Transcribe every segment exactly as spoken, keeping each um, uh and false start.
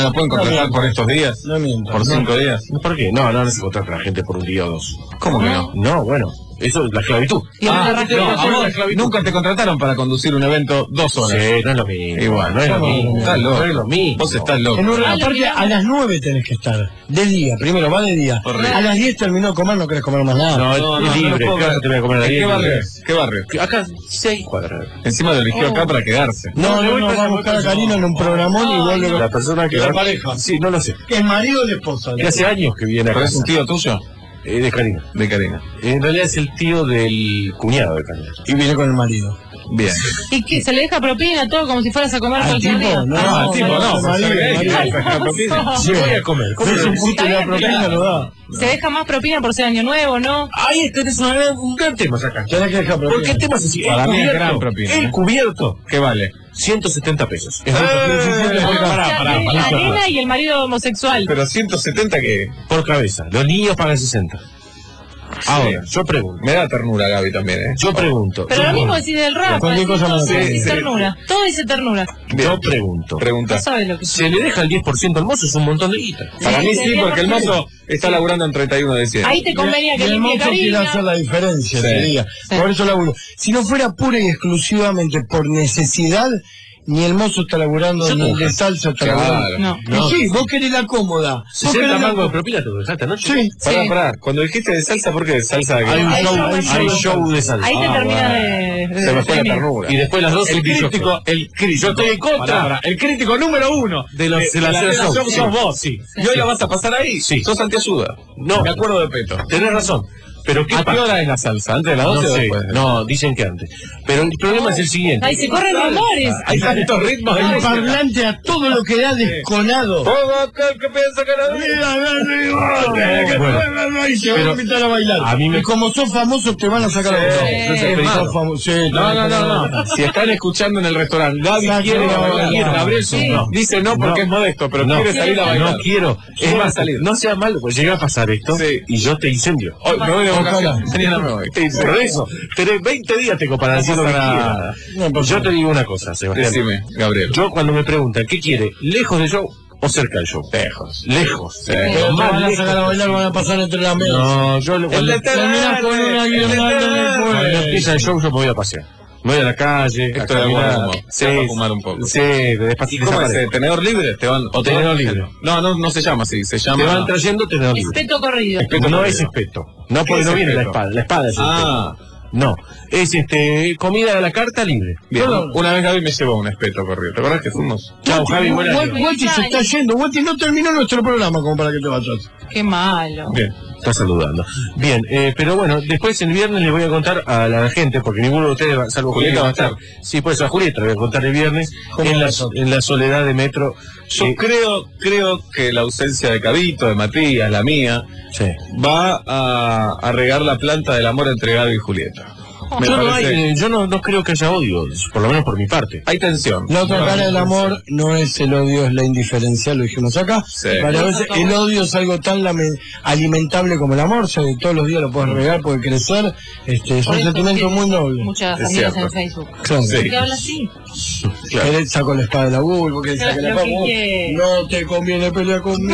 ¿La pueden contratar no por estos días? No miento. ¿Por cinco no. días? ¿Por qué? No, no, no se contrata a la gente por un día o dos. ¿Cómo que no? No, bueno, eso es la esclavitud. Ah, no, a vos nunca te contrataron para conducir un evento dos horas. Sí, no es lo mismo. Igual, no es lo mismo. Estás loco. No es lo mismo. Vos estás loco. En un, aparte, a las nueve tenés que estar. De día, primero, va de día. Horrible. A las diez terminó de comer, no querés comer más nada. No, No, es no, libre. no Claro, te voy a comer a las ¿En diez. qué barrio es? ¿Qué barrio? Acá, seis cuadras. Encima lo eligió Oh. acá para quedarse. No, no, no, va a buscar a Karina en un programón y vuelve La con persona que... la pareja. Sí, no lo sé. ¿Es marido o la esposa? Que hace años que viene ¿Pero acá. es un tío tuyo? Eh, de Karina. De Karina. En realidad es el tío del cuñado de Karina. Y viene con el marido. Bien. ¿Y qué? ¿Se le deja propina todo como si fueras a comer ¿Al cualquier tipo? día? No, No, al tipo no. al marido, Marido, al marido. hay que dejar propina. Sí, voy a comer. ¿Cómo Es un no? puto y la propina lo da. ¿Se deja más propina por ser año nuevo, no? Ahí tenés una gran- un gran tema acá. Tenés que dejar propina. Porque el tema es así. Para el mí es cubierto, gran propina, El ¿eh? cubierto, ¿Qué vale? ciento setenta pesos. Es Eh, mucho. pará, O sea, pará, de pará, la pará. nena y el marido homosexual. Pero ciento setenta que... Por cabeza. Los niños pagan sesenta. Ahora, yo pregunto. Me da ternura Gaby también, ¿eh? Yo pregunto. Pero yo lo mismo pregunto, decís del rap. Cualquier decís cosa todo más. dice Sí, sí. ternura. Todo dice ternura. Bien. Yo pregunto. Pregunta. No sabes lo que Se le deja el diez por ciento al mozo, es un montón de guita. Para Sí, mí sí, sí, porque el mozo está laburando en treinta y uno de diciembre. Ahí te convenía Y que el limpie mozo quiere hacer Karina. la diferencia Sí. ese día. Sí. Por eso laburo. Si no fuera pura y exclusivamente por necesidad, ni el mozo está laburando, Yo ni no. el de salsa está Claro. laburando. No. No. Y sí, vos querés la cómoda. Vos sesenta querés la mangos de cómoda. propina te lo dejaste anoche. Sí. Pará, Sí. pará. Cuando dijiste de salsa, ¿por qué de salsa? Que... Hay un Hay show, show, hay hay show de salsa. Ahí te Ah, termina bueno. de, de Se me fue la definir. ternura. Y después las dos El un crítico, billote. el crítico. Yo estoy en contra. Pará, pará. El crítico número uno De los- de la Cera Show. sos vos. Sí. ¿Y hoy la vas a pasar ahí? Sí. Sos antiayuda. No. Me acuerdo de Peto. Tenés razón. Pero ¿qué ¿A qué pasa? hora es la salsa? ¿Antes de las No doce o sé, después? no, dicen que antes. Pero el problema es el siguiente. Ay, se corren rumores. Hay tantos ritmos de El música. parlante a todo lo que da desconado. Todo aquel que piensa que la vida. Bueno, Y se van a pero invitar a bailar. a mí me- Y como sos famoso te van a sacar a Sí, bailar. sí, Sos es malo. famoso. Sí, No, no, no, no. Si están escuchando en el restaurante, Gaby Exacto, quiere no, bailar. no, no. Gabriel Sí. no. Dice no porque No. es modesto, pero No. quiere salir a bailar. No quiero. Es Quiere más, salir. no sea malo, pues llega a pasar esto Sí. y yo te incendio. Hoy me voy de Ojalá. vacaciones. Mañana me voy. Por eso, tenés veinte días tengo para decir lo que pasa quiera. nada. No pasa Yo nada. te digo una cosa, Sebastián. Decime, Gabriel. Yo cuando me preguntan, ¿qué quiere? ¿Lejos del show o cerca del show? Lejos. Lejos. Sí. Pero te Más van a lejos. sacar a bailar, van a pasar entre las mesas. No, yo lo- El cuando, de Terminás con una el de guirnalda cuando después. empieza el show yo me voy a pasear. Me voy a la calle, a Esto de caminar. humo. Sí, Para fumar un poco. Sí, despacito. ¿Y cómo es? desaparezco. ¿Tenedor libre? Te van, O tenedor libre. No, no, no se llama así, se llama... Te van trayendo tenedor libre. Espeto corrido. Espeto no es espeto. No, porque es no viene la espeto? espada. La espada es Ah, espeto. No. Es este comida de la carta libre. bien. Solo- Una vez Gaby me llevó un espeto corrido. ¿Te acuerdas que fuimos? Chao, Javi, buenas Guati noches. Guati se está yendo. Guati no terminó nuestro programa como para que te vayas. Qué malo. Bien. Está saludando. Bien, eh, pero bueno, después el viernes les voy a contar a la gente, porque ninguno de ustedes, va- salvo Julieta, Julieta, va a estar. Sí, pues a Julieta le voy a contar el viernes ¿Cómo en va la, eso? en la soledad de Metro. Yo Eh, creo, creo que la ausencia de Cabito, de Matías, la mía, sí. va a, a regar la planta del amor entre Gaby y Julieta. Me Yo, no, parece- hay, eh, yo no, no creo que haya odio, por lo menos por mi parte. Hay tensión. La otra cara del amor no es el odio, es la indiferencia, lo dijimos acá. Sí. Varias veces el odio es algo tan lame- alimentable como el amor, o sea, que todos los días lo puedes regar, puede crecer, este, es Por un eso sentimiento tiene muy noble. Muchas Es amigas cierto. en Facebook. Claro. Sí. ¿Por qué habla así? Claro. Él sacó la espada de la Google, porque Claro, saca la lo espada, que vos, quiere. no te conviene pelear conmigo.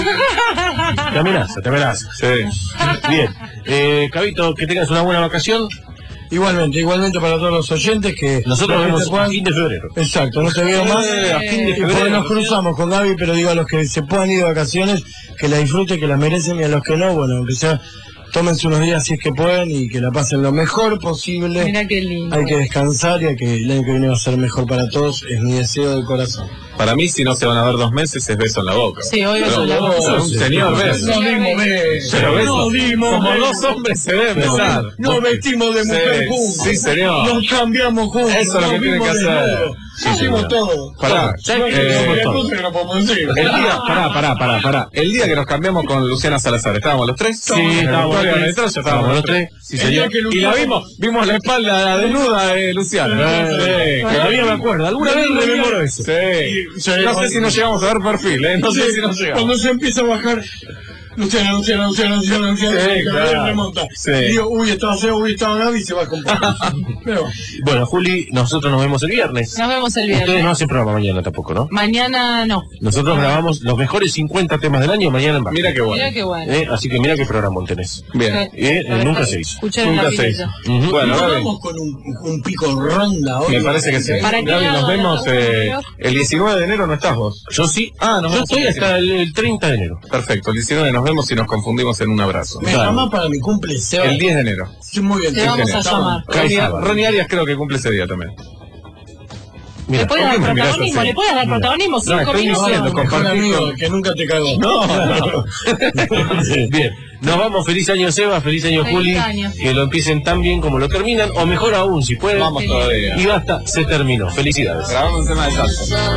Te amenaza, te amenaza. Sí. Bien. Eh, Cabito, que tengas una buena vacación. Igualmente, igualmente para todos los oyentes que... Nosotros los que vemos se puedan- a fin de febrero. Exacto, no te veo más. Eh, a fin de Y porque febrero. nos cruzamos con Gaby, pero digo a los que se puedan ir de vacaciones, que la disfruten, que la merecen, y a los que no, bueno, aunque sea, tómense unos días si es que pueden y que la pasen lo mejor posible. Mira qué lindo. Hay que descansar y hay que el año que viene va a ser mejor para todos, es mi deseo del corazón. Para mí, si no se van a ver dos meses, es beso en la boca. Sí, hoy Pero- beso en la boca. Pero un señor beso. No dimos besos, Pero beso. no dimos Como besos. dos hombres se deben besar. Nos vestimos de mujer Sí, juntos. sí, señor. Nos cambiamos juntos. Eso es lo nos que tienen vimos que hacer. desnudos. Sí, Hicimos señor. todo. Pará, ¿Sabes qué? eh, Hay cosas que no podemos decir. El día, pará, pará, pará, pará. El día que nos cambiamos con Luciana Salazar, ¿estábamos los tres? Sí, estábamos los tres. Estábamos Estábamos los tres. Sí, El señor. día que Y la luchamos- vimos, vimos la espalda desnuda de Luciana. Eh, todavía me acuerdo. ¿Alguna vez rememoro eso? Sí. No sé si nos llegamos a ver perfil, ¿eh? No sé si nos llegamos. Cuando se empieza a bajar, Luciano, Luciano, Luciano, Luciano, Luciano, Sí, Luciano, claro. remonta. Sí. Y digo, uy, estaba feo, uy, estaba Gaby y se va con Pero, Bueno, Juli, nosotros nos vemos el viernes. Nos vemos el Ustedes viernes. no hacen programa mañana tampoco, ¿no? Mañana no. Nosotros grabamos los mejores cincuenta temas del año mañana en Baja. Mira qué bueno. Mira qué bueno. Eh, así que mira qué programa tenés. Bien. Eh, Para nunca estar- se hizo. Escuchar una Nunca se pileta. hizo. Ujú. Bueno, ¿no Gaby, vamos con un, un pico ronda hoy? me parece que sí. ¿Para qué Gaby, lado? nos vemos eh, el diecinueve de enero, ¿no estás vos? Yo sí. Ah, nos Yo vemos estoy el hasta el, el treinta de enero. Perfecto, el diecinueve nos vemos y nos confundimos en un abrazo. Me Claro. llaman para mi cumple, Seba. El diez de enero. Sí, muy bien. Te sí, vamos genial. a Está llamar. bueno. Ronnie, sábado. Ronnie Arias creo que cumple ese día también. Mira, ¿Le puedes ¿por dar qué me mirás protagonismo? así? ¿Le puedes dar Mira. protagonismo? No, Cinco estoy minutos. diciendo, Mejor compartir amigo con- que nunca te cagó. No, no. bien, nos vamos. Feliz año, Seba. Feliz año, Feliz Juli. año. Que lo empiecen tan bien como lo terminan, o mejor aún, si pueden. Vamos todavía. Y basta, se terminó. Felicidades. Grabamos un tema de salsa.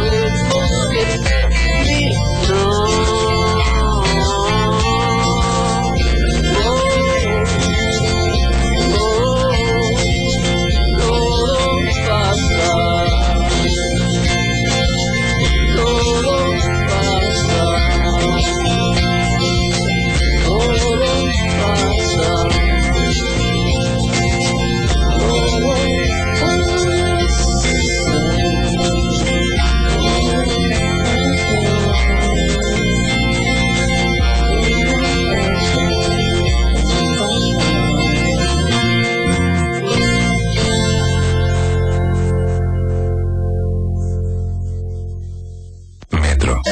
Metro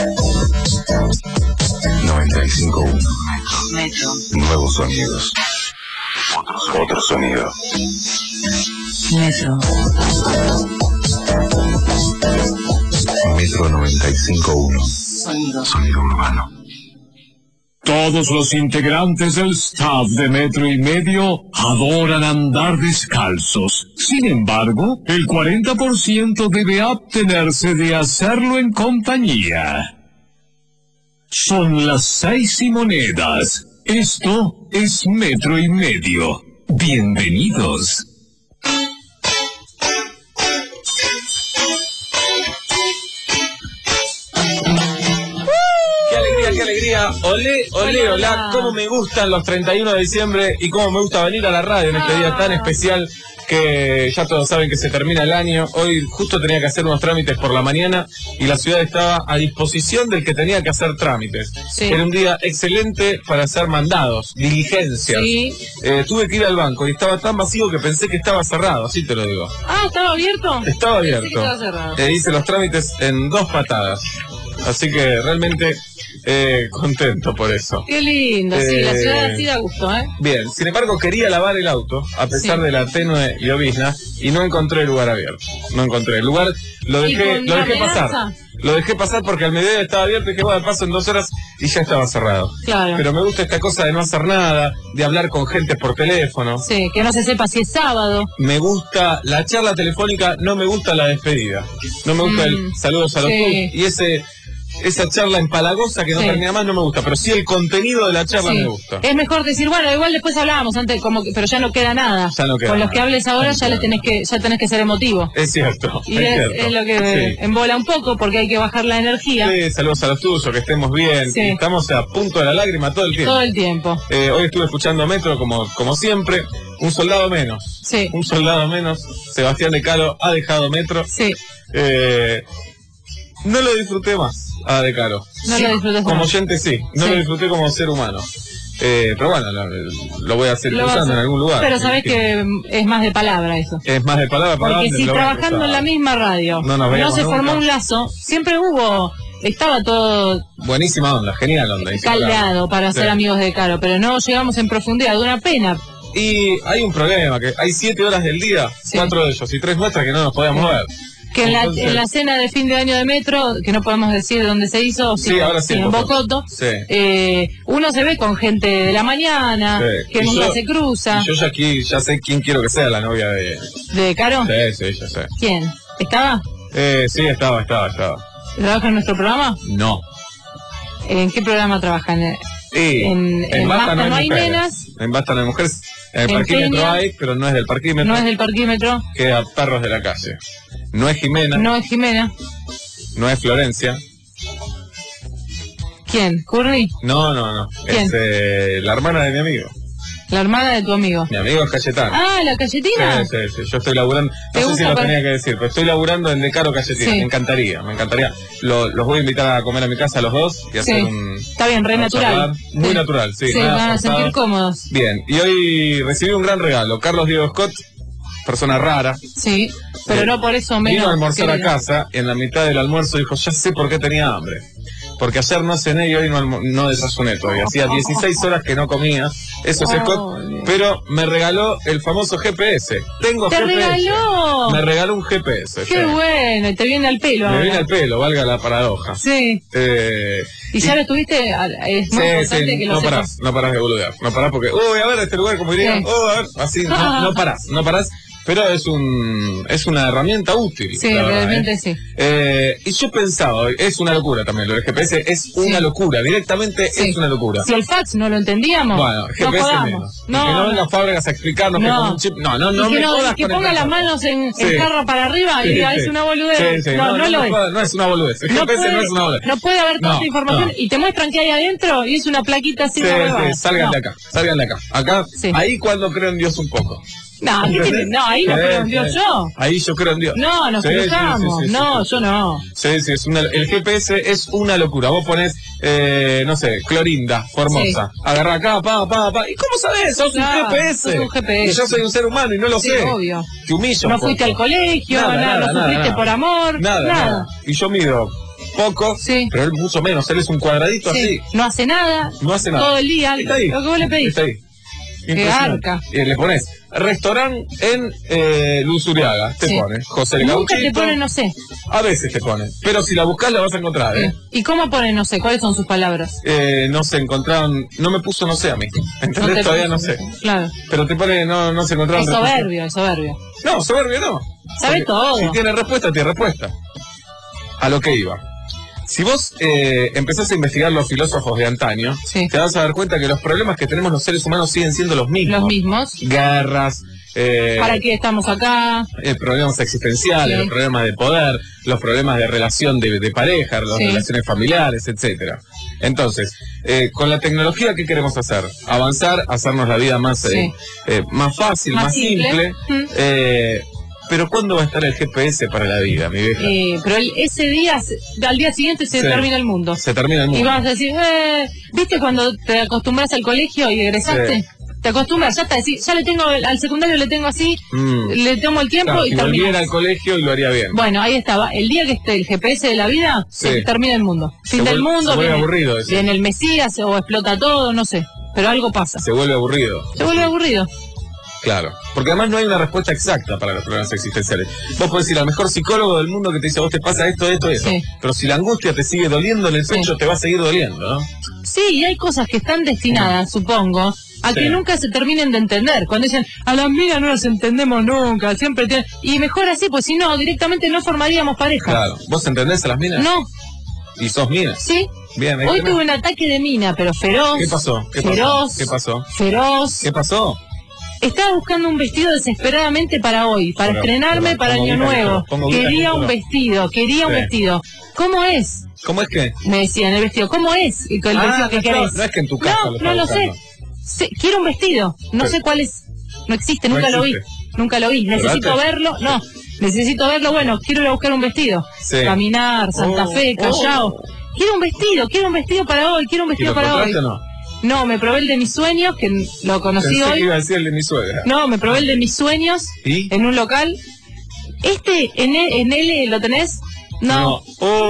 noventa y cinco punto uno. Metro. Nuevos sonidos. Otro sonido. Metro. Metro noventa y cinco punto uno. Sonido. Sonido urbano. Todos los integrantes del staff de Metro y Medio adoran andar descalzos. Sin embargo, el cuarenta por ciento debe abstenerse de hacerlo en compañía. Son las seis y monedas. Esto es Metro y Medio. Bienvenidos. Qué alegría, qué alegría. Olé, olé, Hola, olá. hola. Cómo me gustan los treinta y uno de diciembre y cómo me gusta venir a la radio en este día tan especial que ya todos saben que se termina el año. Hoy justo tenía que hacer unos trámites por la mañana y la ciudad estaba a disposición del que tenía que hacer trámites. Sí. Era un día excelente para hacer mandados, diligencias. Sí. Eh, tuve que ir al banco y estaba tan vacío que pensé que estaba cerrado, así te lo digo. Ah, ¿estaba abierto? Estaba Pensé que abierto. estaba cerrado. Eh, hice los trámites en dos patadas. Así que realmente eh, contento por eso. Qué lindo, sí, la Eh, ciudad así da gusto, ¿eh? Bien, sin embargo quería lavar el auto a pesar Sí. de la tenue llovizna y no encontré el lugar abierto. No encontré el lugar, lo ¿Y dejé, con lo la dejé pasar. amenaza? Lo dejé pasar porque al mediodía estaba abierto y dije, bueno, paso en dos horas y ya estaba cerrado. Claro. Pero me gusta esta cosa de no hacer nada, de hablar con gente por teléfono. Sí, que no se sepa si es sábado. Me gusta la charla telefónica, no me gusta la despedida. No me gusta Mm, el saludos a los sí. clubs y ese esa charla empalagosa que no Sí. termina más no me gusta, pero sí el contenido de la charla Sí. me gusta. Es mejor decir, bueno, igual después hablábamos antes, como que, pero ya no queda nada. Ya no queda Con los nada. que hables ahora ya le tenés que, ya tenés que ser emotivo. Es cierto. Y es, es, cierto. es lo que Sí. embola un poco porque hay que bajar la energía Sí, saludos a los tuyos, que estemos bien. Sí. Estamos a punto de la lágrima todo el tiempo. todo el tiempo. Eh, hoy estuve escuchando Metro como, como siempre. Un soldado menos. Sí, Un soldado menos. Sebastián De Caro ha dejado Metro. sí, Eh, no lo disfruté más a De Caro. no lo disfrutas Como más. oyente sí. No Sí. lo disfruté como ser humano. Eh, pero bueno, lo, lo voy a seguir Lo vas usando a- en algún lugar. Pero sabés que mm, es más de palabra eso. Es más de palabra para Porque si trabajando en la misma radio No nos no veíamos se formó nunca. un lazo, siempre hubo, estaba todo Buenísima onda, genial onda. dice caldeado para Sí. ser amigos de Caro, pero no llegamos en profundidad, de una pena. Y hay un problema, que hay siete horas del día, Sí. cuatro de ellos y tres nuestras que no nos podíamos ver. Que en la, Entonces- en la cena de fin de año de Metro, que no podemos decir dónde se hizo, Sí, ahora sí, en en Bocoto, Sí. eh, uno se ve con gente de la mañana, Sí. que Y nunca yo- se cruza. Y yo ya aquí ya sé quién quiero que sea la novia de... ¿De Caro? Sí, sí, ya sé. ¿Quién? ¿Estaba? Eh, sí, estaba, estaba, estaba. ¿Trabaja en nuestro programa? No. ¿En qué programa trabajan? Y En- en Basta no hay mujeres. nenas. En Basta no hay mujeres. En el En parquímetro Peña. hay, pero no es del parquímetro. No es del parquímetro, Queda Perros de la Calle. No es Jimena, no, no es Jimena. es Florencia. ¿Quién? ¿Curry? No, no, no. ¿Quién? Es eh, la hermana de mi amigo. La hermana de tu amigo. Mi amigo es Cayetano. Ah, ¿la Cayetina? Sí, sí, sí. Yo estoy laburando. ¿Te No sé si gusta lo para- tenía que decir, pero estoy laburando en Decaro Cayetina. Sí. Me encantaría, me encantaría. Lo- los voy a invitar a comer a mi casa los dos y hacer Sí. un. Está bien, re a natural. charlar. Muy Sí. natural, sí. Sí, nada van a forzado. sentir cómodos. Bien, y hoy recibí un gran regalo. Carlos Diego Scott, persona rara. Sí, pero Eh, no por eso menos. Vino a almorzar a querido. casa y en la mitad del almuerzo dijo, ya sé por qué tenía hambre. Porque ayer no cené y hoy no, almo- no desayuné todavía. Hacía dieciséis horas que no comía. Eso es Oh, Scott. Dios. Pero me regaló el famoso G P S. Tengo ¡Te G P S. regaló! Me regaló un G P S. ¡Qué sí. bueno! Y te viene al pelo Me ahora. viene al pelo, valga la paradoja. Sí. Eh, ¿Y ya lo tuviste? Es muy Sí, importante sí, que lo no sepas. parás, no parás de boludear, no parás porque, uy, a ver este lugar como diría, Sí. oh, a ver, así, no, no parás, no parás, pero es un, es una herramienta útil. Sí, la verdad, realmente ¿eh? sí. Eh, y yo pensaba, es una locura también, lo del G P S es una locura, directamente Sí. es una locura. Si el fax no lo entendíamos, Bueno, no G P S jodamos. menos. No, que no no. vengan fábricas a explicarnos que No. con un chip, no, no, no y que, me no- jodas que con el ponga las dato. manos en, Sí. en jarra para arriba y Sí, diga, sí. es una boludez. Sí, sí, no, no, lo es. puede- no es una boludez, el No G P S puede, no es una boludez. no puede haber tanta No, información no. y te muestran que hay adentro y es una plaquita así Sí, de huevada. sí, salgan no. de acá, salgan de acá. Acá, Sí. ahí cuando creo en Dios un poco. No, ¿qué tiene? No, ahí no Sí, creo en Dios sí. yo. Ahí yo creo en Dios. No, nos Sí, sí, cruzamos. sí, sí, no, sí, yo sí. no. Sí, sí, es una, el G P S es una locura. Vos pones, eh, no sé, Clorinda, Formosa. Agarrá acá, pa, pa, pa. ¿Y cómo sabés? Sos Claro, un G P S. sos un G P S. Y yo soy un ser humano y no lo Sí, sé. obvio. Te humillo. No un fuiste poco. al colegio, Nada, nada, nada, no nada, sufriste nada. por amor. Nada, nada. nada. Y yo mido poco, Sí. pero él mucho menos. Él es un cuadradito Sí. así. No hace nada. No hace nada. Todo el día. Está ahí. Lo que vos le pedís. Está ahí. Impresionante. arca. Y le pones restaurante en eh, Luz Uriaga. Te Sí. pone José el Nunca te Gauchito. pone, no sé. A veces te pone. Pero si la buscas la vas a encontrar, ¿eh? ¿Y cómo pone, no sé? ¿Cuáles son sus palabras? Eh, no se encontraron, no me puso no sé a mí. ¿Entendés? te Todavía puso, no sé. Claro. Pero te pone, no, no se encontraron. Es respuestas. soberbio, es soberbio. No, soberbio no. Sabe Porque todo. Si tiene respuesta, tiene respuesta. A lo que iba. Si vos eh, empezás a investigar los filósofos de antaño, Sí. te vas a dar cuenta que los problemas que tenemos los seres humanos siguen siendo los mismos. Los mismos. Guerras, eh, ¿Para qué estamos acá? eh, problemas existenciales, Sí. los problemas de poder, los problemas de relación de, de pareja, las Sí. relaciones familiares, etcétera. Entonces, eh, con la tecnología, ¿qué queremos hacer? Avanzar, hacernos la vida más, eh, Sí. eh, más fácil, más, Más simple. simple. Mm. eh, pero ¿cuándo va a estar el G P S para la vida, mi vieja? Eh, pero el- ese día, se- al día siguiente se Sí. termina el mundo. Se termina el Y mundo. vas a decir, eh, ¿viste cuando te acostumbras al colegio y egresaste? Sí. Te acostumbras, ya está, decir, ya le tengo, al secundario le tengo así, Mm. le tomo el tiempo Claro, y si volviera termina. al colegio y lo haría bien. Bueno, ahí estaba. El día que esté el G P S de la vida, Sí. se termina el mundo. Fin Se del vuelve- mundo, se vuelve viene, aburrido eso. viene el Mesías o explota todo, no sé. Pero algo pasa. Se vuelve aburrido. Se vuelve aburrido. Claro, porque además no hay una respuesta exacta para los problemas existenciales. Vos podés ir al mejor psicólogo del mundo que te dice, vos te pasa esto, esto, esto. Sí. Pero si la angustia te sigue doliendo en el pecho, Sí. te va a seguir doliendo, ¿no? Sí, y hay cosas que están destinadas, supongo, a Sí. que nunca se terminen de entender. Cuando dicen, a las minas no las entendemos nunca, siempre tienen... Y mejor así, pues si no, directamente no formaríamos pareja. Claro. ¿Vos entendés a las minas? No, ¿Y sos mina? sí. Bien, ahí Hoy tenés. tuve un ataque de mina, pero feroz. ¿Qué pasó? ¿Qué pasó? feroz. ¿Qué pasó? Feroz. ¿Qué pasó? Estaba buscando un vestido desesperadamente para hoy, para Pero, estrenarme pero, para pongo Año guita, Nuevo. Víctor, pongo guita, Quería un Víctor. vestido, quería un Sí. vestido. ¿Cómo es? ¿Cómo es que? Me decían el vestido. ¿Cómo es el el Ah, vestido que no, querés? no es que en tu casa No, lo no lo estás sé. buscando. Sé- Quiero un vestido. No Pero- sé cuál es. No existe, No nunca lo vi. existe. Nunca lo vi. Necesito ¿Verdad? verlo. No, necesito verlo. Bueno, quiero ir a buscar un vestido. Sí. Caminar, Santa Oh, Fe, Callao. oh. Quiero un vestido, quiero un vestido para hoy, quiero un ¿Y vestido lo para hoy. compraste o no? No, me probé el de mis sueños, que lo conocí Pensé que hoy. iba a decir el de mi suegra. No, me probé el de mis sueños ¿Y? en un local. Este, en él, en él ¿lo tenés? No.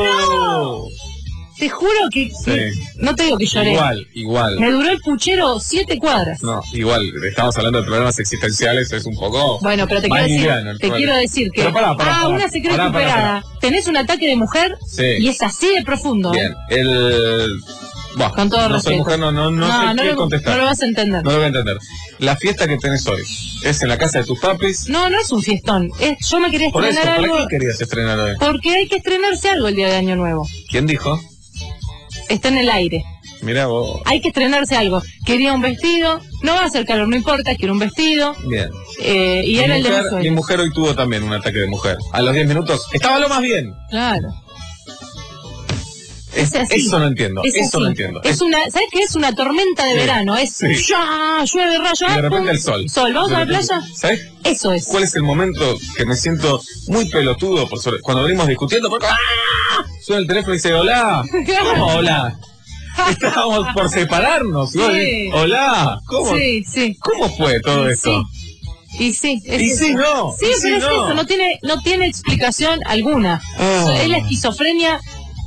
Oh. Te juro que, que- Sí. no te digo que lloré. Igual, igual. Me duró el puchero siete cuadras. No, igual, estamos hablando de problemas existenciales, es un poco... Bueno, pero te más quiero decir, liviano, te bueno. quiero decir que Pero pará, pará, ah, pará, una se cree pará, pará, superada. Tenés un ataque de mujer Sí. y es así de profundo. Bien, el... Buah, Con todo no respeto. soy mujer, no, no, no, sé no, qué lo, contestar. no lo vas a entender. No lo voy a entender. La fiesta que tenés hoy, ¿es en la casa de tus papis? No, no es un fiestón. Es, yo me quería Por eso, estrenar ¿para algo qué querías estrenar hoy? porque hay que estrenarse algo el día de Año Nuevo. ¿Quién dijo? Está en el aire. Mirá vos. Hay que estrenarse algo. Quería un vestido. No va a hacer calor, no importa. Quiero un vestido. Bien. Eh, y mi, era el de mis mujer, mi sueños. mujer hoy tuvo también un ataque de mujer. A los diez minutos, estaba lo más bien. Claro. Es, es así. eso no entiendo, Es eso así. no entiendo. Es una, ¿sabes qué? Es una tormenta de Sí, verano, es sí. ya, llueve, rayo, Y de ah, repente pum, el sol. Sol, ¿vamos De a la repente- playa? ¿Sabes Eso es. cuál es el momento que me siento muy pelotudo por sobre- cuando venimos discutiendo? Porque, ¡ah! Suena el teléfono y dice, hola. ¿Cómo hola? Estábamos por separarnos. ¿No? Sí. Hola. ¿Cómo, Sí, sí. ¿Cómo fue todo Y esto? sí. Y sí, es Y eso. sí, no. Sí, Y pero sí, es no. eso, no tiene, no tiene explicación alguna. Ah. Es la esquizofrenia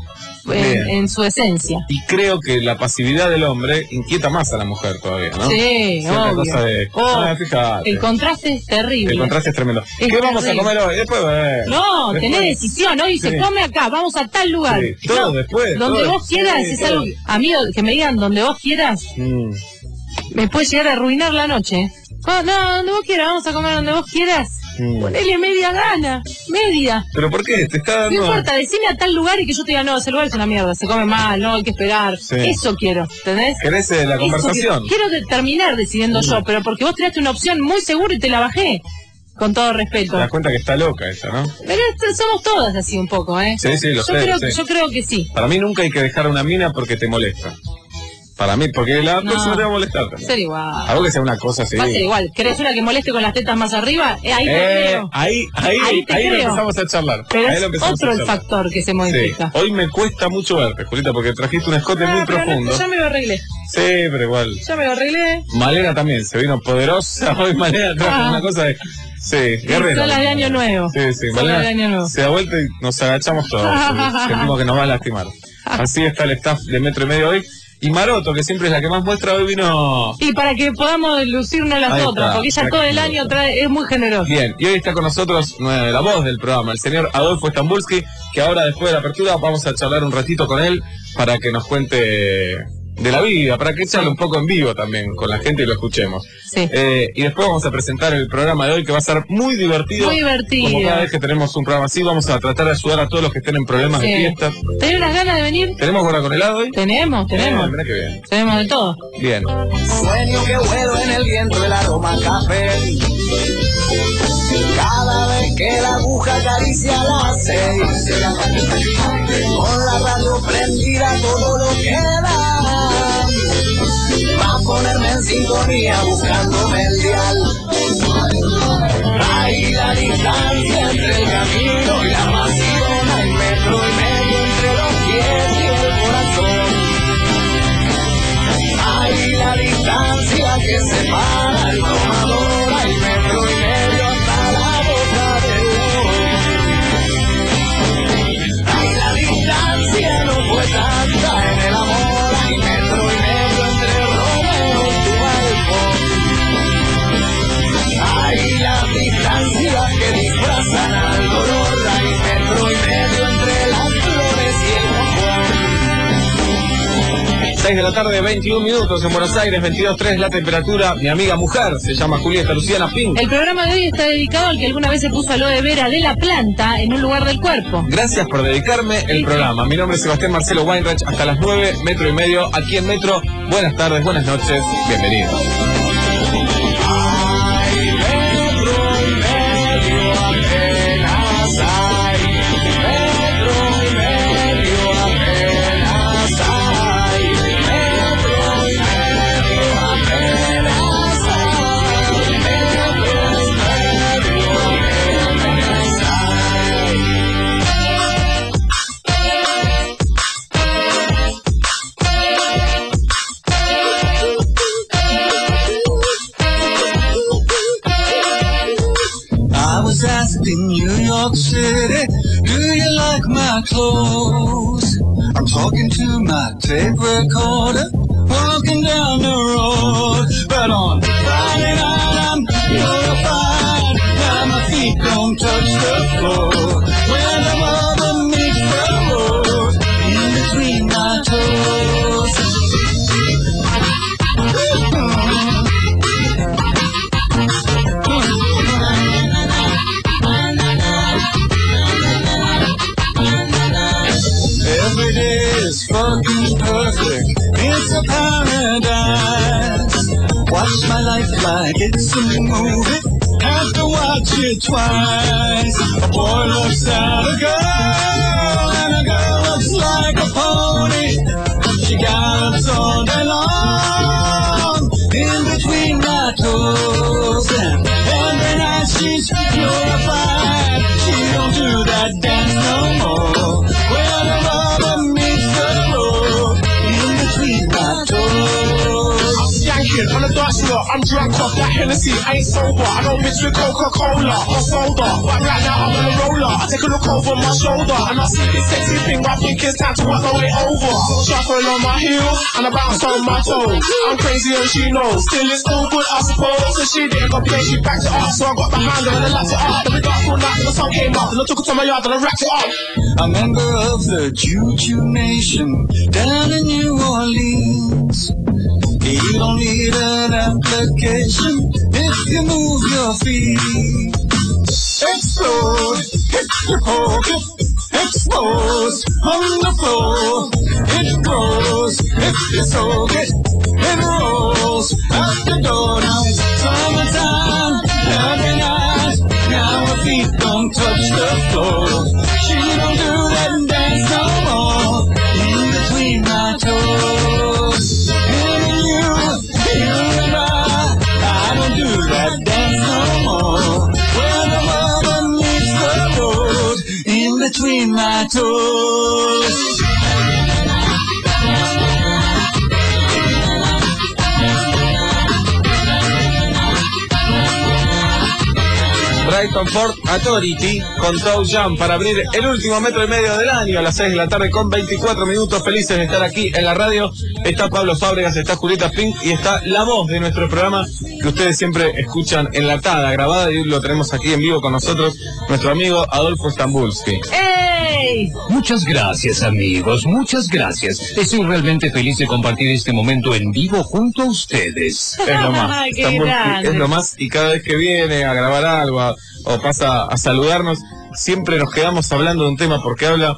en, Bien. en su esencia. Y creo que la pasividad del hombre inquieta más a la mujer todavía, ¿no? Sí, Cierta obvio. cosa de, Oh, ah, fíjate. El contraste es terrible. El contraste es tremendo. Es ¿Qué vamos a terrible. comer hoy? Después, eh. No, Después. tenés decisión, hoy se Sí. come acá, vamos a tal lugar. Sí, todo No, después, Donde todo vos después, quieras, sí, es todo. algo, amigo, que me digan donde vos quieras, Mm. me puede llegar a arruinar la noche. Oh, no, donde vos quieras, vamos a comer donde vos quieras. Mm. Ponele media gana, media. ¿Pero por qué? Te está No dando... importa, decime a tal lugar y que yo te diga, no, ese lugar es una mierda, se come mal, no, hay que esperar. Sí. Eso quiero, ¿entendés? ¿Querés eh, la Eso conversación? Quiero, quiero de- terminar decidiendo yo, pero porque vos tiraste una opción muy segura y te la bajé. Con todo respeto. Te das cuenta que está loca esa, ¿no? Pero esto- somos todas así un poco, ¿eh? Sí, sí, lo yo sé, creo, sí. Yo creo que sí. Para mí nunca hay que dejar a una mina porque te molesta. Para mí, porque la No. próxima te va a molestar también. Ser igual. Algo que sea una cosa así. Va a ser igual. ¿Querés una que moleste con las tetas más arriba? Eh, ahí te Eh, creo. ahí, ahí, Ahí ahí, te lo creo. empezamos a charlar. Pero ahí es lo empezamos otro a el charlar. factor que se Sí. modifica. Hoy me cuesta mucho verte, Julita, porque trajiste un escote Ah, muy pero no, profundo. ya me lo arreglé. Sí, pero igual. Ya me lo arreglé. Malena también, se vino poderosa. Hoy Malena trajo Ah. una cosa de... Sí, guerrera. Son las de Año Nuevo. Sí, sí, Son las de Malena Año Nuevo. se da vuelta y nos agachamos todos. sí. Sentimos que nos va a lastimar. Así está el staff de Metro y Medio hoy. Y Maroto, que siempre es la que más muestra, hoy vino... Y para que podamos lucirnos las Ahí otras, está, porque ella todo el año trae, es muy generosa. Bien, y hoy está con nosotros eh, la voz del programa, el señor Adolfo Stambulski, que ahora después de la apertura vamos a charlar un ratito con él para que nos cuente de la vida, para que charle un poco en vivo también con la gente y lo escuchemos. Sí. Eh, y después vamos a presentar el programa de hoy que va a ser muy divertido. Muy divertido. Como cada vez que tenemos un programa así, vamos a tratar de ayudar a todos los que estén en problemas de Sí. fiestas. ¿Tenés unas ganas de venir? ¿Tenemos hora con helado hoy? Tenemos, tenemos. Eh, mirá que bien. Tenemos de todo. Bien. Sueño que vuelo en el viento, el aroma a café. Cada vez que la aguja acaricia las seis, con la radio prendida todo lo que da, va a ponerme en sintonía buscándome el dial. Ahí la distancia entre el camino y la pasión, hay metro y medio entre los pies y el corazón. Hay la distancia que separa el tomador, hay metro y medio hasta la boca del león. Hay la distancia no fue tanta en el amor, hay metro y medio entre Romeo y tu balcón. Hay la distancia que disfrazan al dolor, hay metro y medio entre las flores y el mojón. seis de la tarde, veintiún minutos en Buenos Aires, veintidós tres la temperatura. Mi amiga mujer se llama Julieta Luciana Pink. El programa de hoy está dedicado al que alguna vez se puso aloe vera de la planta en un lugar del cuerpo. Gracias por dedicarme el programa. Mi nombre es Sebastián Marcelo Weinreich. Hasta las nueve, Metro y Medio, aquí en Metro. Buenas tardes, buenas noches, bienvenidos. Hay metro y medio apenas hay, metro y medio apenas hay, metro y medio apenas hay, metro y medio apenas I was asked in New York City, do you like my clothes? I'm talking to my tape recorder, walking down the road. But on Friday night I'm notified that my feet don't touch the floor. When the rubber meets the road, in between my toes. Every day is fucking perfect. It's a paradise. Watch my life like it's a movie. Have to watch it twice. A boy looks at a girl and a girl looks like a pony. She gallops all day long, in between my toes. And every night she's purified. She don't do that dance no more. Where the rubber meets the road, in between my toes. I'm skanking on the dance floor. I'm drunk off that Hennessy, ain't sober. I don't mix with Coca-Cola or soda, but right now I'm on a roller. I take a look over my shoulder and I see this sexy thing, but I think it's time to work my way over. Shuffle on my heels and I bounce on my toes. I'm crazy and she knows, still it's all good I suppose. So she didn't complain, she backed it up, so I got behind her and I lapped it up. Then we got all night and the sun came up and I took it to my yard and I wrapped it up. A member of the Choo-Choo Nation down in New Orleans. You don't need an application if you move your feet. Explode, hit your pocket, expose on the floor. It grows, if you soak it, it rolls out the door. Now it's summertime, every night. Now her feet don't touch the floor. She don't do that dance no more, in between my toes. Him and you, you and I, I don't do that dance no more. Where the rubber meets the road, in between my toes. Brighton Port Authority con Toe Jam para abrir el último metro y medio del año a las seis de la tarde con veinticuatro minutos. Felices de estar aquí en la radio. Está Pablo Fábregas, está Julieta Pink y está la voz de nuestro programa que ustedes siempre escuchan enlatada, grabada, y hoy lo tenemos aquí en vivo con nosotros, nuestro amigo Adolfo Stambulski. ¡Ey! Muchas gracias, amigos, muchas gracias. Estoy realmente feliz de compartir este momento en vivo junto a ustedes. Es lo más. Ay, qué Stambulski grande. es lo más, y cada vez que viene a grabar algo a- o pasa a saludarnos, siempre nos quedamos hablando de un tema porque habla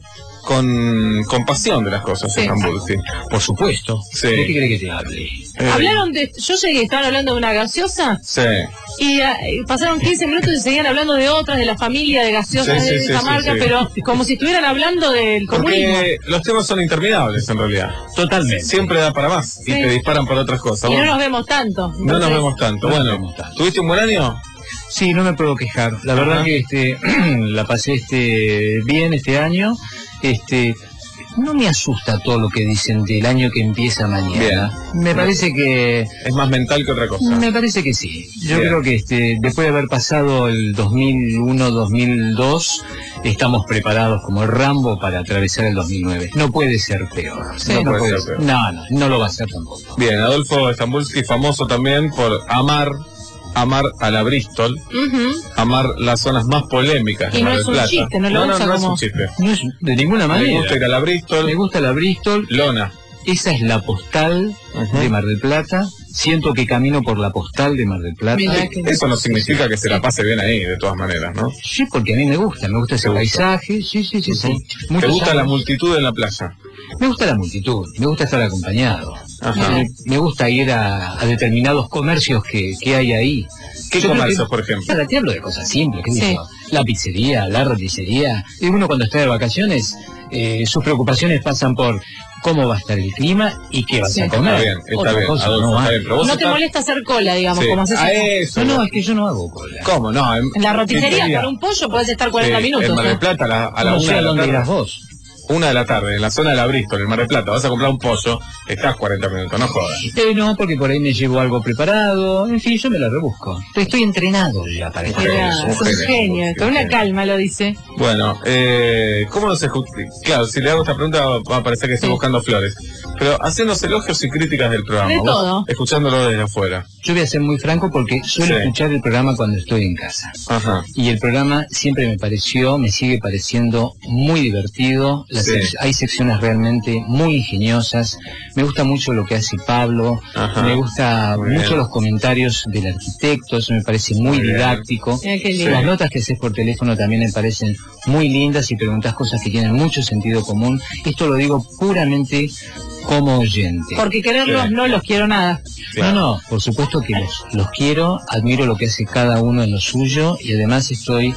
con, con pasión de las cosas, Sí. Stambulski. Por supuesto. Sí. ¿De qué cree que te hable? Eh, Hablaron de. Yo llegué, estaban hablando de una gaseosa Sí. y ah, y pasaron quince minutos y seguían hablando de otras, de la familia de gaseosas Sí, sí, de sí, esa sí, marca, sí. pero como si estuvieran hablando del comunismo. Porque los temas son interminables en realidad. Totalmente. Siempre da para más y Sí. te disparan por otras cosas. Y no Bueno, nos vemos tanto. no nos Entonces, vemos tanto. no nos Bueno, vemos tanto. ¿tuviste un buen año? Sí, no me puedo quejar. La verdad Ajá. que este la pasé este bien este año. Este no me asusta todo lo que dicen del año que empieza mañana. Me parece que Es más mental que otra cosa. me parece que sí. Yo Bien. creo que este después de haber pasado el dos mil uno dos mil dos estamos preparados como el Rambo para atravesar el dos mil nueve. No puede ser peor. Sí, no, no puede puede ser ser. peor. No, no, no lo va a ser tampoco. Bien, Adolfo Stambulski, famoso también por amar, amar a la Bristol, Ujú. amar las zonas más polémicas de Y no Mar es del un Plata. chiste, no lo no, no, usa no es como- un chiste. No es de ninguna Me manera. gusta ir a la Bristol, Me gusta la Bristol. lona. Esa es la postal Ujú. de Mar del Plata. Siento que camino por la postal de Mar del Plata. Mirá que- Eso no significa que se la pase bien ahí, de todas maneras, ¿no? Sí, porque a mí me gusta, me gusta ese ¿Te gusta? paisaje, sí, sí, sí, sí. Ujú. ¿Te Muchos gusta la años. multitud en la playa? Me gusta la multitud, me gusta estar acompañado. Ajá. Me, me gusta ir a, a determinados comercios que, que hay ahí. ¿Qué Yo creo comercios, que- por ejemplo? Para ti hablo de cosas simples, qué sé Sí. yo, la pizzería, la roticería. Y uno cuando está de vacaciones, eh, sus preocupaciones pasan por cómo va a estar el clima y qué vas Sí. a comer. Está bien, está Otra bien, cosa Adolfo, no está hay. bien, pero vos No te estás- molesta hacer cola, digamos, Sí, como haces a acá. eso. No, no, es que yo no hago cola. ¿Cómo? No, en, En la roticería, pizzería. por un pollo, podés estar cuarenta Sí, minutos. En Mar del ¿eh? Plata, a la, a la no una sé de a la dónde tarde. irás vos. Una de la tarde, en la zona de la Bristol, en Mar del Plata, vas a comprar un pollo, estás cuarenta minutos, no jodas. Eh, no, porque por ahí me llevo algo preparado. En fin, yo me la rebusco. Estoy entrenado ya para esto. Mirá, Es un es un genio, genio, un con una genio. calma lo dice. Bueno, eh, ¿cómo nos escucha? Claro, si le hago esta pregunta va a parecer que estoy Sí. buscando flores. Pero hacenos elogios y críticas del programa. De vos todo. Escuchándolo desde afuera. Yo voy a ser muy franco porque suelo Sí. escuchar el programa cuando estoy en casa. Ajá. Y el programa siempre me pareció, me sigue pareciendo muy divertido. Las Sí. sec- hay secciones realmente muy ingeniosas. Me gusta mucho lo que hace Pablo. Ajá. Me gusta Muy mucho bien. los comentarios del arquitecto. Eso me parece muy, Muy bien. didáctico. Mira qué lindo. Las notas que haces por teléfono también me parecen muy lindas y preguntas cosas que tienen mucho sentido común. Esto lo digo puramente como oyente. Porque quererlos Sí. no los quiero nada. Claro. No, no, por supuesto que los, los quiero, admiro lo que hace cada uno en lo suyo y además estoy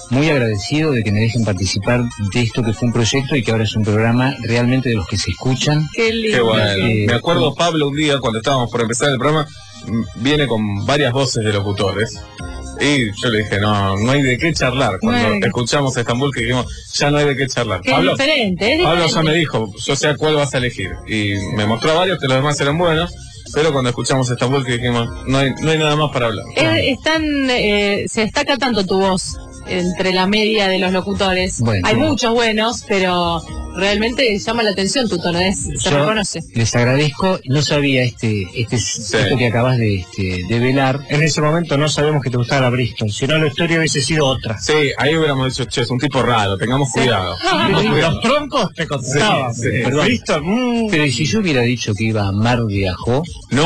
muy agradecido de que me dejen participar de esto que fue un proyecto y que ahora es un programa realmente de los que se escuchan. Qué lindo. Qué bueno. Eh, Me acuerdo Pablo un día cuando estábamos por empezar el programa, m- viene con varias voces de locutores. Y yo le dije, no, no hay de qué charlar. Cuando No hay. escuchamos a Estambul que dijimos, ya no hay de qué charlar. Que es Pablo, diferente, es Pablo ya diferente. me dijo, yo sé a cuál vas a elegir. Y me mostró varios que los demás eran buenos, pero cuando escuchamos a Estambul que dijimos, no hay, no hay nada más para hablar. Es, es tan, eh, se destaca tanto tu voz entre la media de los locutores. Bueno. Hay muchos buenos, pero realmente llama la atención tu tono, es, se Yo reconoce. les agradezco, no sabía este, este esto que acabas de, este, de velar. En ese momento no sabemos que te gustaba la Bristol, si no la historia hubiese sido otra. Sí, ahí hubiéramos dicho, che, es un tipo raro, tengamos cuidado. Tengamos cuidado. Los troncos te contaban. Sí, sí. Perdón. Bristol, mm, Pero ¿y si yo hubiera dicho que iba a Mar de Ajó?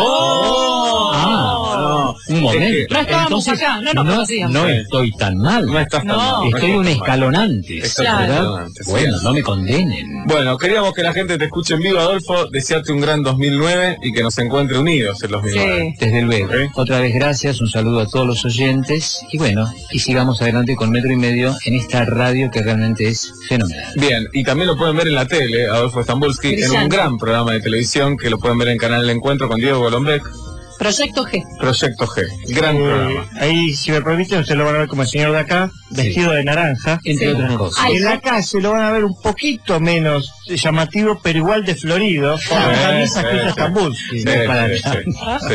¡No! Ah, no. Un momento. Es que No estábamos acá, no nos conocíamos. no estoy tan mal. no estás tan No. mal, Estoy no un estás mal. escalonante, Exacto, ¿verdad? escalonante, sí. Bueno, no me condenen. Bueno, queríamos que la gente te escuche en vivo, Adolfo, desearte un gran dos mil nueve y que nos encuentre unidos en dos mil nueve. Sí. Desde luego. Ok. Otra vez gracias, un saludo a todos los oyentes y bueno, y sigamos adelante con Metro y Medio en esta radio que realmente es fenomenal. Bien, y también lo pueden ver en la tele, Adolfo Stambulski, en un Brillante. gran programa de televisión que lo pueden ver en Canal El Encuentro con Diego Golombek, Proyecto G. Proyecto G. Gran eh, programa. ahí, si me permiten, ustedes lo van a ver como el señor de acá, vestido de naranja. Entre Sí. otras cosas. Ay, En la calle lo van a ver un poquito menos llamativo, pero igual de florido, con Sí, las camisas sí, que usa sí. Estambul. Sí, sí, para sí, sí,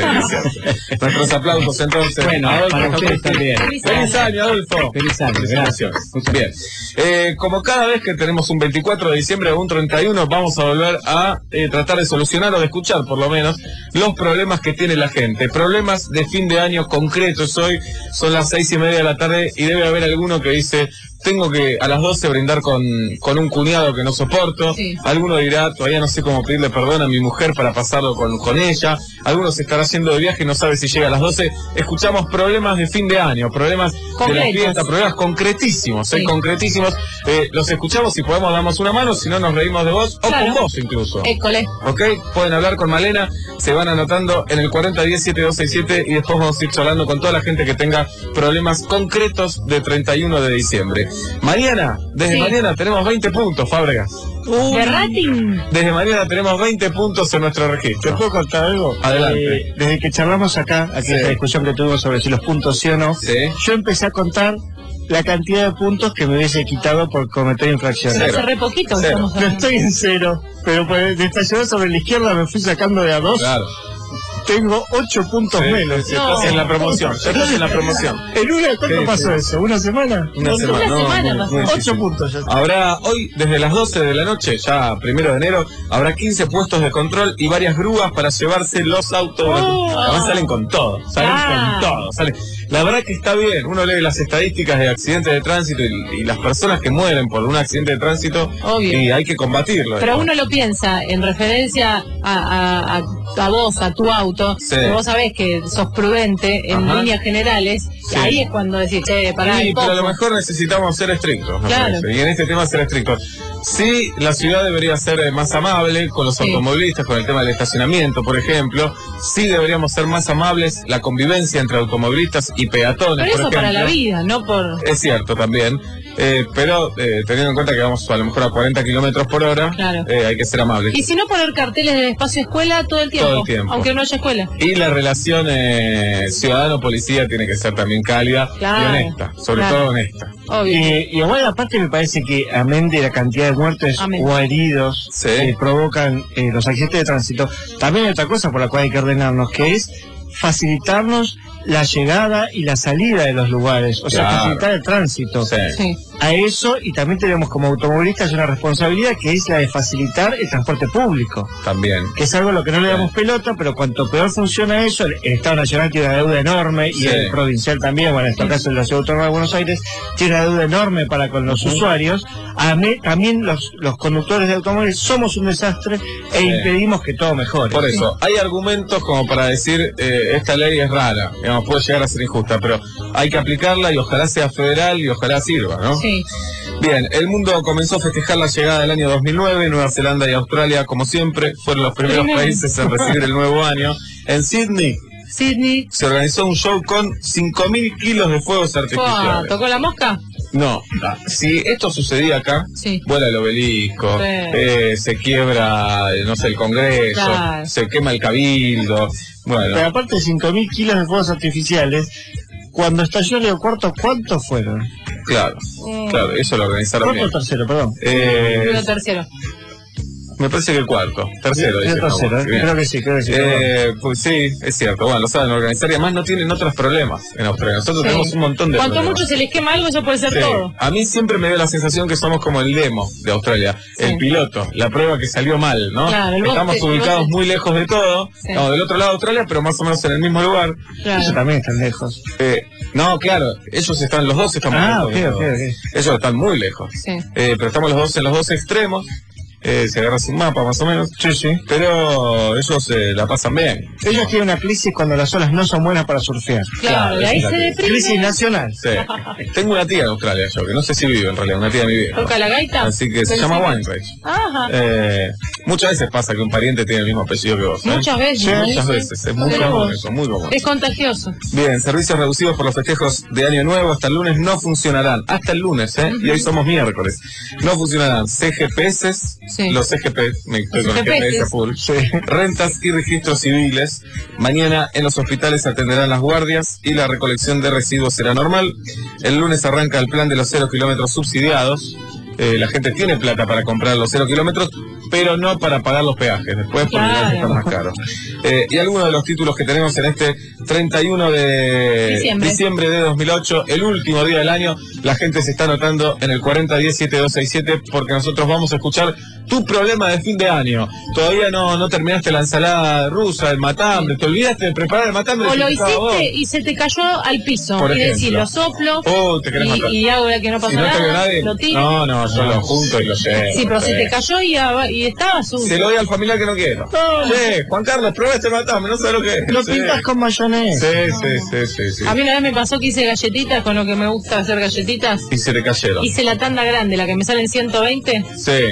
sí, sí. Nuestros aplausos entonces. Bueno, Adolfo para ustedes Stambulski. también. Feliz Feliz año, Adolfo. Feliz año, Felicitaciones. gracias. Bien. Eh, como cada vez que tenemos un veinticuatro de diciembre o un treinta y uno, vamos a volver a eh, tratar de solucionar o de escuchar, por lo menos, los problemas que tiene la gente. Problemas de fin de año concretos hoy. Son las seis y media de la tarde y debe haber alguno que dice, tengo que a las doce brindar con, con un cuñado que no soporto. Sí. Alguno dirá, todavía no sé cómo pedirle perdón a mi mujer para pasarlo con, con ella. Algunos se estará haciendo de viaje y no sabe si llega a las doce. Escuchamos problemas de fin de año, problemas de la Concretos. fiesta, problemas concretísimos, ¿eh? Sí. concretísimos. Eh, los escuchamos y podemos darnos una mano, si no nos reímos de vos, o Claro. con vos incluso. École. ¿Ok? Pueden hablar con Malena, se van anotando en el cuarenta diez setenta y dos sesenta y siete y después vamos a ir charlando con toda la gente que tenga problemas concretos de treinta y uno de diciembre. Mañana, desde Sí. mañana tenemos veinte puntos, Fábregas. De rating. Desde mañana tenemos veinte puntos en nuestro ¿Te registro. puedo contar algo? Adelante. Eh, desde que charlamos acá, aquí Sí. esta discusión que tuvimos sobre si los puntos sí o no, Sí. yo empecé a contar la cantidad de puntos que me hubiese quitado por cometer infracciones. Cero. Hace re poquito que Cero. estamos No hablando. estoy en cero, pero pues, de estacionar sobre la izquierda me fui sacando de a dos. Claro. Tengo ocho puntos Sí, menos. sí, estás en la promoción. Ya estás en la promoción. ¿En una? ¿Cuánto Sí, pasó sí. eso? ¿Una semana? Una No, semana. Una no, semana muy- pasó. muy Ocho difícil. puntos ya. Habrá hoy, desde las doce de la noche, ya primero de enero, habrá quince puestos de control y varias grúas para llevarse los autos. Oh. Además salen con todo, salen Ah. con todo. Salen. La verdad que está bien, uno lee las estadísticas de accidentes de tránsito y, y las personas que mueren por un accidente de tránsito, Obvio. y hay que combatirlo. Pero esto. uno lo piensa en referencia a, a, a, a vos, a tu auto, Sí. que vos sabés que sos prudente en Ajá. líneas generales, Sí. ahí es cuando decís, che, pará, Sí, un pero a lo poco. mejor necesitamos ser estrictos, me Claro. parece, y en este tema ser estrictos. Sí, la ciudad debería ser eh, más amable con los Sí. automovilistas, con el tema del estacionamiento, por ejemplo. Sí deberíamos ser más amables, la convivencia entre automovilistas y peatones, Pero por eso para la ejemplo. vida, no por... Es cierto también, eh, pero eh, teniendo en cuenta que vamos a lo mejor a cuarenta kilómetros por hora, Claro. eh, hay que ser amables. Y si no, poner carteles de espacio escuela todo el tiempo, Todo el tiempo. aunque no haya escuela. Y la relación eh, ciudadano-policía tiene que ser también cálida Claro, y honesta, sobre claro. todo honesta. Obvio. Eh, y igual aparte me parece que amén de la cantidad de muertes Amén. o heridos Sí. que provocan eh, los accidentes de tránsito, también hay otra cosa por la cual hay que ordenarnos, que es facilitarnos la llegada y la salida de los lugares, o sea, Claro. facilitar el tránsito. Sí. Sí. A eso, y también tenemos como automovilistas una responsabilidad que es la de facilitar el transporte público, También. que es algo a lo que no le damos pelota, pero cuanto peor funciona eso, el, el Estado Nacional tiene una deuda enorme, Sí. y el provincial también, bueno, en este caso la Ciudad Autónoma de Buenos Aires, tiene una deuda enorme para con los usuarios. A mí, también los, los conductores de automóviles somos un desastre e Sí. impedimos que todo mejore. Por eso, hay argumentos como para decir, eh, esta ley es rara, digamos, puede llegar a ser injusta, pero hay que aplicarla y ojalá sea federal y ojalá sirva, ¿no? Sí. Bien, el mundo comenzó a festejar la llegada del año dos mil nueve, Nueva Zelanda y Australia, como siempre, fueron los primeros Primero. países en recibir el nuevo año. En Sydney Sydney. se organizó un show con cinco mil kilos de fuegos Fua, artificiales. ¿tocó la mosca? No, si esto sucedía acá, Sí. vuela el obelisco, Sí. eh, se quiebra, no sé, el Congreso, Claro. se quema el Cabildo. Bueno, Pero aparte de cinco mil kilos de fuegos artificiales, cuando estalló el aeropuerto, ¿cuántos fueron? claro, claro, eso lo organizaron Cuarto bien. o tercero, perdón. Eh, Uno tercero. me parece que el cuarto, tercero, Yo dice. tercero, no, eh, bien. creo que sí, creo que sí. Eh, pues sí, es cierto, bueno, lo saben organizar y además no tienen otros problemas en Australia. Nosotros Sí. tenemos un montón de Cuanto problemas. mucho se les quema algo, eso puede ser Sí. todo. A mí siempre me dio la sensación que somos como el demo de Australia, Sí. el piloto, la prueba que salió mal, ¿no? Claro, el Estamos bote, el ubicados bote. muy lejos de todo, Sí. estamos del otro lado de Australia, pero más o menos en el mismo lugar. Claro. Eso también está lejos. Eh, no, claro, ellos están, los dos están muy Ah, lejos de ok, todo. ok, ok. Ellos están muy lejos. Sí. Eh, pero estamos los dos en los dos extremos. Eh, se agarra sin mapa más o menos. Sí, sí. Pero ellos eh, la pasan bien. Ellos tienen una crisis cuando las olas no son buenas para surfear. Claro, de ahí esa se es la deprime. Crisis nacional. Sí. Tengo una tía en Australia yo, que no sé si vive en realidad, una tía de mi vida. ¿Toca la gaita? Así que se Pero llama sí. Wainwright. Ajá. Eh, muchas veces pasa que un pariente tiene el mismo apellido que vos. ¿eh? Muchas veces. Sí, ¿no? muchas Sí. veces. Es muy Sí. común eso, muy común. Es contagioso. Bien, servicios reducidos por los festejos de Año Nuevo hasta el lunes no funcionarán. Hasta el lunes, ¿eh? Y hoy somos miércoles. No funcionarán C G P S, Sí. los C G P, me estoy Los con el G P S. G P S a full. Rentas y registros civiles. Mañana en los hospitales se atenderán las guardias y la recolección de residuos será normal. El lunes arranca el plan de los cero kilómetros subsidiados. Eh, la gente tiene plata para comprar los cero kilómetros, pero no para pagar los peajes. Después porque Claro. están más caros. Eh, y algunos de los títulos que tenemos en este treinta y uno de Diciembre. diciembre de dos mil ocho, el último día del año, la gente se está anotando en el cuarenta diez siete dos seis siete porque nosotros vamos a escuchar tu problema de fin de año. Todavía no, no terminaste la ensalada rusa, el matambre, te olvidaste de preparar el matambre. O que lo te tocaba a vos. hiciste y se te cayó al piso. Por y decís, ejemplo. lo soplo Oh, te querés matar. y, y hago de que no pasó Si no te vio nada, nadie, lo tiro. no, no, yo lo junto y lo llevo. Sí, pero se Sí. te cayó y, a- y estaba sucio. Se lo doy al familiar que no quiero. Sí, Juan Carlos, prueba este matambre, no sé lo que es. Lo Sí. pintas con mayonesa. Sí, sí, sí, sí, sí. A mí una vez me pasó que hice galletitas con lo que me gusta hacer galletitas. Y se te cayeron. Hice la tanda grande, la que me sale en ciento veinte, Sí.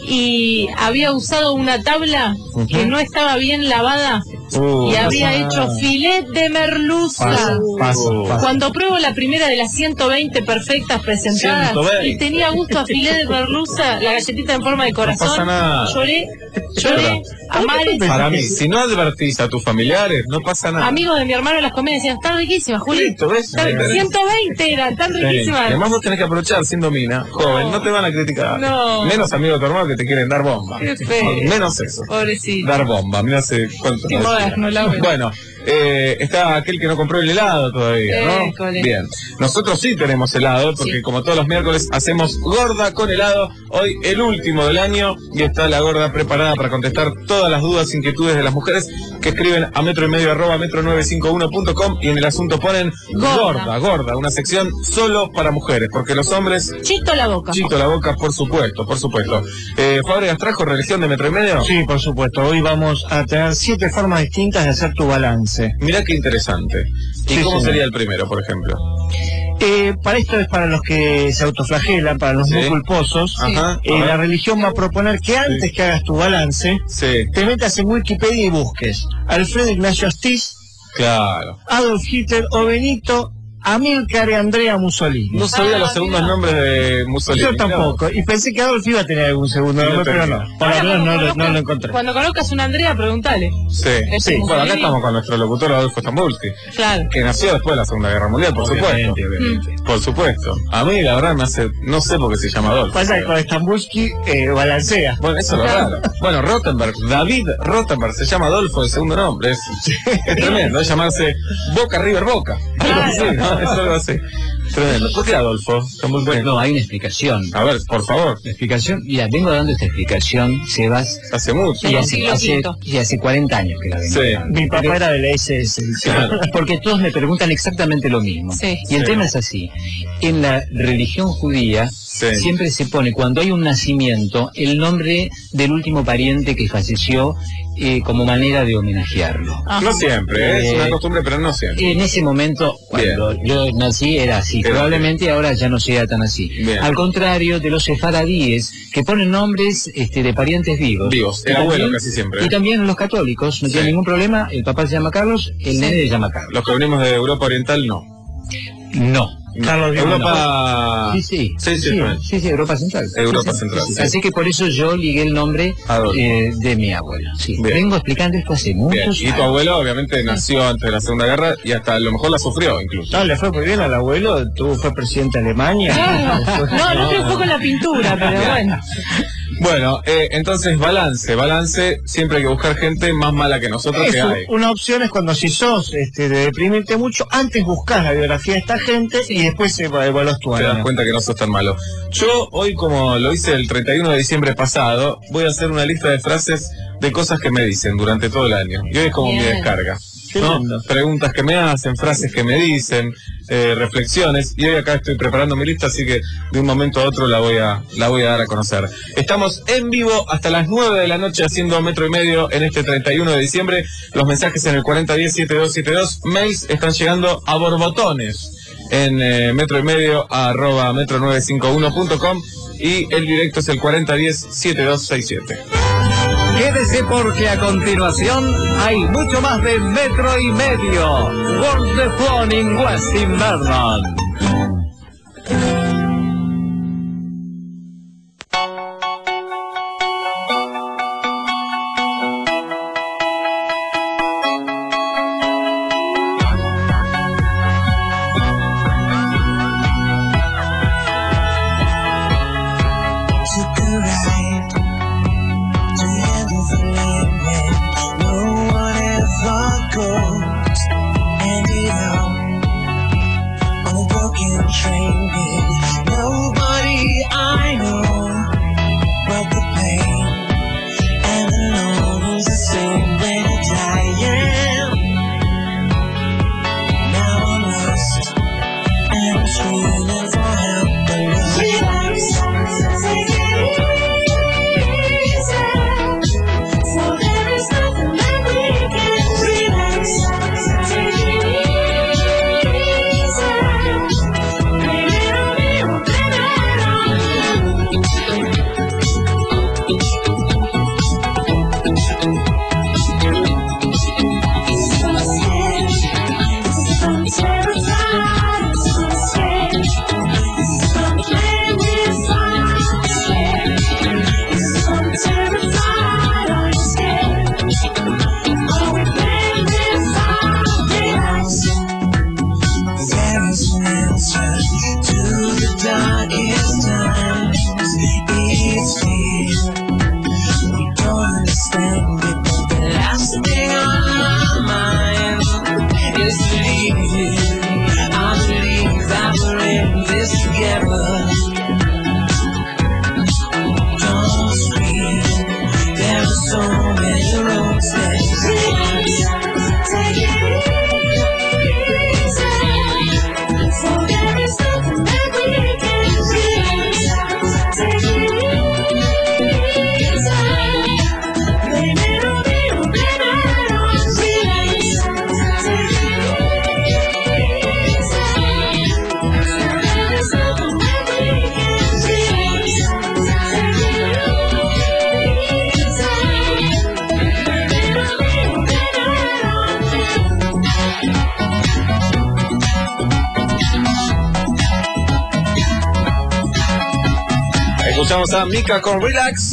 y había usado una tabla que no estaba bien lavada Uh, y había pasa hecho nada. filet de merluza. Pasa, pasa, pasa. Cuando pruebo la primera de las ciento veinte perfectas presentadas ciento veinte. y tenía gusto a filet de merluza, la galletita en forma de corazón, pasa nada. lloré, lloré a mares. Para mí, si no advertís a tus familiares, no pasa nada. Amigos de mi hermano las comían y decían, están riquísimas, Juli. Listo, ¿ves? Están- ciento veinte eran, tan Sí. riquísimas. Además vos tenés que aprovechar siendo mina, joven, no te van a criticar. No. Menos amigos de tu hermano que te quieren dar bomba. Qué feo. Menos eso. Pobrecito. Dar bomba, mira hace cuánto. Qué no decía. moderno, la verdad. Bueno, eh, está aquel que no compró el helado todavía, ¿no? École. Bien. Nosotros sí tenemos helado, porque Sí. como todos los miércoles hacemos gorda con helado. Hoy el último del año y está la gorda preparada para contestar todas las dudas, inquietudes de las mujeres que escriben a metro y medio arroba metro nueve cinco uno punto com y en el asunto ponen Gorda. gorda, gorda, una sección solo para mujeres, porque los hombres Chito la boca. chito la boca, por supuesto, por supuesto. Eh, Fábregas trajo religión de metro y medio. Sí, por supuesto. Hoy vamos a tener siete formas distintas de hacer tu balance. Mirá qué interesante. ¿Y Sí, cómo señor. sería el primero, por ejemplo? Eh, para esto es para los que se autoflagelan, para los Sí. muy culposos. Ajá. Eh, a ver. la religión va a proponer que antes que hagas tu balance, Sí, te metas en Wikipedia y busques Alfredo Ignacio Astiz, claro. Adolf Hitler o Benito Amílcar y Andrea Mussolini. No sabía Ah, los segundos mira. nombres de Mussolini. Yo tampoco, y pensé que Adolf iba a tener algún segundo Sí, nombre, yo pero también. no. Por lo menos no, lo- no lo encontré. Cuando conozcas una Andrea, pregúntale. Sí, Es sí. un Bueno, acá Mussolini. estamos con nuestro locutor Adolfo Stambulski, Claro. que nació después de la Segunda Guerra Mundial, por supuesto. Por supuesto. A mí, la verdad, me hace. No sé por qué se llama Adolfo. Pasa que con Stambulski eh, balancea. Bueno, eso es lo raro. Bueno, Rottenberg, David Rottenberg, se llama Adolfo de segundo nombre. Es, es tremendo, es llamarse Boca River Boca. Algo así, ¿no? Es algo así. Tremendo. ¿Por qué Adolfo? Stambulski? No, hay una explicación. A ver, por favor. La explicación, mira, vengo dando esta explicación, Sebas, Hace mucho. y Sí, hace, siglo hace, quinto. y hace cuarenta años que la vengo Sí. dando. Mi papá era de la S S. Claro. Porque todos me preguntan exactamente lo mismo. Sí. Y el Sí. tema es así. En la religión judía Sí. siempre se pone, cuando hay un nacimiento, el nombre del último pariente que falleció eh, como manera de homenajearlo. Ajá. No siempre, ¿eh? es Eh, una costumbre, pero no siempre. En ese momento, cuando yo nací, era así. Era Probablemente ahora ya no sea tan así. Bien. Al contrario de los sefaradíes, que ponen nombres este, de parientes vivos. Vivos, Y el abuelo también- casi siempre. Y también los católicos, no Sí. tiene ningún problema. El papá se llama Carlos, el nene se llama Carlos. Los que venimos de Europa Oriental, no. No. Carlos Diego. Europa... Sí, sí. Sí, sí, sí, fue. sí, sí, Europa Central. Europa Sí, sí, Central, sí, sí. sí. Así que por eso yo ligué el nombre eh, de mi abuelo. Sí. Bien. Vengo explicando esto hace Bien. muchos Y tu años. abuelo obviamente nació antes de la Segunda Guerra y hasta a lo mejor la sufrió incluso. No, le fue muy bien al abuelo, tuvo, fue presidente de Alemania. No, no triunfó con la pintura, pero bueno. Bueno, eh, entonces balance, balance, siempre hay que buscar gente más mala que nosotros que Eso, hay. una opción es cuando si sos este, de deprimirte mucho, antes buscas la biografía de esta gente y después evaluás tu Te das año. cuenta que no sos tan malo. Yo hoy, como lo hice el treinta y uno de diciembre pasado, voy a hacer una lista de frases de cosas que me dicen durante todo el año. Y hoy es como Bien. mi descarga. Qué ¿no? lindo. Preguntas que me hacen, frases que me dicen, eh, reflexiones. Y hoy acá estoy preparando mi lista, así que de un momento a otro la voy a, la voy a dar a conocer. Estamos en vivo hasta las nueve de la noche haciendo metro y medio en este treinta y uno de diciembre. Los mensajes en el cuarenta diez setenta y dos setenta y dos. Mails están llegando a borbotones en eh, metro y medio arroba metro novecientos cincuenta y uno punto com y el directo es el cuarenta diez setenta y dos sesenta y siete. Quédese porque a continuación hay mucho más de Metro y Medio. World the Phone in West Invernon. Escuchamos a Mika con Relax.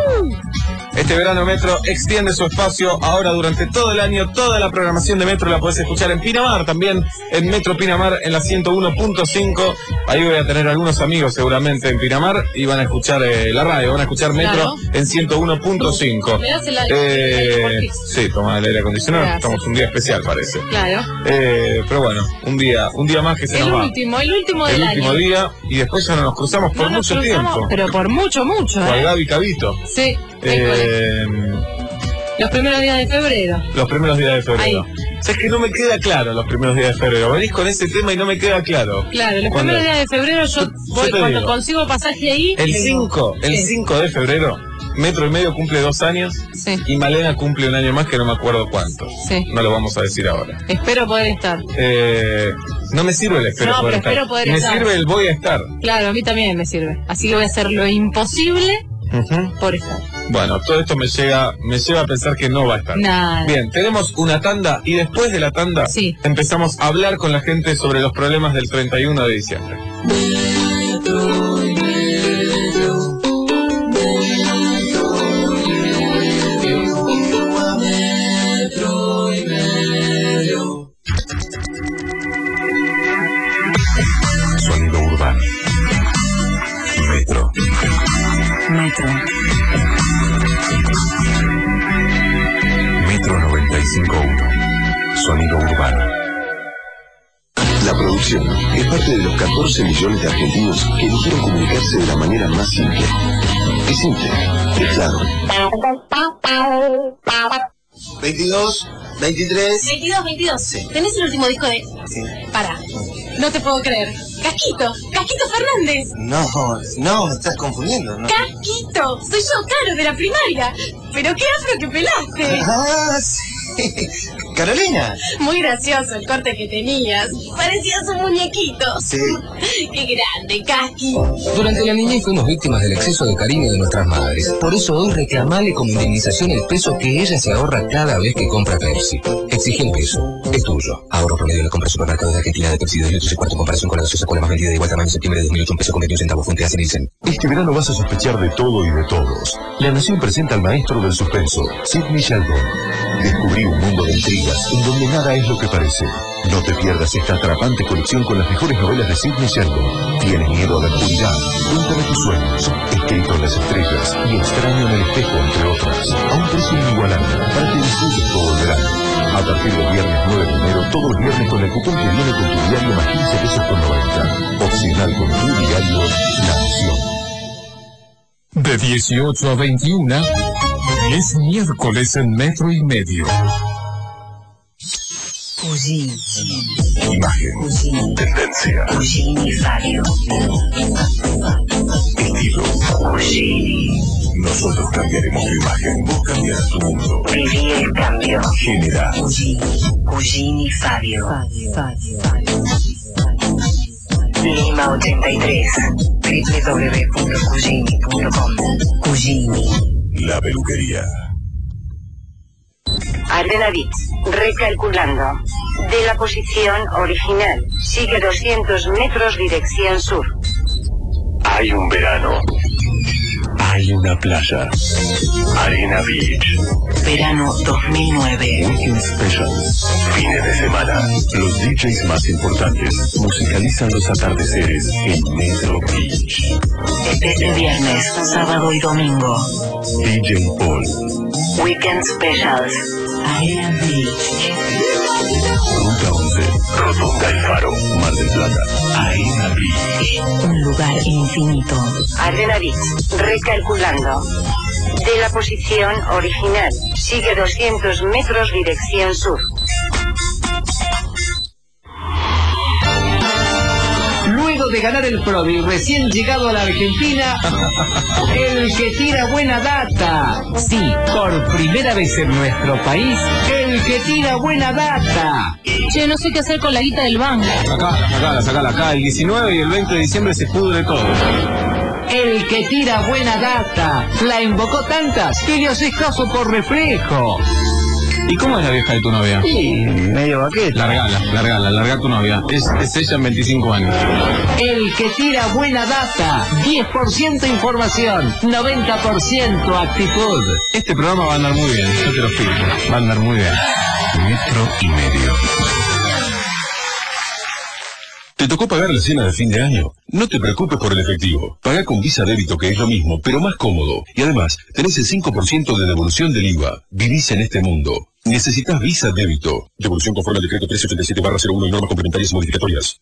Este verano Metro extiende su espacio ahora durante todo el año. Toda la programación de Metro la podés escuchar en Pinamar, también en Metro Pinamar en la ciento uno punto cinco. Ahí voy a tener algunos amigos seguramente en Pinamar y van a escuchar eh, la radio, van a escuchar Metro Claro. en ciento uno punto cinco. ¿Me das el aire? Eh, sí, toma el aire acondicionado. Gracias. Estamos un día especial, parece. Claro. Eh, pero bueno, un día, un día más que se El nos va. último, el último El del último año. día y después ya no nos cruzamos por No nos mucho cruzamos, tiempo. pero por mucho, mucho, Cual ¿eh? Gaby Cabito. Sí, ahí con él. Eh, Los primeros días de febrero. los primeros días de febrero. Ahí. ¿Sabes que no me queda claro los primeros días de febrero? Venís con ese tema y no me queda claro. Claro, los Cuando- primeros días de febrero yo voy, te cuando digo. consigo pasaje ahí. El digo, cinco, el ¿qué? cinco de febrero, Metro y Medio cumple dos años Sí. y Malena cumple un año más que no me acuerdo cuánto. Sí. No lo vamos a decir ahora. Espero poder estar. Eh, no me sirve el espero No, poder pero estar. espero poder me estar. sirve el voy a estar. Claro, a mí también me sirve. Así que voy a hacer lo imposible Uh-huh. por estar. Bueno, todo esto me llega, me lleva a pensar que no va a estar. Nada. Bien, tenemos una tanda y después de la tanda sí. empezamos a hablar con la gente sobre los problemas del treinta y uno de diciembre. Metro y medio, metro y medio. Sonido urbano. Metro. Metro. Metro noventa y cinco punto uno. Sonido urbano. La producción es parte de los catorce millones de argentinos que eligieron comunicarse de la manera más simple. Es simple, es claro. veintidós, veintitrés. veintidós, veintidós. Sí. ¿Tenés el último disco de...? Sí. Pará. No te puedo creer. Casquito. Casquito Fernández. No, no, me estás confundiendo, ¿no? Casquito. Soy yo, Caro, de la primaria. Pero qué afro que pelaste. Ah, sí. Carolina. Muy gracioso el corte que tenías. Parecías un muñequito. Sí. Qué grande, Casqui. Durante la niñez fuimos víctimas del exceso de cariño de nuestras madres. Por eso hoy reclamale como indemnización el peso que ella se ahorra cada vez que compra Pepsi. Exige el peso. Es tuyo. Ahorro promedio de la compra de supermercados de Argentina de Pepsi dos litros y cuarto en comparación con la gaseosa cola más vendida de igual tamaño en septiembre de dos mil ocho, un peso con veintiún centavos. Fuente Hace Nielsen. Este verano vas a sospechar de todo y de todos. La Nación presenta al maestro del suspenso, Sidney Sheldon. Descubrí un mundo de intrigas en donde nada es lo que parece. No te pierdas esta atrapante colección con las mejores novelas de Sidney Sheldon. ¿Tienes miedo a la oscuridad? Cuéntame tus sueños. Escrito en las estrellas y extraño en el espejo, entre otras. A un precio inigualable para que disfrutes todo el verano. A partir del viernes nueve de enero, todos los viernes con el cupón que viene con tu diario más quince pesos con noventa. Opcional con tu diario, La Nación. De dieciocho a veintiuna es miércoles en Metro y Medio. Cugini. Imagen. Cugini. Tendencia. Cugini Radio. Estilo. Cugini. Nosotros cambiaremos tu imagen. Vos cambiarás tu mundo. Viví el cambio. Genera. Cugini. Cugini Fabio. Lima ochenta y tres. doble u doble u doble u punto cugini punto com. Cugini. La peluquería. Arena Beats, recalculando. De la posición original, sigue doscientos metros dirección sur. Hay un verano. Hay una playa. Arena Beach. Verano dos mil nueve. Weekend Specials. Fines de semana. Los D Js más importantes musicalizan los atardeceres en Metro Beach. Este viernes, sábado y domingo. D J Paul. Weekend Specials. Arena Beach. Ruta once. Rotonda El Faro. Mar del Plata. Arena Beach. Un lugar infinito. Arena Beach, recalculando. De la posición original, sigue doscientos metros dirección sur. Luego de ganar el Prodi, recién llegado a la Argentina, el que tira buena data. Sí, por primera vez en nuestro país, el que tira buena data. Che, no sé qué hacer con la guita del banco. Acá, acá, sacala acá. El diecinueve y el veinte de diciembre se pudre todo. El que tira buena data. La invocó tantas que le haces caso por reflejo. ¿Y cómo es la vieja de tu novia? Sí, medio vaqueta. Largala, largala, larga a tu novia. Es, es ella en veinticinco años. El que tira buena data. diez por ciento información, noventa por ciento actitud. Este programa va a andar muy bien, yo te lo explico. Va a andar muy bien. Metro y Medio. ¿Te tocó pagar la cena de fin de año? No te preocupes por el efectivo. Pagá con Visa Débito, que es lo mismo, pero más cómodo. Y además, tenés el cinco por ciento de devolución del I V A. Vivís en este mundo. Necesitas Visa Débito. Devolución conforme al decreto trescientos ochenta y siete barra cero uno y normas complementarias y modificatorias.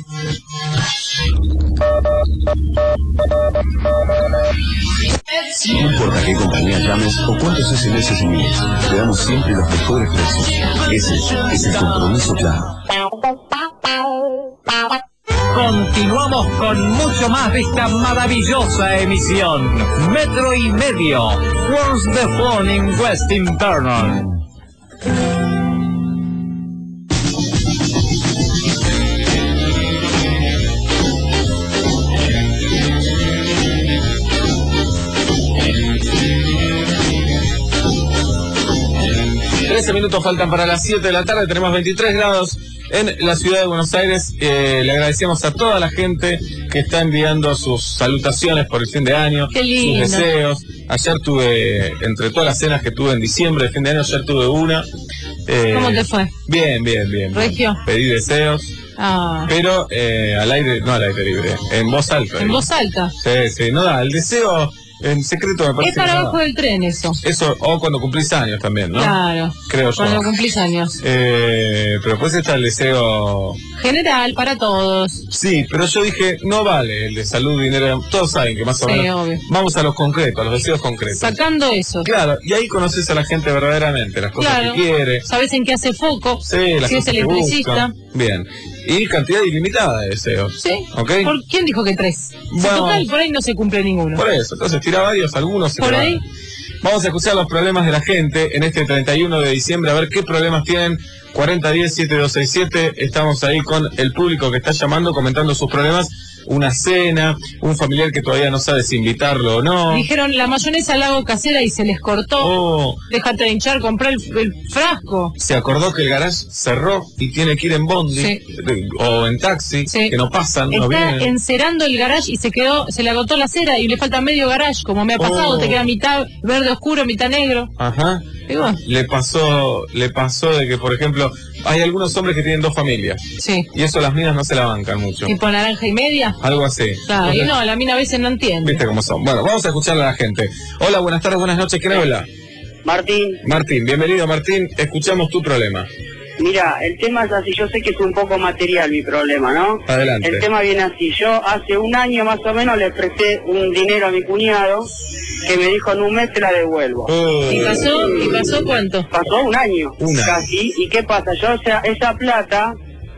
No importa qué compañía llames o cuántos S M S envíes, te damos siempre los mejores precios. Ese es el compromiso claro. Continuamos con mucho más de esta maravillosa emisión. Metro y Medio. Where's the phone in West Invernon? quince minutos faltan para las siete de la tarde, tenemos veintitrés grados en la ciudad de Buenos Aires. Eh, le agradecemos a toda la gente que está enviando sus salutaciones por el fin de año, Qué lindo. sus deseos. Ayer tuve, entre todas las cenas que tuve en diciembre de fin de año, ayer tuve una. Eh, ¿Cómo te fue? Bien, bien, bien. ¿Regio? Pedí deseos, Ah, pero eh, al aire, no al aire libre, en voz alta. en digo. voz alta. Sí, sí, no da, el deseo en secreto me parece Es para que no abajo da. del tren eso. Eso, o cuando cumplís años también, ¿no? Claro. Creo yo. Cuando cumplís años. Eh, pero después está el deseo... General, para todos. Sí, pero yo dije, no vale el de salud, dinero, todos saben que más o Sí, menos... obvio. Vamos a los concretos, a los deseos concretos. Sacando eso. Claro, y ahí conoces a la gente verdaderamente, las cosas Claro. que quiere. Sabes en qué hace foco. Sí, las si es cosas que electricista. busca. Bien. Y cantidad ilimitada de deseos. Sí. ¿Ok? ¿Por quién dijo que tres? Si Bueno. total, por ahí no se cumple ninguno. Por eso, entonces tira varios, algunos se Por te van. ahí. Vamos a escuchar los problemas de la gente en este treinta y uno de diciembre, a ver qué problemas tienen. cuarenta diez, setenta y dos sesenta y siete, estamos ahí con el público que está llamando, comentando sus problemas. Una cena, un familiar que todavía no sabe si invitarlo o no. Dijeron, la mayonesa la hago casera y se les cortó. Oh. Déjate de hinchar, comprá el, el frasco. Se acordó que el garage cerró y tiene que ir en bondi Sí. de- o en taxi, que no pasan, no Está vienen. encerando el garage y se quedó, se le agotó la cera y le falta medio garage, como me ha pasado, Oh. te queda mitad verde oscuro, mitad negro. Ajá. Y bueno, Le pasó, le pasó de que, por ejemplo, hay algunos hombres que tienen dos familias. sí. Y eso las minas no se la bancan mucho. Tipo naranja y media. Algo así. Claro, y Entonces, no, la mina a veces no entiende. viste cómo son. Bueno, vamos a escuchar a la gente. Hola, buenas tardes, buenas noches. ¿Quién habla? Martín, Martín, bienvenido Martín. Escuchamos tu problema. mira, el tema es así, yo sé que es un poco material mi problema, ¿no? Adelante. El tema viene así, yo hace un año más o menos le presté un dinero a mi cuñado que me dijo en un mes te la devuelvo. Oh. ¿Y pasó? ¿Y pasó cuánto? Pasó un año, Un año. casi, ¿y qué pasa? Yo o sea, esa plata,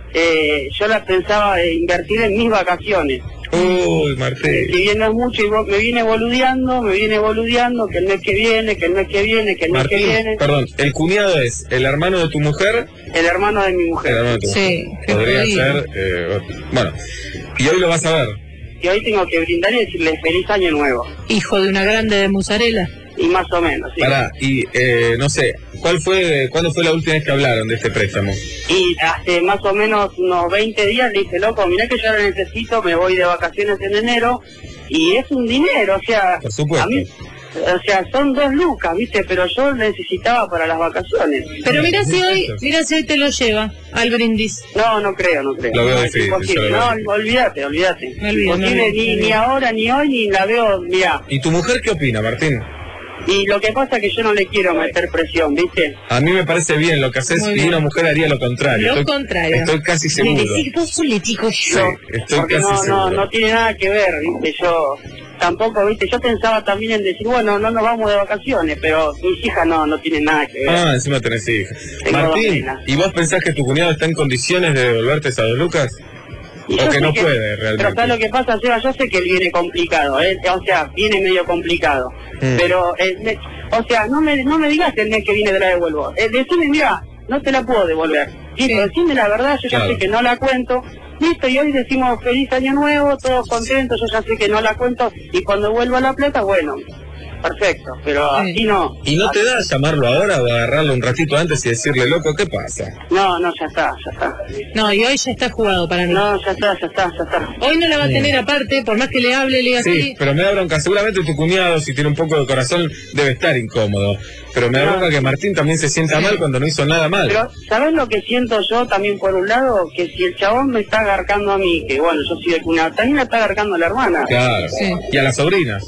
eh, yo la pensaba de invertir en mis vacaciones. Uy, Martín. Si bien no es mucho y vo- me viene boludeando, me viene boludeando, que el mes que viene, que el mes que viene, que el mes que Martín, viene, perdón, el cuñado es el hermano de tu mujer. el hermano de mi El mujer. hermano de tu Sí, mujer. qué Podría jodido. ser. Eh, bueno, y hoy lo vas a ver. Y hoy tengo que brindar y decirle feliz año nuevo. Hijo de una grande de mozzarella. Y más o menos, sí. Pará, y eh, no sé, ¿cuál fue, ¿cuándo fue la última vez que hablaron de este préstamo? Y hace más o menos unos veinte días le dije, loco, mirá que yo lo necesito, me voy de vacaciones en enero, y es un dinero, o sea, Por supuesto. a mí, o sea, son dos lucas, ¿viste? Pero yo necesitaba para las vacaciones. Pero mirá si hoy, mirá si hoy te lo lleva al brindis. No, no creo, no creo. Lo veo No, es difícil, imposible. yo lo No, veo. olvídate, olvídate. Me olvido, me Imposible, olvido, ni, me ni olvido. ahora, ni hoy, ni la veo, mirá. ¿Y tu mujer qué opina, Martín? Y lo que pasa es que yo no le quiero meter presión, ¿viste? A mí me parece bien lo que haces Muy y bien. una mujer haría lo contrario. Lo estoy, contrario. Estoy casi seguro. vos le digo yo. Sí, estoy Porque casi no, no, seguro. no tiene nada que ver, ¿viste? Yo tampoco, ¿viste? Yo pensaba también en decir, bueno, no nos vamos de vacaciones, pero mis hijas no, no tienen nada que ver. Ah, encima tenés hija. Tengo dos Martín, nenas. ¿y vos pensás que tu cuñado está en condiciones de devolverte esas dos lucas? Y ¿O yo que sé no puede Pero realmente? ¿sabes lo que pasa, Seba? Yo sé que él viene complicado, ¿eh? O sea, viene medio complicado. Mm. Pero, eh, me- o sea, no me, no me digas que el mes que viene te la devuelvo. Eh, decime, mira, no te la puedo devolver. Listo, decime la verdad, yo ya Claro. sé que no la cuento. Listo, y hoy decimos feliz año nuevo, todos contentos, yo ya sé que no la cuento. Y cuando vuelva la plata, bueno, perfecto. Pero así no. ¿Y no te da llamarlo ahora o agarrarlo un ratito antes y decirle, loco, qué pasa? No, no, ya está, ya está. No, y hoy ya está jugado para mí. No, ya está, ya está, ya está. Hoy no la va a tener aparte, por más que le hable, le diga Sí, así. pero me da bronca. Seguramente tu cuñado, si tiene un poco de corazón, debe estar incómodo. Pero me da No. bronca que Martín también se sienta mal cuando no hizo nada mal. Pero, ¿sabes lo que siento yo también por un lado? Que si el chabón me está agarcando a mí, que bueno, yo soy de cuñado, también la está agarcando a la hermana. Claro. Y a las sobrinas.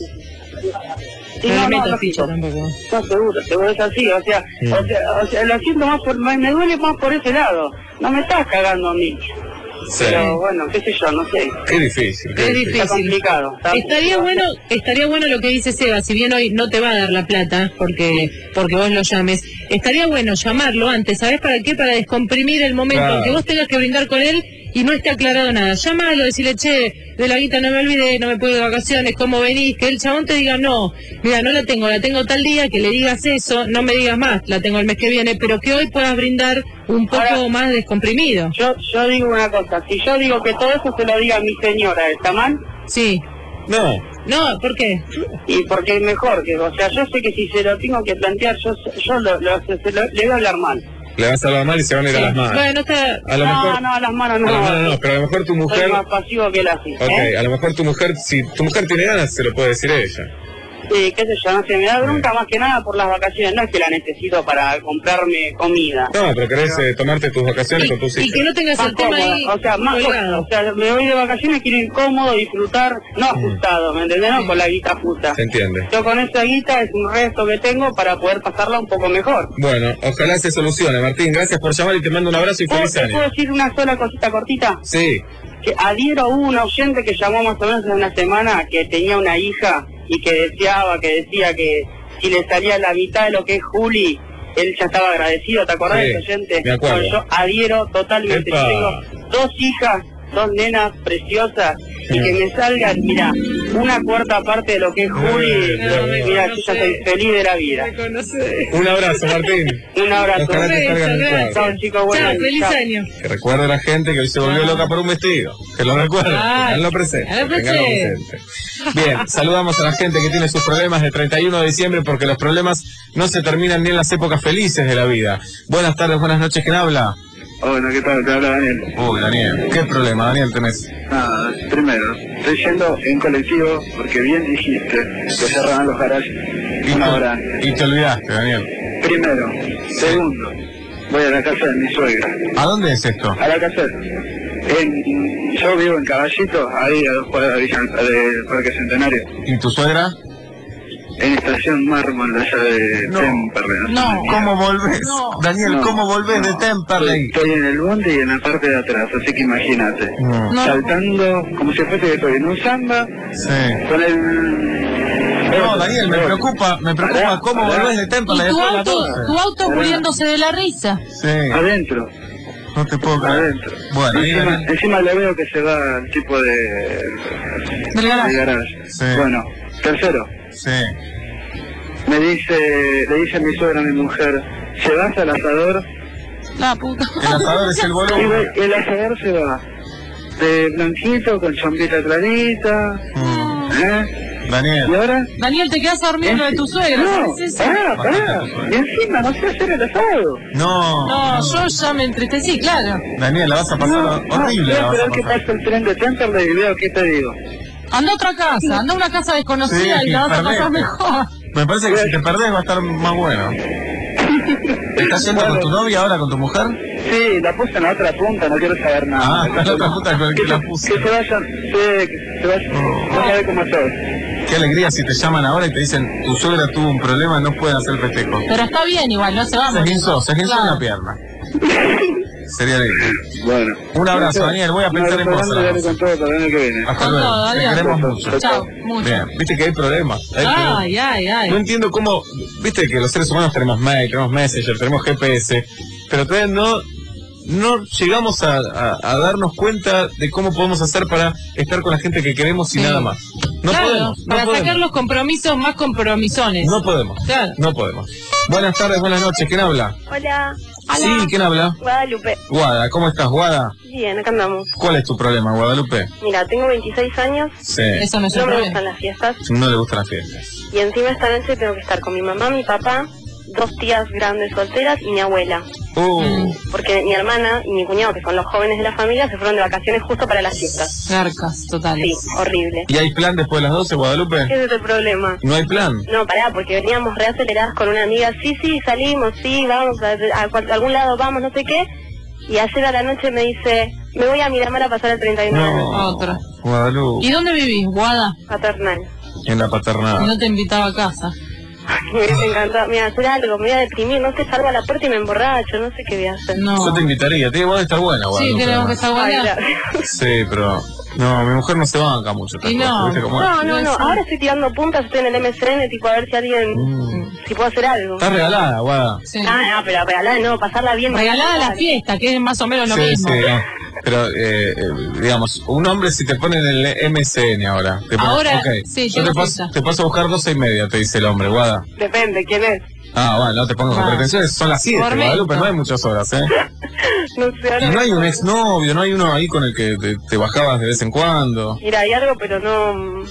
Sí, No no, le no, metas no, ficha tampoco. no, seguro, seguro es así, o sea, Mm. o sea, o sea, lo siento más por, me, me duele más por ese lado, no me estás cagando a mí. Sí. Pero bueno, qué sé yo, no sé. Qué difícil. Qué Es difícil. Está complicado. está Estaría complicado. bueno, estaría bueno lo que dice Seba, si bien hoy no te va a dar la plata porque porque vos lo llames, estaría bueno llamarlo antes, ¿sabés para qué? Para descomprimir el momento, Claro. que vos tengas que brindar con él y no esté aclarado nada. Llámalo, decirle, che, de la guita no me olvidé, no me puedo ir de vacaciones, ¿cómo venís? Que el chabón te diga, no, mira, no la tengo, la tengo tal día, que le digas eso, no me digas más, la tengo el mes que viene, pero que hoy puedas brindar un poco Ahora, más descomprimido. Yo, yo digo una cosa, si yo digo que todo eso se lo diga a mi señora, ¿está mal? Sí. No. No, ¿por qué? Y porque es mejor, que, o sea, yo sé que si se lo tengo que plantear, yo, yo lo, lo, se lo- le voy a hablar mal. Le vas a hablar mal y se van a ir a las manos. Bueno, está... A lo no, mejor- no, a las manos no. A las manos no, pero a lo mejor tu mujer... Soy más pasivo que él así. Ok, ¿eh? a lo mejor tu mujer, si tu mujer tiene ganas, se lo puede decir ella. Sí, qué sé yo, no sé, me da bronca más que nada por las vacaciones, no es que la necesito para comprarme comida. No, pero querés eh, tomarte tus vacaciones con tus hijos. Y que no tengas Más el tema cómoda, ahí o sea, más colgado. cómodo, o sea, me voy de vacaciones, quiero ir cómodo, disfrutar, no ajustado, ¿me entendés? No con la guita justa. Se entiende. Yo con esa guita es un resto que tengo para poder pasarla un poco mejor. Bueno, ojalá se solucione, Martín. Gracias por llamar y te mando un abrazo y ¿Puedo, feliz ¿Te año. puedo decir una sola cosita cortita? Sí. Que adhiero a un oyente que llamó más o menos hace una semana que tenía una hija y que deseaba, que decía que si le salía la mitad de lo que es Juli, él ya estaba agradecido. ¿Te acordás Sí, de ese oyente? me acuerdo. Bueno, yo adhiero totalmente. Epa. Yo tengo dos hijas, dos nenas preciosas, y que me salgan, mira, una cuarta parte de lo que es Juli, Eh, mira, yo ya soy feliz de la vida. Un abrazo, Martín. Un abrazo. Ojalá te salgan el cuadro. Chao, chicos, buenas Chao, noches. feliz Chao. año. Que recuerde a la gente que hoy se volvió loca por un vestido. Que lo recuerde, Ah, tenganlo presente. tenganlo tenganlo presente. presente. Bien, saludamos a la gente que tiene sus problemas de treinta y uno de diciembre porque los problemas no se terminan ni en las épocas felices de la vida. Buenas tardes, buenas noches, ¿quién habla? Hola, ¿qué tal? Te habla Daniel. Uy, Daniel, ¿qué problema, Daniel, tenés? Nada, primero, estoy yendo en colectivo porque bien dijiste que cerraban los garajes una hora. Y te olvidaste, Daniel. Primero. Segundo, voy a la casa de mi suegra. ¿A dónde es esto? A la casa en, yo vivo en Caballito, ahí a dos cuadras de Villa- del Parque Centenario. ¿Y tu suegra? En Estación Mármol, allá de Temperley. No, ¿cómo volvés? Daniel, No. ¿cómo volvés de Temperley? Estoy en el bonde y en la parte de atrás, así que imagínate. No. Saltando como si fuese que estoy en un samba, Sí. con el... No, Daniel, me preocupa, me preocupa cómo volvés de Temperley Y tu después de las auto, doce. tu auto muriéndose de la risa. Sí. Adentro. No te puedo creer. Adentro. Bueno, ahí, encima, Daniel. encima le veo que se va el tipo de... Del garaje. de garage. Sí. Bueno, tercero. Sí. Me dice, le dice a mi suegra, a mi mujer, ¿llevas al asador? La puta. El asador es el Y volumen. ve- el asador se va de blanquito, con chombita clarita. ¿Eh? Daniel. ¿Y ahora? Daniel, te quedas dormiendo de tu suegra. No, ¿sabes eso? pará, pará. Y encima no sé hacer el asado. No. No, yo ya me entristecí, claro. Daniel, la vas a pasar No, horrible. no, voy la a vas a esperar que pasar. pase el tren de Temperley y veo qué te digo. Anda a otra casa, anda a una casa desconocida Sí, y la vas a perdete. pasar mejor. Me parece que si te perdés va a estar más bueno. ¿Estás yendo con tu novia ahora, con tu mujer? Sí, la puse en la otra punta, no quiero saber nada. Ah, está en la otra punta con el que que, la se- puse. que se vayan, sí, que se vayan. No sabe cómo soy. Qué alegría si te llaman ahora y te dicen tu suegra tuvo un problema y no pueden hacer festejo. Pero está bien igual, no se va a Se morir. esguinzó, se esguinzó Claro. una pierna. Sería lindo. Bueno. Un abrazo, Daniel. Voy a Un pensar en vos. abrazo grande, dale con todo para el año que viene. Hasta Con luego. todo, Te adiós. queremos mucho. Chao, mucho. Bien, viste que hay problemas. Hay problemas. Ay, ay, ay. No entiendo cómo, viste que los seres humanos tenemos mail, tenemos Messenger, tenemos G P S, pero todavía no, no llegamos a, a- a darnos cuenta de cómo podemos hacer para estar con la gente que queremos y Sí. nada más. No claro, podemos, no para podemos. sacar los compromisos más compromisones. No podemos, Claro. no podemos. Buenas tardes, buenas noches, ¿quién habla? Hola. Sí, ¿quién habla? Guadalupe. Guada, ¿cómo estás, Guada? Bien, acá andamos. ¿Cuál es tu problema, Guadalupe? Mira, tengo veintiséis años. Sí. Eso no es un No me problema. gustan las fiestas. No le gustan las fiestas. Y encima esta noche tengo que estar con mi mamá, mi papá, dos tías grandes solteras y mi abuela. Uh, Porque mi hermana y mi cuñado, que son los jóvenes de la familia, se fueron de vacaciones justo para las fiestas. Garcas, totales. Sí, horrible. ¿y hay plan después de las doce, Guadalupe? Ese es el problema. No hay plan. No, pará, porque veníamos reaceleradas con una amiga. Sí, sí, salimos, sí, vamos a, a cual- a algún lado, vamos, no sé qué. Y ayer a la noche me dice, me voy a Miramar a pasar el treinta y nueve. No. Otra. Guadalupe, ¿Y dónde vivís, Guada? Paternal. en la Y paternal. no te invitaba a casa. Me hubiese encantado. Mira, hacer algo, me voy a deprimir, no sé, salgo a la puerta y me emborracho, no sé qué voy a hacer. No. Yo te invitaría, te digo, vos estar buena, Sí, Guadalupe. queremos que está Ay, buena. gracias. Sí, pero no, mi mujer no se banca mucho. Y estas no. cosas, ¿viste cómo es? No, no, no, ahora estoy tirando puntas, estoy en el M S N, tipo a ver si alguien, Mm. si puedo hacer algo. Estás regalada, Guada. Sí. Ah, no, pero regalada no, pasarla bien. Regalada la fiesta, que es más o menos lo Sí, mismo. sí, no. Pero, eh, eh, digamos, un hombre si te pone en el M S N ahora. Te pone, Ahora, ok, sí, yo tengo te paso, fiesta. te paso a buscar doce y media, te dice el hombre, Guada. Depende, ¿quién es? Ah, bueno, no te pongo con Ah. pretensiones, son las siete, Correcto. Guadalupe, no hay muchas horas, ¿eh? No sé, ahora... Y no hay un exnovio, no hay uno ahí con el que te, te bajabas de vez en cuando. Mira, hay algo, pero no...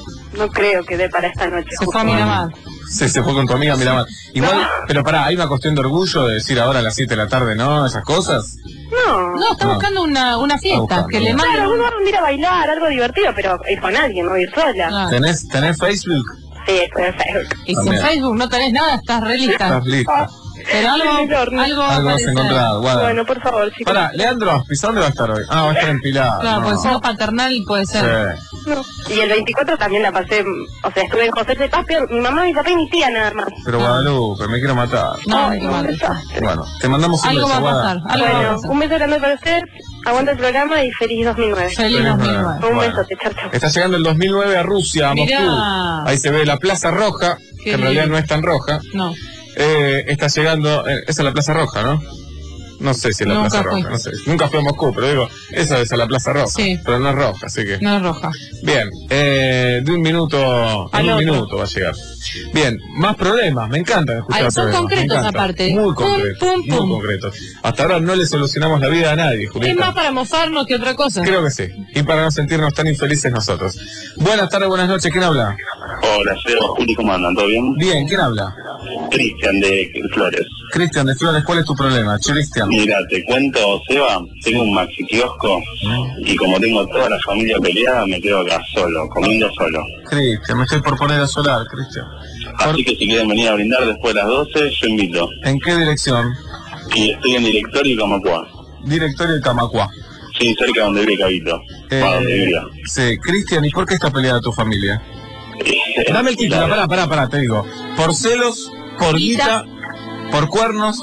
no creo que dé para esta noche. Se fue a Miramar. Sí, se fue con tu amiga Miramar. Igual, No. pero pará, ¿hay una cuestión de orgullo de decir ahora a las siete de la tarde, no? Esas cosas. No. No, está No. buscando una, una fiesta. buscando, Que le bien. manden. Claro, uno va a ir a bailar, algo divertido, pero ir con alguien, no ir sola. Ah. ¿Tenés, ¿Tenés Facebook? Sí, estoy en Facebook. Y si en También. Facebook no tenés nada, estás re lista. Estás lista. Pero algo, algo, va a Algo vas a aparecer. encontrar, Guada. Bueno, por favor, chicos. Pará, Leandro Aspiz, ¿dónde va a estar hoy? Ah, va a estar en Pilar. Claro, no. porque si no paternal puede ser. Sí. No. Y el veinticuatro también la pasé, o sea, estuve en José de Paz, pero mi mamá, mi papá y mi tía nada más. Pero Guadalupe, me quiero matar. No, Ay, no, no, no. desastre. Bueno, te mandamos un Algo beso, va a Guada. pasar. Algo va a Bueno, pasar. un beso grande para ustedes, aguanta el programa y feliz dos mil nueve. Feliz dos mil nueve. Un Bueno. besote, chao, chao. Está llegando el dos mil nueve a Rusia, a Mirá. Moscú. Ahí se ve la Plaza Roja, Qué que en realidad lindo. no es tan roja. No. Eh, está llegando, eh, esa es la Plaza Roja, ¿no? No sé si es la Nunca Plaza fui. Roja, no sé. Nunca fui a Moscú, pero digo, esa es la Plaza Roja. Sí. Pero no es roja, así que... No es roja. Bien, eh, de un minuto, Al en un otro. minuto va a llegar. Bien, más problemas, me encantan escuchar Ay, son problemas, me concretos encanta. aparte. Muy Pum, concretos, pum, muy pum. concretos. Hasta ahora no le solucionamos la vida a nadie, Es Julieta. más para mofarnos que otra cosa. Creo que sí, y para no sentirnos tan infelices nosotros. Buenas tardes, buenas noches, ¿quién habla? Hola, Seba, Juli, ¿cómo andan? ¿Todo bien? Bien, ¿quién habla? Cristian de Flores. Cristian de Flores, ¿cuál es tu problema? Cristian. Mira, te cuento, Seba, tengo un maxi kiosco y como tengo toda la familia peleada, me quedo acá solo, comiendo solo. Cristian, me estoy por poner a solar, Cristian. Así que si quieren venir a brindar después de las doce, yo invito. ¿En qué dirección? Y estoy en Directorio y Camacua. Directorio de Camacua. Sí, cerca donde vive Cabito. Para donde vivía. Sí, Cristian, ¿y por qué está peleada tu familia? Dame el título, pará, pará, pará, te digo. ¿Por celos? ¿Por guita? ¿Por cuernos?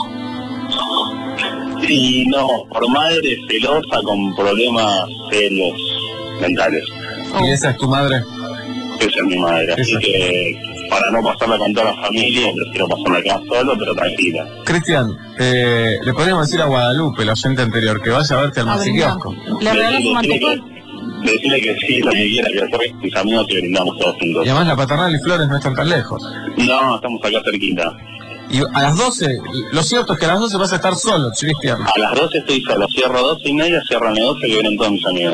Y no, por madre celosa con problemas serios mentales. ¿Y esa es tu madre? Esa es mi madre. Así Esa. que para no pasarla con toda la familia, prefiero pasarla acá solo, pero tranquila. Cristian, eh, le podríamos decir a Guadalupe, la oyente anterior, que vaya a verte al A maxi brindar. kiosco. ¿Le regalas un mantecol? Decirle que sí, lo que quiera, que después mis amigos y brindamos todos juntos. Y además la Paternal y Flores no están tan lejos. No, estamos acá cerquita. Y a las doce, lo cierto es que a las doce vas a estar solo, Cristian. A las doce estoy solo, cierro doce y media, cierran las doce que vienen todos mis amigos.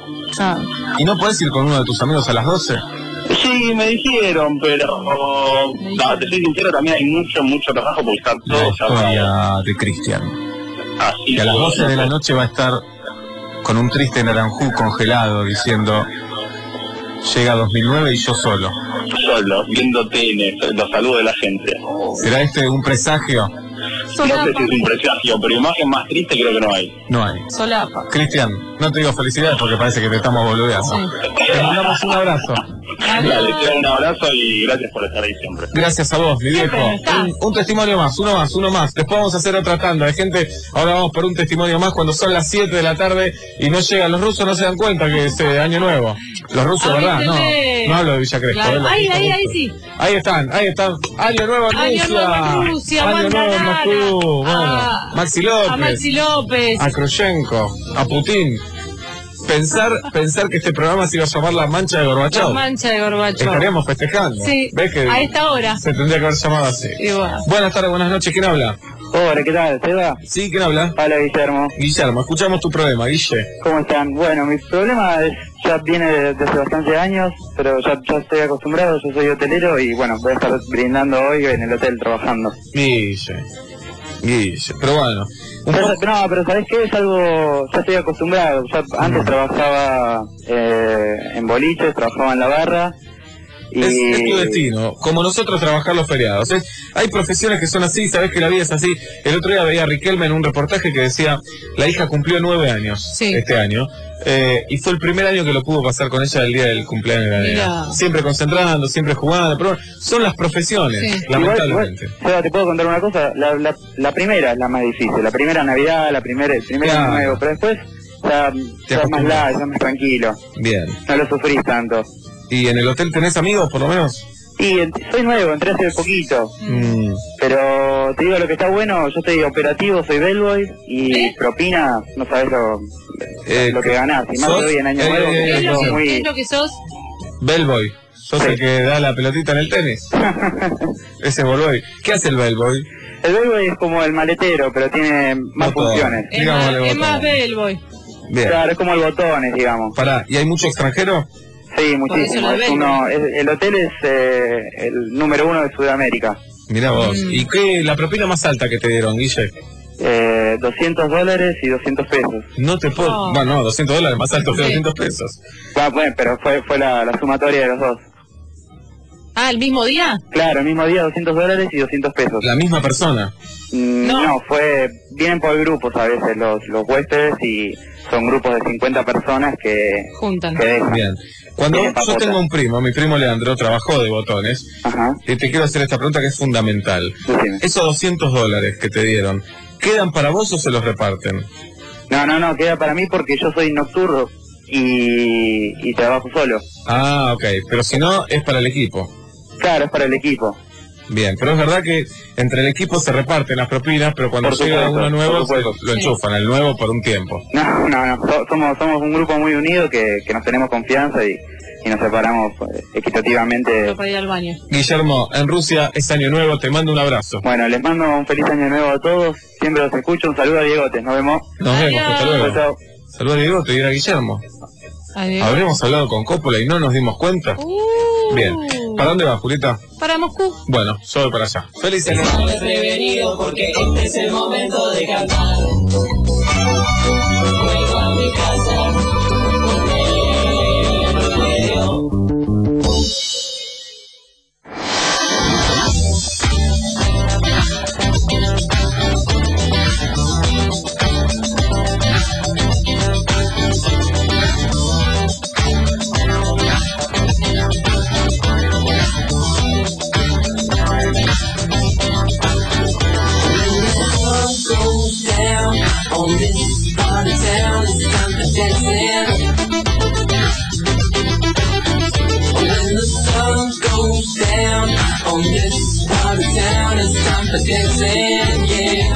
¿Y no puedes ir con uno de tus amigos a las doce? Sí, me dijeron, pero no, te soy sincero, también hay mucho, mucho trabajo porque está La todo cerrado. historia de Cristian. Así Que a las doce de la noche va a estar con un triste naranjú congelado diciendo: llega dos mil nueve y yo solo. Solo, viendo T N, los saludos de la gente. ¿Será este un presagio? No sé si es un presagio, pero imagen más triste creo que no hay. No hay. Solapa. Cristian, no te digo felicidades porque parece que te estamos boludeando. Te mandamos un abrazo. Dale, te doy un abrazo y gracias por estar ahí siempre. Gracias a vos, mi viejo. Un, un testimonio más, uno más, uno más. Después vamos a hacer otra tanda de gente. Ahora vamos por un testimonio más cuando son las siete de la tarde y no llegan. Los rusos no se dan cuenta que es eh, año nuevo. Los rusos, ¿verdad? No, no hablo de Villa Crespo. Claro. ¿eh? Los Ahí, rusos ahí, ahí rusos. sí. Ahí están, ahí están. Año nuevo en Año Rusia. nuevo en Rusia, Año nuevo en Mandanara. Moscú. Bueno, Ah, Maxi López. A Maxi López. A Khrushchenko, a Putin. Pensar, pensar que este programa se iba a llamar La Mancha de La Gorbachov. mancha de Gorbachov. Estaríamos festejando. Sí, ¿Ves que a esta hora. se tendría que haber llamado así? Igual. Buenas tardes, buenas noches. ¿Quién habla? Hola, ¿qué tal? ¿Seba? Sí, ¿quién habla? Hola, Guillermo. Guillermo, escuchamos tu problema, Guille. ¿Cómo están? Bueno, mi problema es, ya viene de, de hace bastantes años, pero ya, ya estoy acostumbrado, yo soy hotelero y bueno, voy a estar brindando hoy en el hotel trabajando. Guille. Guille, pero bueno. un Pero, poco- no, pero ¿sabés qué? Es algo, ya estoy acostumbrado. Ya antes trabajaba eh, en boliches, trabajaba en la barra. Y... Es, es tu destino, como nosotros trabajar los feriados. Es- hay profesiones que son así, sabes que la vida es así. El otro día veía a Riquelme en un reportaje que decía, la hija cumplió nueve años Sí. este año, eh, y fue el primer año que lo pudo pasar con ella el día del cumpleaños de la nena. Mirá. Siempre concentrando, siempre jugando, pero bueno, son las profesiones, Sí. lamentablemente. Igual, igual, Seba, te puedo contar una cosa, la, la, la primera es la más difícil, la primera Navidad, la primera, el primer Claro. año nuevo, pero después ya, ya es más acostumbras. light, ya más tranquilo, Bien. no lo sufrís tanto. ¿Y en el hotel tenés amigos, por lo menos? Y en- soy nuevo, entré hace poquito, Mm. pero te digo lo que está bueno, yo soy operativo, soy bellboy y propina, no sabes lo, Eh, lo que ganás, y más ¿sos? hoy en año Eh, nuevo, eh, que ¿Qué es es lo que, todo qué es muy... lo que sos? Bellboy. ¿Sos el que da la pelotita en el tenis? Ese es Bellboy. ¿Qué hace el Bellboy? El bellboy es como el maletero, pero tiene más No todo. funciones. Es Digámosle más, es botón. más bellboy. Bien. Claro, es como el botones, digamos. Pará, ¿y hay mucho extranjero? Sí, Por eso muchísimo. lo Es venden. uno, es- el hotel es eh, el número uno de Sudamérica. Mirá vos. Mm. ¿Y qué la propina más alta que te dieron, Guille? Eh, doscientos dólares y doscientos pesos. No te puedo... No. Bueno, no, doscientos dólares más alto que Sí. doscientos pesos. Ah, bueno, pero fue fue la, la sumatoria de los dos. Ah, ¿el mismo día? Claro, el mismo día doscientos dólares y doscientos pesos. La misma persona. Mm, No. no. fue... Vienen por grupos a veces los, los huéspedes y son grupos de cincuenta personas que, Juntan. que dejan. Bien. Cuando Tiene yo papota. tengo un primo, mi primo Leandro, trabajó de botones, Ajá, y te quiero hacer esta pregunta que es fundamental. decime. Esos doscientos dólares que te dieron, ¿quedan para vos o se los reparten? No, no, no, queda para mí porque yo soy nocturno y, y trabajo solo. Ah, ok. Pero si no, es para el equipo. Claro, es para el equipo. Bien, pero es verdad que entre el equipo se reparten las propinas, pero cuando Por llega supuesto, uno nuevo, por supuesto. se lo, lo enchufan, el nuevo por un tiempo. No, no, no, so- somos, somos un grupo muy unido que, que nos tenemos confianza y, y nos separamos eh, equitativamente. Para ir al baño. Guillermo, en Rusia es año nuevo, te mando un abrazo. Bueno, les mando un feliz año nuevo a todos, siempre los escucho, un saludo a Diegote, nos vemos. Nos vemos, hasta Chao, luego. chao. Saludos a Diego, te diera Guillermo. Adiós. ¿Habremos hablado con Coppola y no nos dimos cuenta? Uh, Bien. ¿Para dónde vas, Julieta? Para Moscú. Bueno, yo voy para allá. Feliz año. Prevenido porque este es el momento de cantar. Vuelvo a mi casa con el medio. Goes down on this part of town, it's time for dancing. When the sun goes down on this part of town, it's time for dancing, yeah.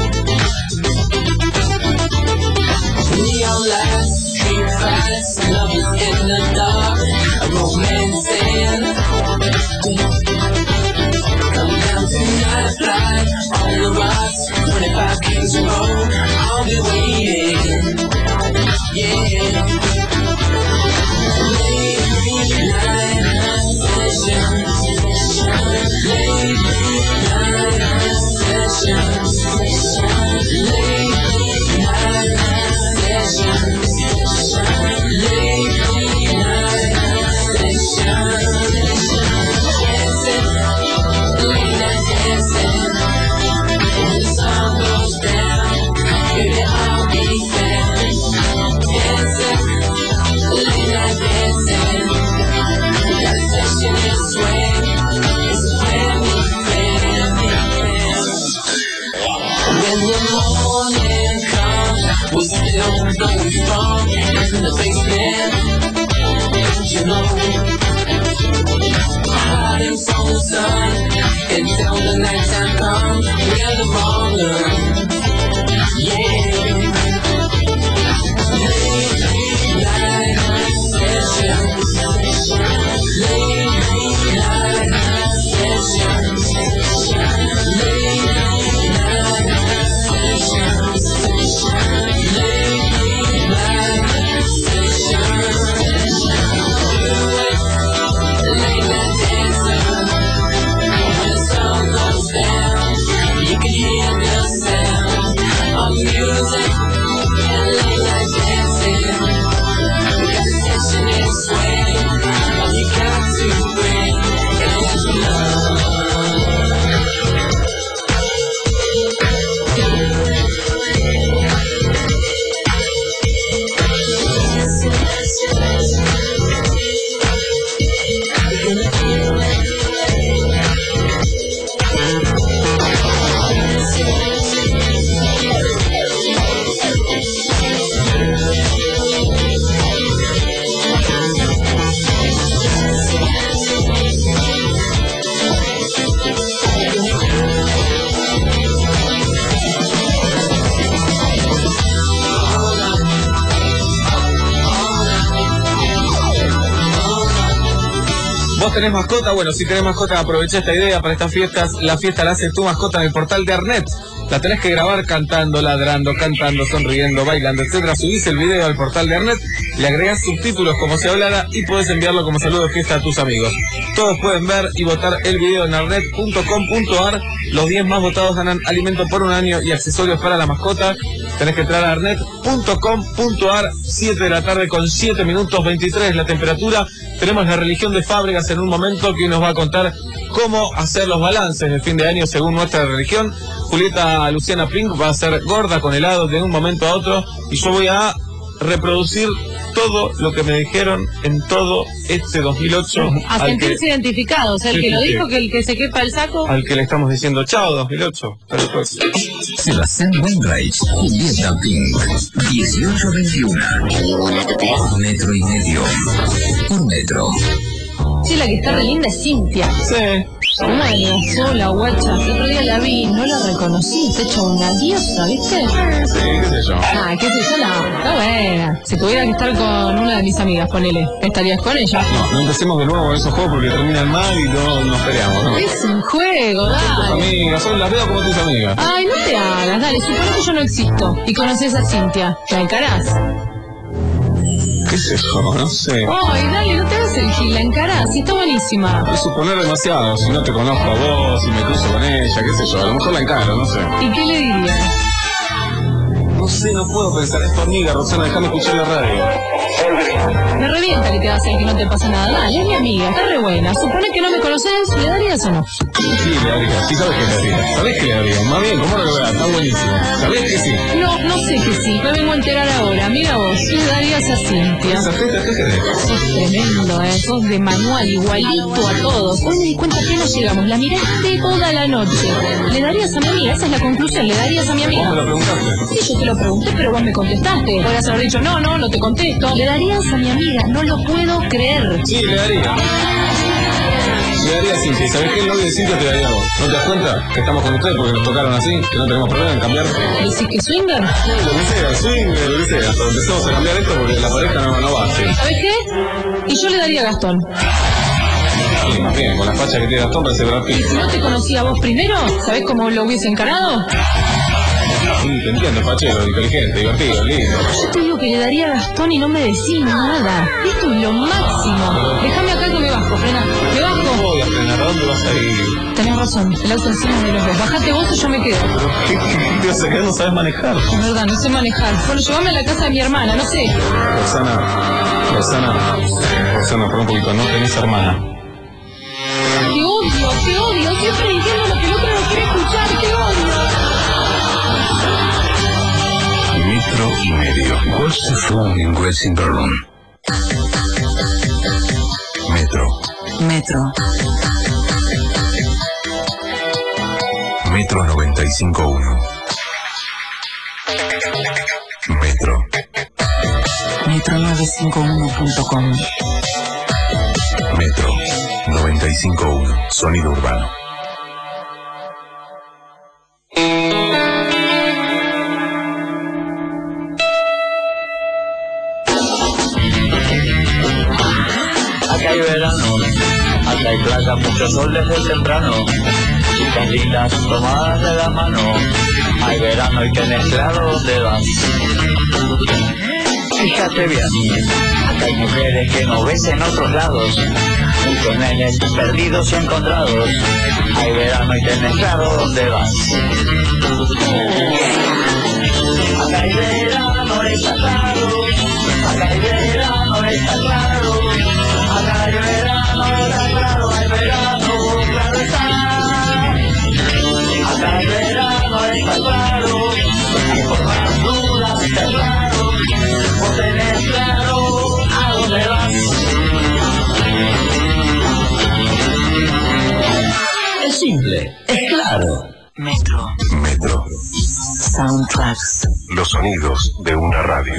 Neon lights, street fights, lovers in the dark, romancing. Come down tonight, fly on the rocks, twenty-five Kings Road, I'll be waiting, yeah. Late night sessions, late night sessions, late night sessions, late night sessions, dancing, late night dancing. When the sun goes down, baby, I'll be there. Dancing, late night dancing. Got a session in swing. It's a family, family, family. When the morning comes, we're still going strong in the basement. You know, hiding from the sun until the nighttime comes. We're the wrongers, yeah. Late night sessions, late night sessions, late night sessions, late night sessions. Late night dancing. When the sun goes down, you can hear the sound of music and late night dancing. We got the tension and swing, all you got to bring is love. ¿Vos tenés mascota? Bueno, si tenés mascota, aprovecha esta idea para estas fiestas. La fiesta la hace tu mascota en el portal de Arnet. la tenés que grabar cantando, ladrando, cantando, sonriendo, bailando, etcétera. Subís el video al portal de Arnet, le agregás subtítulos como si hablara y podés enviarlo como saludo de fiesta a tus amigos. Todos pueden ver y votar el video en arnet punto com punto ar. Los diez más votados ganan alimento por un año y accesorios para la mascota. Tenés que entrar a arnet punto com punto ar, siete de la tarde con siete minutos, veintitrés la temperatura. Tenemos la religión de Fábregas en un momento que nos va a contar cómo hacer los balances de fin de año según nuestra religión. Julieta Luciana Pink va a ser gorda con helado de un momento a otro y yo voy a reproducir todo lo que me dijeron en todo este dos mil ocho. A sentirse que, identificado, o sea, el sí, que lo sí, dijo, que el que se quepa el saco. Al que le estamos diciendo chao dos mil ocho. Después. Sebastián Wainwright, Julieta Pink, dieciocho veintiuno. Metro y medio. Por metro. Sí, la que está re linda es Cintia. Sí. Una de la guacha. El otro día la vi, no la reconocí. Está hecha una diosa, ¿viste? Sí, qué sé yo. Ah, qué sé yo, no. Está buena. Si tuviera que estar con una de mis amigas, ponele. ¿Estarías con ella? No, no empecemos de nuevo con esos juegos porque terminan mal y no nos peleamos, ¿no? Es un juego, dale. Son tus amigas, son las veo como tus amigas. Ay, no te hagas, dale. Supone que yo no existo y conoces a Cintia. ¿La encarás? ¿Qué sé yo? No sé. Ay, dale, no te hagas el gil, la encarás, sí, está buenísima. Es suponer demasiado, si no te conozco a vos, si me cruzo con ella, qué sé yo, a lo mejor la encaro, no sé. ¿Y qué le dirías? No sé, no puedo pensar, es tu amiga, Rosana, déjame escuchar la radio. Me revienta que te va a hacer que no te pase nada. Dale, es mi amiga, está re buena. Supone que no me conoces, ¿le darías o no? Sí, le daría, sí sabes que le daría. ¿Sabés que le daría? Más bien, ¿cómo no lo veas? Está buenísimo. ¿Sabés que sí? No, no sé que sí, me vengo a enterar ahora. Mira vos, le darías a Cintia. ¿Esa fiesta qué querés? Sos tremendo, eh, sos de manual, igualito a todos. Hoy me di cuenta que no llegamos, la miraste toda la noche. ¿Le darías a mi amiga? Esa es la conclusión, ¿le darías a mi amiga? ¿Vos me lo preguntaste? Sí, yo te lo pregunté, pero vos me contestaste. Podrías haber dicho, no, no, no te contesto. ¿Le darías a mi amiga? No lo puedo creer. Sí, le daría. Le daría a Cintia. ¿Sabés qué? El novio de Cintia te daría a vos. ¿No te das cuenta que estamos con ustedes porque nos tocaron así? Que no tenemos problema en cambiar. ¿Decís que swinger? Sí, lo que sea, swinger, lo que sea. Hasta empezamos a cambiar esto porque la pareja no, no va así. ¿Sabés qué? Y yo le daría a Gastón. Sí, más bien, con la facha que tiene Gastón parece Brad Pitt. ¿Y si no te conocía a vos primero? ¿Sabés cómo lo hubiese encarado? Sí, te entiendo, fachero, inteligente, divertido, lindo. Yo te digo que le daría a Gastón y no me decís nada. Esto es lo máximo. Déjame acá que me bajo, frena. Me bajo. No voy a frenar, ¿a dónde vas a ir? Tenés razón, el auto encima de los dos. Bajate vos o yo me quedo. ¿Pero qué, qué, qué te vas a quedar? No sabes manejar. Es verdad, no sé manejar. Bueno, llévame a la casa de mi hermana, no sé. Rosana, Rosana, Rosana, por un poquito, no tenés hermana. Te odio, te odio. Siempre diciendo lo que el otro no quiere escuchar. Te odio. Metro y medio. What's the phone in West Berlin? Metro. Metro. Metro noventa y cinco punto uno. Metro. Metro novecientos cincuenta y uno punto com. Metro noventa y cinco punto uno. Sonido urbano. Acá hay verano, acá hay playa, mucho sol desde temprano, chicas lindas tomadas de la mano, hay verano y tenés claro dónde vas. Fíjate bien, acá hay mujeres que no ves en otros lados, muchos nenes perdidos y encontrados, hay verano y tenés claro dónde vas. Acá hay verano, está claro, acá hay verano, está claro. Acá hay verano, está claro, hay verano, claro está. Acá hay verano, está claro, y por más dudas está claro, vos tenés claro a dónde vas. Es simple, es claro. Metro. Metro. Soundtracks. Los sonidos de una radio.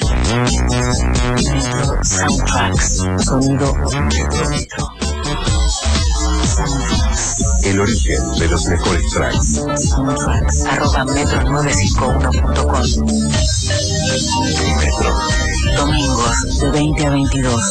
Metro. Soundtracks. Sonido. Metro. Metro. Soundtracks. El origen de los mejores tracks. Soundtracks. Arroba metro novecientos cincuenta y uno punto com. Metro. Domingos de veinte a veintidós.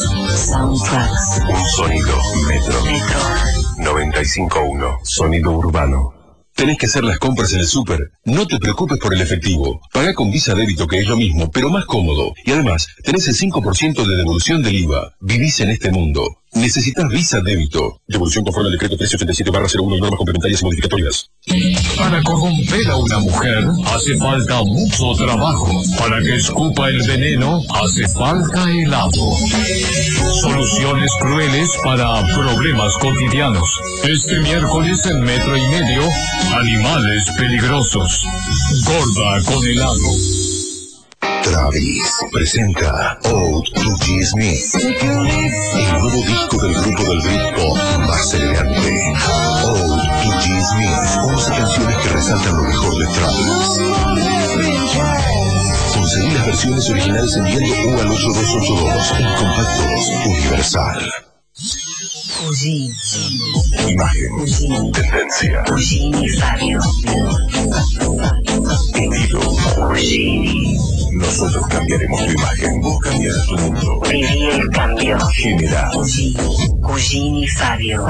Soundtracks. Un sonido. Metro. Metro. noventa y cinco punto uno. Sonido urbano. ¿Tenés que hacer las compras en el súper? No te preocupes por el efectivo. Pagá con Visa Débito, que es lo mismo, pero más cómodo. Y además, tenés el cinco por ciento de devolución del I V A. Vivís en este mundo. Necesitas Visa Débito. Devolución conforme al decreto trescientos ochenta y siete barra cero uno y normas complementarias y modificatorias. Para corromper a una mujer hace falta mucho trabajo. Para que escupa el veneno hace falta helado. Soluciones crueles para problemas cotidianos. Este miércoles en Metro y Medio, animales peligrosos. Gorda con helado. Travis presenta Old to G. Smith, el nuevo disco del grupo del Britpop más elegante. Old to G. Smith, once canciones que resaltan lo mejor de Travis. Conseguí las versiones originales enviando U al ocho dos ocho dos en Compactos Universal. Imagen, tendencia, estilo. Nosotros cambiaremos tu imagen, vos cambiarás tu mundo. Viví el cambio. Genera. Cugini Fabio.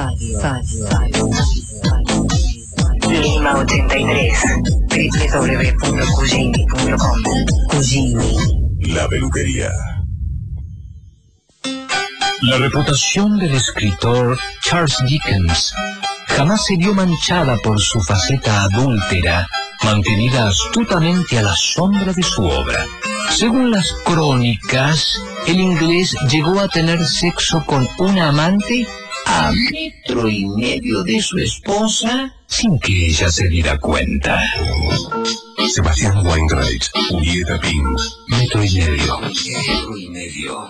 Lima ochenta y tres. doble u doble u doble u punto cugini punto com. Cugini. La peluquería. La reputación del escritor Charles Dickens jamás se vio manchada por su faceta adúltera, mantenida astutamente a la sombra de su obra. Según las crónicas, el inglés llegó a tener sexo con una amante a metro y medio de su esposa sin que ella se diera cuenta. Sebastián Weinreich, Julieta Pink, Metro y medio. Metro y medio.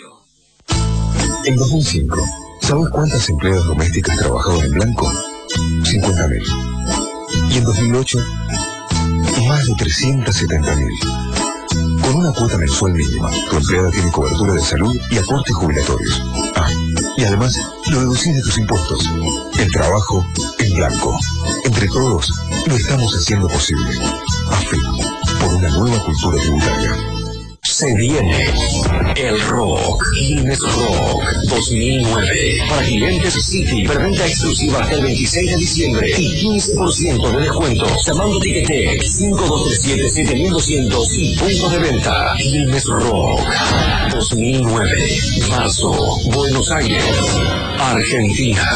En dos mil cinco, ¿sabes cuántas empleadas domésticas trabajaban en blanco? cincuenta mil. Y en dos mil ocho, más de trescientos setenta mil. Con una cuota mensual mínima, tu empleada tiene cobertura de salud y aportes jubilatorios. Ah, y además, lo deducís de tus impuestos. El trabajo en blanco. Entre todos, lo estamos haciendo posible. AFI, por una nueva cultura tributaria. Se viene el Rock, Guinness Rock dos mil nueve. Para clientes City, preventa exclusiva hasta el veintiséis de diciembre y quince por ciento de descuento. Llamando Tiquete cinco dos tres siete siete mil doscientos y punto de venta. Guinness Rock dos mil nueve. Marzo, Buenos Aires, Argentina.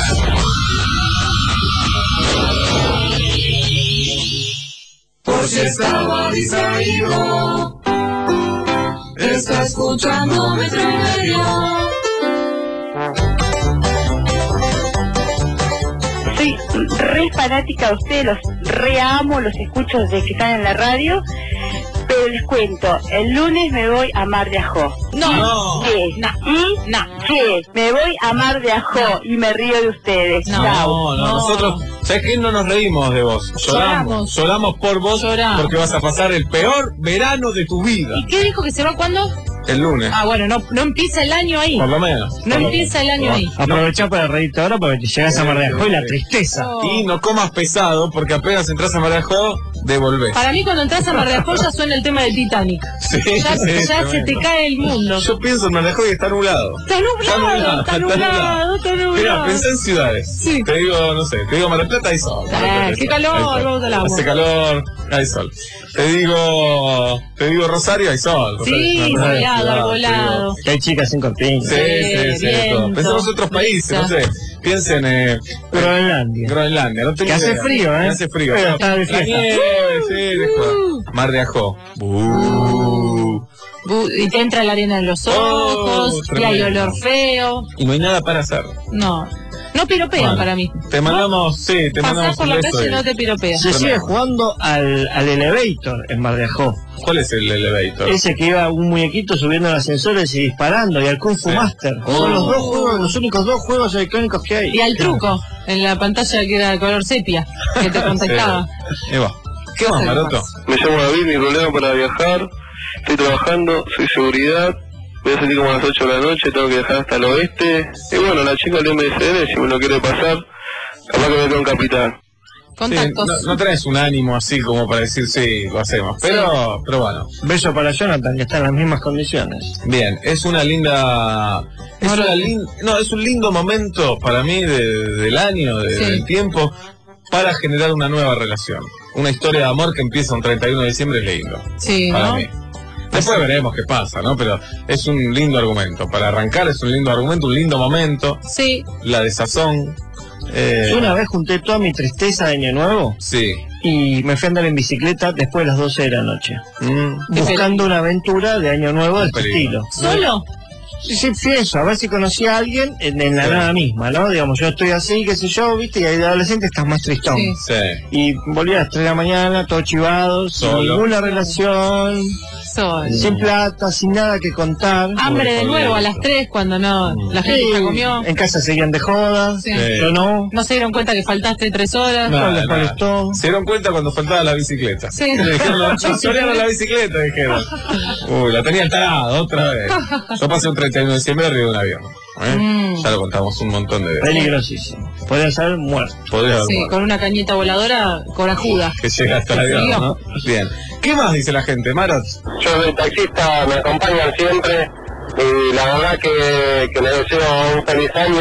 Por si estaba distraído, está escuchando Metro y Medio. Soy re fanática de ustedes, los re amo, los escucho desde que están en la radio. Pero les cuento, el lunes me voy a Mar de Ajó. No. ¿Qué? No. ¿Mm? No. ¿Qué? Me voy a Mar de Ajó y me río de ustedes. No, Chau. no, nosotros, ¿sabes qué? No nos reímos de vos. Lloramos. Lloramos. Lloramos por vos Lloramos. porque vas a pasar el peor verano de tu vida. ¿Y qué dijo que se va cuándo? El lunes. Ah, bueno, no, no empieza el año ahí. Por lo menos. No Por lo empieza el año ahí. Aprovechá para reírte ahora porque te llegas a Mar de Ajó y la tristeza. Y no comas pesado porque apenas entras a Mar de Ajó, devolvés. Para mí cuando entras a Mar de Ajó ya suena el tema del Titanic. Sí, Ya, sí, ya se tremendo. te cae el mundo. Yo pienso en Mar de Ajó y está nublado. Está nublado, está nublado, está Mira, nublado. pensé en ciudades. Sí. Te digo, no sé, te digo Mar del Plata hay sol. Mar del Plata Ah, hay qué sol, calor, hay sol. vamos al agua. Hace calor, hay sol. Te digo, te digo Rosario, hay sol. Rosario Sí, es una soleado, ciudad, arbolado. Que hay chicas sin cortina. Sí, sí, sí, de todo. viento, Pensemos en otros países, no sé. Piensen en Groenlandia. Groenlandia. No tengo Que hace idea. frío, ¿eh? Que hace frío. Pero No, está de la fiesta. nieve, sí, de joda. Mar de Ajó. Uh. Bu- Y te entra la arena en los ojos, Oh, y hay tremendo. olor feo. Y no hay nada para hacer. No, no piropean Bueno, para mí. Te mandamos, sí, te Pasás mandamos por un la beso. calle y y- no te piropean. Se sigue jugando al, al Elevator en Mar de Ajó. ¿Cuál es el elevator? Ese que iba un muñequito subiendo en ascensores y disparando, y al Kung Fu Sí. Master. Oh. Son los dos juegos, los únicos dos juegos electrónicos que hay. Y al truco, en la pantalla que era de color sepia, que te contactaba. Sí. Y va. ¿Qué más, Maroto? Me llamo David, mi problema para viajar. Estoy trabajando, soy seguridad. Voy a salir como a las ocho de la noche, tengo que viajar hasta el oeste. Y bueno, la chica del M S N, si me lo quiere pasar, capaz que me quedo en Capital. Sí, Contactos. no, no traes un ánimo así como para decir sí, lo hacemos. Pero, pero bueno. Beso para Jonathan, que está en las mismas condiciones. Bien, es una linda. Es, una lin- no, es un lindo momento para mí de- del año, de- Sí. del tiempo. para generar una nueva relación. Una historia de amor que empieza un treinta y uno de diciembre es lindo. Sí, para ¿no? mí. Después veremos qué pasa, ¿no? Pero es un lindo argumento. Para arrancar es un lindo argumento, un lindo momento. Sí. La desazón. Eh... Yo una vez junté toda mi tristeza de Año Nuevo. Sí. Y me fui a andar en bicicleta después de las doce de la noche. Mm. Buscando una aventura de Año Nuevo de este estilo. ¿Solo? Sí, sí, fui eso, a ver si conocía a alguien en, en la Sí. nada misma, ¿no? Digamos, yo estoy así, qué sé yo, ¿viste? Y ahí de adolescente estás más tristón. Sí. Sí. Y volví a las tres de la mañana, todo chivado, sin Solo. ninguna relación, Solo. sin plata, sin nada que contar. Hambre de nuevo a las tres cuando no la gente Sí, ya comió. en casa seguían de joda, Sí. yo no. No se dieron cuenta que faltaste tres horas. Nada, les nada. molestó. Se dieron cuenta cuando faltaba la bicicleta. Sí. Le dijeron, chorearon la bicicleta, dijeron. Uy, la tenía tarada otra vez. Yo pasé un treinta y uno de diciembre arriba de un avión. ¿eh? Mm. Ya lo contamos un montón de veces. Peligrosísimo. Podrían ser muertos. Podría haber Sí, muerto. con una cañita voladora corajuda. Que llega hasta el avión, ¿no? Bien. ¿Qué más dice la gente, Marot? Yo de taxista me acompañan siempre y la verdad que, que les deseo un feliz año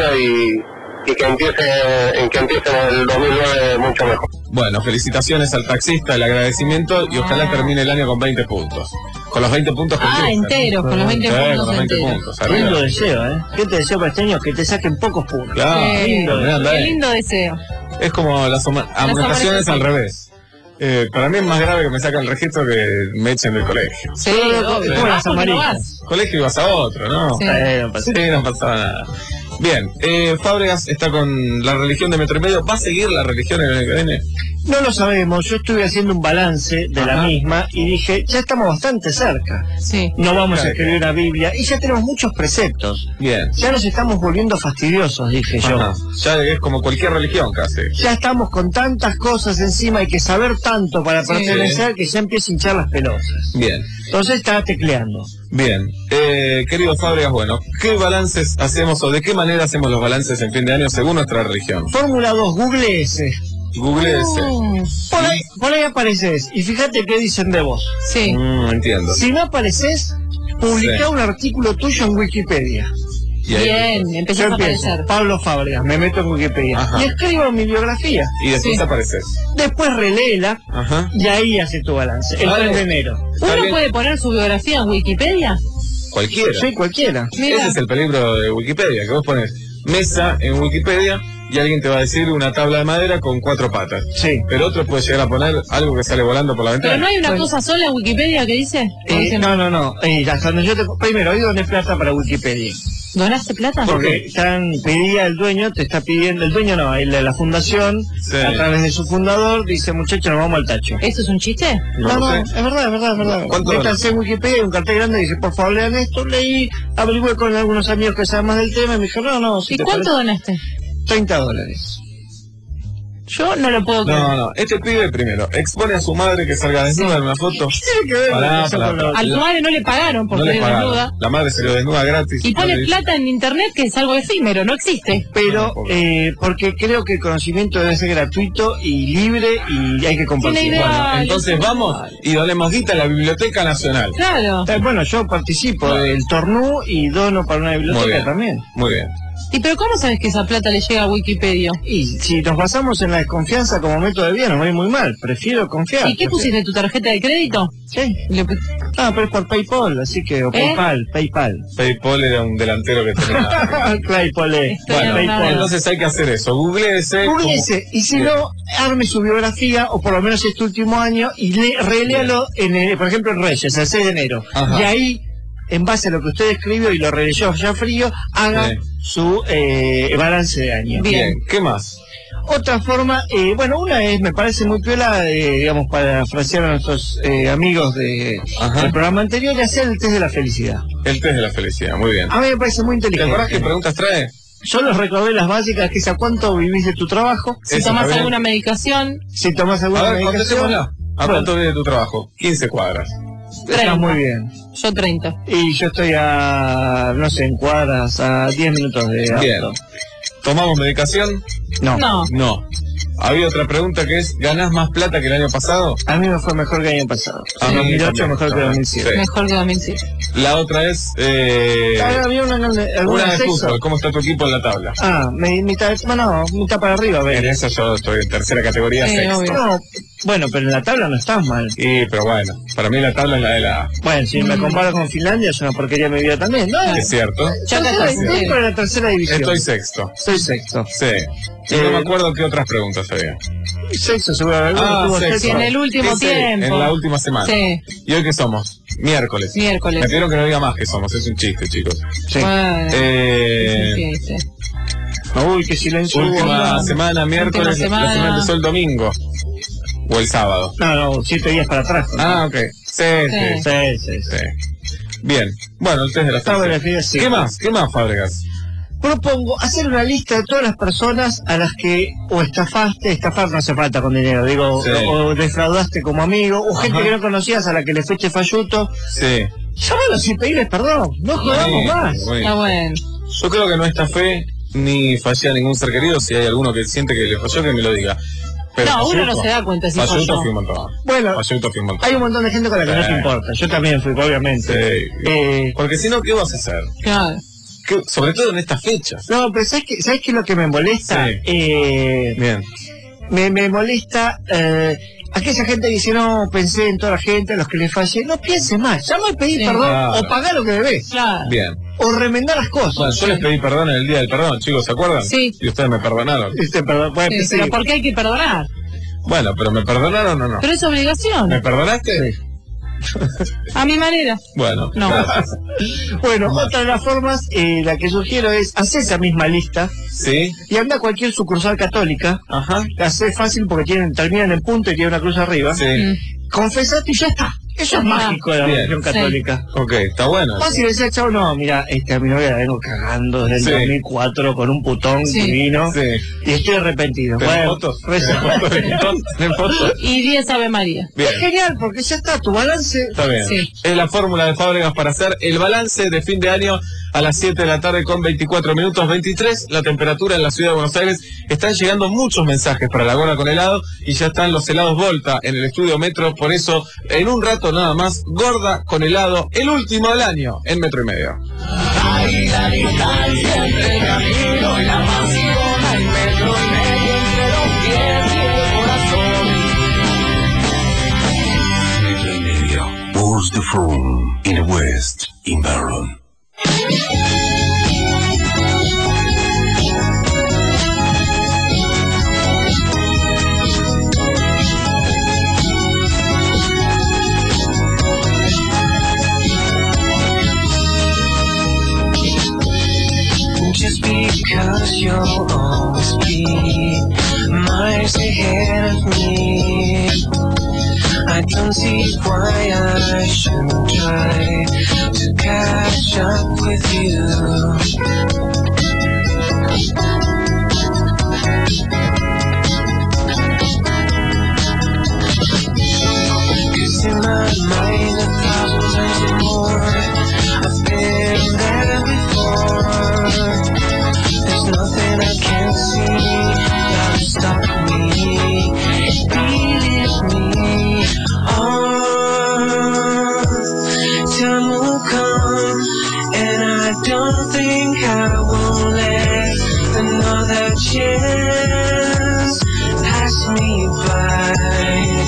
y, y que empiece en que empiece el dos mil nueve mucho mejor. Bueno, felicitaciones al taxista, el agradecimiento y ojalá termine el año con veinte puntos. Con los veinte puntos que Ah, empiezan. enteros, con los veinte Sí, puntos con los veinte enteros. puntos. arriba. Lindo deseo, ¿eh? ¿Qué te deseo para este año? Que te saquen pocos puntos. Claro, Eh, lindo, mirá, andá qué ahí. lindo deseo. Es como las ama- amonestaciones amonestaciones. al revés. Eh, para mí es más grave que me saquen el registro que me echen del colegio. Sí, Solo obvio. como las Ah, porque no amarillas. vas. Colegio ibas a otro, ¿no? Sí. Eh, no pasa Sí, no pasaba nada. Bien, eh, Fábregas está con la religión de Metro y Medio. ¿Va a seguir la religión en el año que viene? No lo sabemos, yo estuve haciendo un balance de la Ajá. misma y dije, ya estamos bastante cerca. Sí. No vamos a Claro. escribir una Biblia y ya tenemos muchos preceptos. Bien. Ya nos estamos volviendo fastidiosos, dije yo. Ajá. Ya es como cualquier religión casi. Ya estamos con tantas cosas encima, hay que saber tanto para Sí. pertenecer que ya empieza a hinchar las pelotas. Bien, Entonces estaba tecleando. bien. Eh, querido Fábregas, bueno, ¿qué balances hacemos o de qué manera hacemos los balances en fin de año según nuestra religión? Fórmula dos, Google ese. Google ese. Mm, Por ahí, por ahí apareces y fíjate qué dicen de vos. Sí. Mm, entiendo. Si no apareces, publica Sí. un artículo tuyo en Wikipedia. Y ahí- Bien, Yo empezás a empiezo, aparecer. Pablo Fábregas, me meto en Wikipedia Ajá. y escribo mi biografía. Y después Sí. apareces. Después reléela Ajá. y ahí hace tu balance. El Vale. tres de enero. Está ¿Uno bien. puede poner su biografía en Wikipedia? Cualquiera. Sí, cualquiera. Mira. Ese es el peligro de Wikipedia, que vos pones mesa en Wikipedia y alguien te va a decir una tabla de madera con cuatro patas. Sí. Pero otro puede llegar a poner algo que sale volando por la ventana. Pero no hay una Bueno. cosa sola en Wikipedia que dice. ¿O Eh, dice, no, no, no. Eh, hasta donde yo te... Primero, hoy doné plata para Wikipedia. ¿Donaste plata? Porque están, pedía el dueño, te está pidiendo, el dueño no, el de la fundación, Sí. a través de su fundador, dice, muchachos, nos vamos al tacho. ¿Eso es un chiste? No No, lo no, sé. es verdad, es verdad, es verdad. ¿Cuánto Métanse en Wikipedia, hay un cartel grande que dice, por favor lean esto, leí, averigüé con algunos amigos que saben más del tema y me dijo, no, no, si ¿Y te cuánto parece, donaste? treinta dólares. Yo no lo puedo creer. No, no, este pibe primero expone a su madre que salga desnuda en una foto. ¿Qué tiene que ver Pará, eso pará, con lo pará. A tu madre no le pagaron por No le salir pagaron. desnuda. La madre salió desnuda gratis. Y No le pone dice- plata en internet que es algo efímero, no existe. Pero, No, pobre. eh, porque creo que el conocimiento debe ser gratuito y libre y hay que compartir. Tiene idea. Bueno, Vale, Entonces sí. vamos y donemos guita a la Biblioteca Nacional. Claro. eh, bueno, yo participo del tornú y dono para una Muy biblioteca bien. también. Muy bien. ¿Y pero cómo sabes que esa plata le llega a Wikipedia? Y si nos basamos en la desconfianza como método de vida, nos va a ir muy mal. Prefiero confiar. ¿Y qué pusiste, tu tarjeta de crédito? Sí. Le pu- Ah, pero es por PayPal, así que, o ¿Eh? PayPal, PayPal. PayPal era un delantero que tenía. PayPal, eh. Estoy Bueno, armada. entonces hay que hacer eso. Google ese. Google ese, y si no, arme su biografía, o por lo menos este último año, y le, reléalo, en el- por ejemplo, en Reyes, el seis de enero. Ajá. Y ahí, en base a lo que usted escribió y lo releyó ya frío, haga Sí. su eh, balance de año. Bien, ¿qué más? Otra forma, eh, bueno, una es, me parece muy piola, eh, digamos, para frasear a nuestros eh, amigos de, Ajá. del programa anterior, y hacer el test de la felicidad. El test de la felicidad, muy bien. A mí me parece muy ¿Te inteligente. acordás qué preguntas trae? Yo les recordé las básicas, que es a cuánto vivís de tu trabajo, Si Eso, tomas está bien. alguna medicación, si tomás alguna A ver, medicación. contestémosla. ¿A Bueno. cuánto vive tu trabajo? quince cuadras. Está treinta. muy bien. Yo treinta. Y yo estoy a, no sé, en cuadras, a diez minutos de auto. Bien. ¿Tomamos medicación? No. No. No. Había otra pregunta que es, ¿ganás más plata que el año pasado? A mí me fue mejor que el año pasado. A mí dos mil ocho también. mejor que dos mil siete. Sí. Mejor que dos mil siete. La otra es, eh, Ah, había una, una, alguna una de sexo. fútbol. ¿Cómo está tu equipo en la tabla? Ah, mi- mitad, bueno, mitad para arriba, a En ver. esa yo estoy en tercera categoría, Sí, sexto. obvio. No, bueno, pero en la tabla no estás mal. Y, pero bueno, para mí la tabla es la de la... Bueno, si me comparo con Finlandia es una porquería mi vida también. No, Es cierto. Ya acá tercera, está. estoy para la tercera división. Estoy sexto. Estoy sexto. Sí. Y no Eh, me acuerdo qué otras preguntas había. Sexto seguramente. Ah, Tuvo sexto. Sí, en el último Ese, tiempo. En la última semana. Sí. ¿Y hoy qué somos? Miércoles. Miércoles. Me pidieron que no diga más que somos, es un chiste, chicos. Sí. Bueno. Eh, Sí, sí, sí. Uy, qué silencio. última hubo. semana, miércoles, la semana. semana empezó el domingo. O el sábado. No, no, siete días para atrás. Ah, ok. Sí, sí. Sí. Sí, sí, sí. sí. Bien. Bueno, el test de la Está bueno, fecha. sí. ¿Qué más? ¿Qué más, Fábregas? Propongo hacer una lista de todas las personas a las que o estafaste, estafar no hace falta con dinero, digo, Sí. o, o defraudaste como amigo, o gente Ajá. que no conocías a la que le fuiste falluto. Sí. Llámalos y pedirles perdón, no jodamos Sí, más. bueno. Está bueno. Yo creo que no estafé ni fallé a ningún ser querido. Si hay alguno que siente que le falló, que me lo diga. Pero No, uno falluto- no se da cuenta si falluto falló. fui un montón. Bueno, Falluto fui un montón. hay un montón de gente con la que no te Sí. importa. Yo también fui, obviamente. Sí. Eh, Porque si no, ¿qué vas a hacer? Claro. ¿Qué- Sobre todo en estas fechas. no, pero ¿sabes qué, ¿sabes qué es lo que me molesta? Sí. Eh, Bien. me, me molesta eh, aquella gente que dice, no, pensé en toda la gente, a los que le fallé. No piense más, llama y pedí Sí. perdón Claro. o pagá lo que debes. Claro. Bien. O remendar las cosas. Bueno, yo les pedí perdón en el día del perdón, chicos, ¿se acuerdan? Sí. Y ustedes me perdonaron. Este, perdón, bueno, Sí, sí. pero ¿por qué hay que perdonar? Bueno, pero ¿me perdonaron o no? Pero es obligación. ¿Me perdonaste? A mi manera. Bueno, No. gracias. Bueno, otra de las formas, eh, la que sugiero es hacer esa misma lista ¿Sí? y anda a cualquier sucursal católica. Ajá. La hace fácil porque tienen, terminan en punto y tiene una cruz arriba. Sí. Mm. Confesate y ya está. Eso es Ah. mágico de la Bien. religión Sí. católica. Ok, está bueno. Más si decía, chavo, no, mira, este, a mi novia la vengo cagando desde el Sí. dos mil cuatro con un putón Sí. divino Sí. y estoy arrepentido. ¿Tenés Bueno, fotos? reza. ¿Tenés fotos? ¿Tenés fotos? Y diez Ave María. Bien. Es genial porque ya está, tu balance. Está bien. Sí. Es la fórmula de Fábregas para hacer el balance de fin de año a las siete de la tarde con veinticuatro minutos veintitrés. La temperatura en la ciudad de Buenos Aires. Están llegando muchos mensajes para la gorra con helado y ya están los helados Volta en el estudio Metro. Por eso, en un rato nada más, gorda con helado, el último del año en Metro y Medio. Ahí la distancia entre el camino y la pasión, hay metro y medio entre los pies y el corazón. Metro y medio. Wars the Forum in the West, in Barron. Just because you'll always be miles ahead of me, I don't see why I shouldn't try to catch up with you. Cause in my mind a thousand times more, I've been there before. There's nothing I can't see that'll stop me. Believe me, oh, time will come, and I don't think I will let another chance pass me by.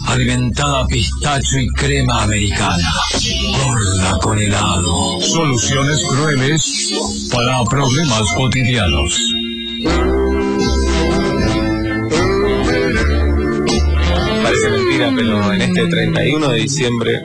alimentada a pistacho y crema americana. Gorda con helado. Soluciones crueles para problemas cotidianos. Parece mentira, pero en este treinta y uno de diciembre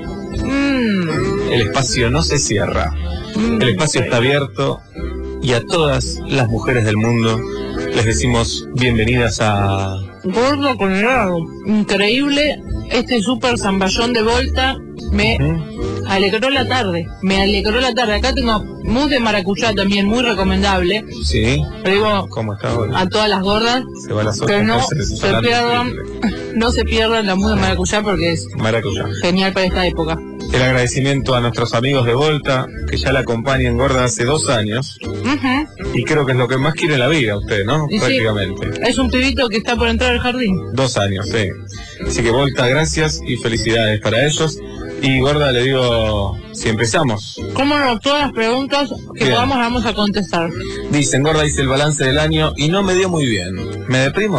el espacio no se cierra. El espacio está abierto y a todas las mujeres del mundo les decimos bienvenidas a... Gordo con helado. Increíble. Este super zamballón de Volta me uh-huh. alegró la tarde. Me alegró la tarde. Acá tengo mousse de maracuyá también, muy recomendable. Sí. Le digo ¿cómo está ahora? A todas las gordas se va la que no se, se pierdan, no se pierdan la mousse de maracuyá porque es maracuyá. Genial para esta época. El agradecimiento a nuestros amigos de Volta, que ya la acompañan Gorda hace dos años. Uh-huh. Y creo que es lo que más quiere en la vida usted, ¿no? Y prácticamente. Sí, es un pibito que está por entrar al jardín. Dos años, sí. Así que Volta, gracias y felicidades para ellos. Y Gorda, le digo, si empezamos. ¿Cómo no? Todas las preguntas que bien. podamos vamos a contestar. Dicen, Gorda, hice el balance del año y no me dio muy bien. ¿Me deprimo?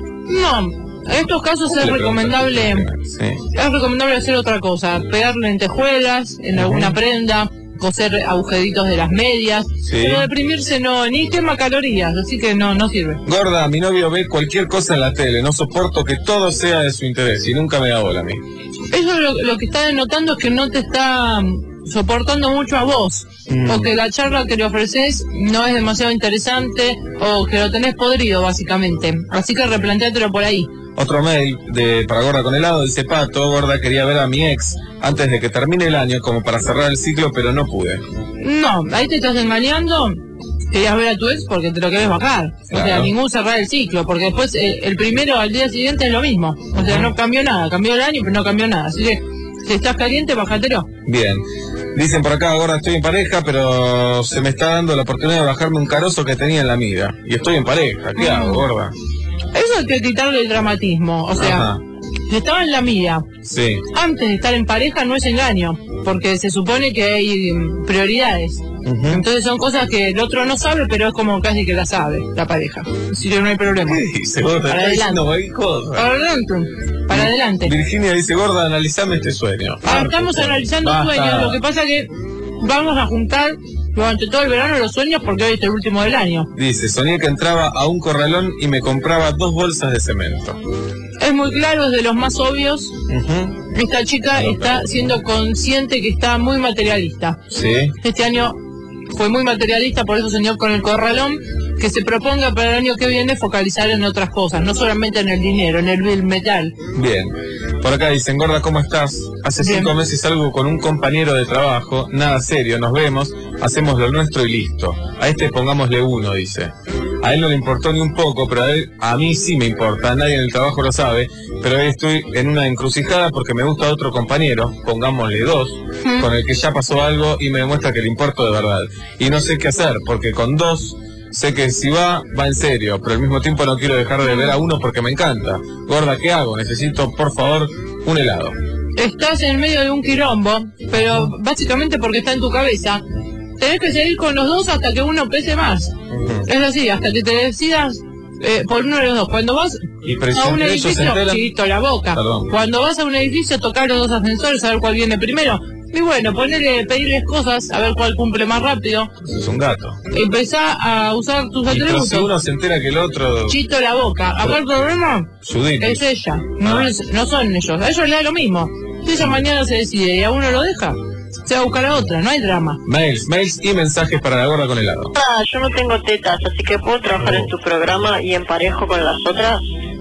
No. En estos casos es recomendable, sí. es recomendable hacer otra cosa, pegar lentejuelas en alguna uh-huh. prenda, coser agujeritos de las medias, sí. pero deprimirse no, ni quema calorías, así que no, no sirve. Gorda, mi novio ve cualquier cosa en la tele, no soporto que todo sea de su interés y nunca me da bola a mí. Eso lo, lo que está denotando es que no te está soportando mucho a vos, mm. o que la charla que le ofreces no es demasiado interesante, o que lo tenés podrido básicamente, así que replantéatelo por ahí. Otro mail de para Gorda con helado, dice Pato, Gorda, quería ver a mi ex antes de que termine el año como para cerrar el ciclo, pero no pude. No, ahí te estás engañando. Querías ver a tu ex porque te lo querés bajar. Claro. O sea, ningún cerrar el ciclo, porque después eh, el primero al día siguiente es lo mismo. O sea, no cambió nada, cambió el año, pero no cambió nada. Así que, si estás caliente, bájatelo. Bien. Dicen por acá, Gorda, estoy en pareja, pero se me está dando la oportunidad de bajarme un carozo que tenía en la amiga. Y estoy en pareja, ¿qué mm. hago, Gorda? Eso hay que quitarle el dramatismo, o sea, Ajá. si estaba en la mía, sí. antes de estar en pareja no es engaño, porque se supone que hay prioridades. Uh-huh. Entonces son cosas que el otro no sabe, pero es como casi que la sabe, la pareja. Así que no hay problema. Dice, Gorda, para adelante. Para adelante. Para adelante. Virginia dice, Gorda, analizame este sueño. Ah, estamos analizando Basta. sueños, lo que pasa que vamos a juntar durante todo el verano los sueños porque hoy es el último del año. Dice, soñé que entraba a un corralón y me compraba dos bolsas de cemento. Es muy claro, es de los más obvios. Uh-huh. Esta chica no, está pero... siendo consciente que está muy materialista. Sí. Este año fue muy materialista, por eso soñó con el corralón. Que se proponga para el año que viene focalizar en otras cosas, no solamente en el dinero, en el metal. Bien. Por acá dicen, Gorda, ¿cómo estás? Hace Bien. cinco meses salgo con un compañero de trabajo, nada serio, nos vemos, hacemos lo nuestro y listo. A este pongámosle uno, dice. A él no le importó ni un poco, pero a, él, a mí sí me importa, nadie en el trabajo lo sabe, pero hoy estoy en una encrucijada porque me gusta otro compañero, pongámosle dos, ¿Mm? con el que ya pasó algo y me demuestra que le importo de verdad. Y no sé qué hacer, porque con dos... Sé que si va, va en serio, pero al mismo tiempo no quiero dejar de ver a uno porque me encanta. Gorda, ¿qué hago? Necesito, por favor, un helado. Estás en medio de un quilombo, pero básicamente porque está en tu cabeza. Tenés que seguir con los dos hasta que uno pese más. Uh-huh. Es así, hasta que te decidas eh, por uno de los dos. Cuando vas y a un edificio, chiquito la boca. Perdón. Cuando vas a un edificio, tocar los dos ascensores, a ver cuál viene primero. Y bueno, ponerle, pedirles cosas, a ver cuál cumple más rápido. Eso es un gato. Empezá a usar tus atributos. Pero si uno se entera que el otro... Chito la boca. Acá el problema Judith. es ella, no, ah. es, no son ellos. A ellos les da lo mismo. Si ella mañana se decide y a uno lo deja, se va a buscar a otra, no hay drama. Mails, mails y mensajes para la Gorda con helado. Ah, yo no tengo tetas, así que puedo trabajar oh. en tu programa y emparejo con las otras.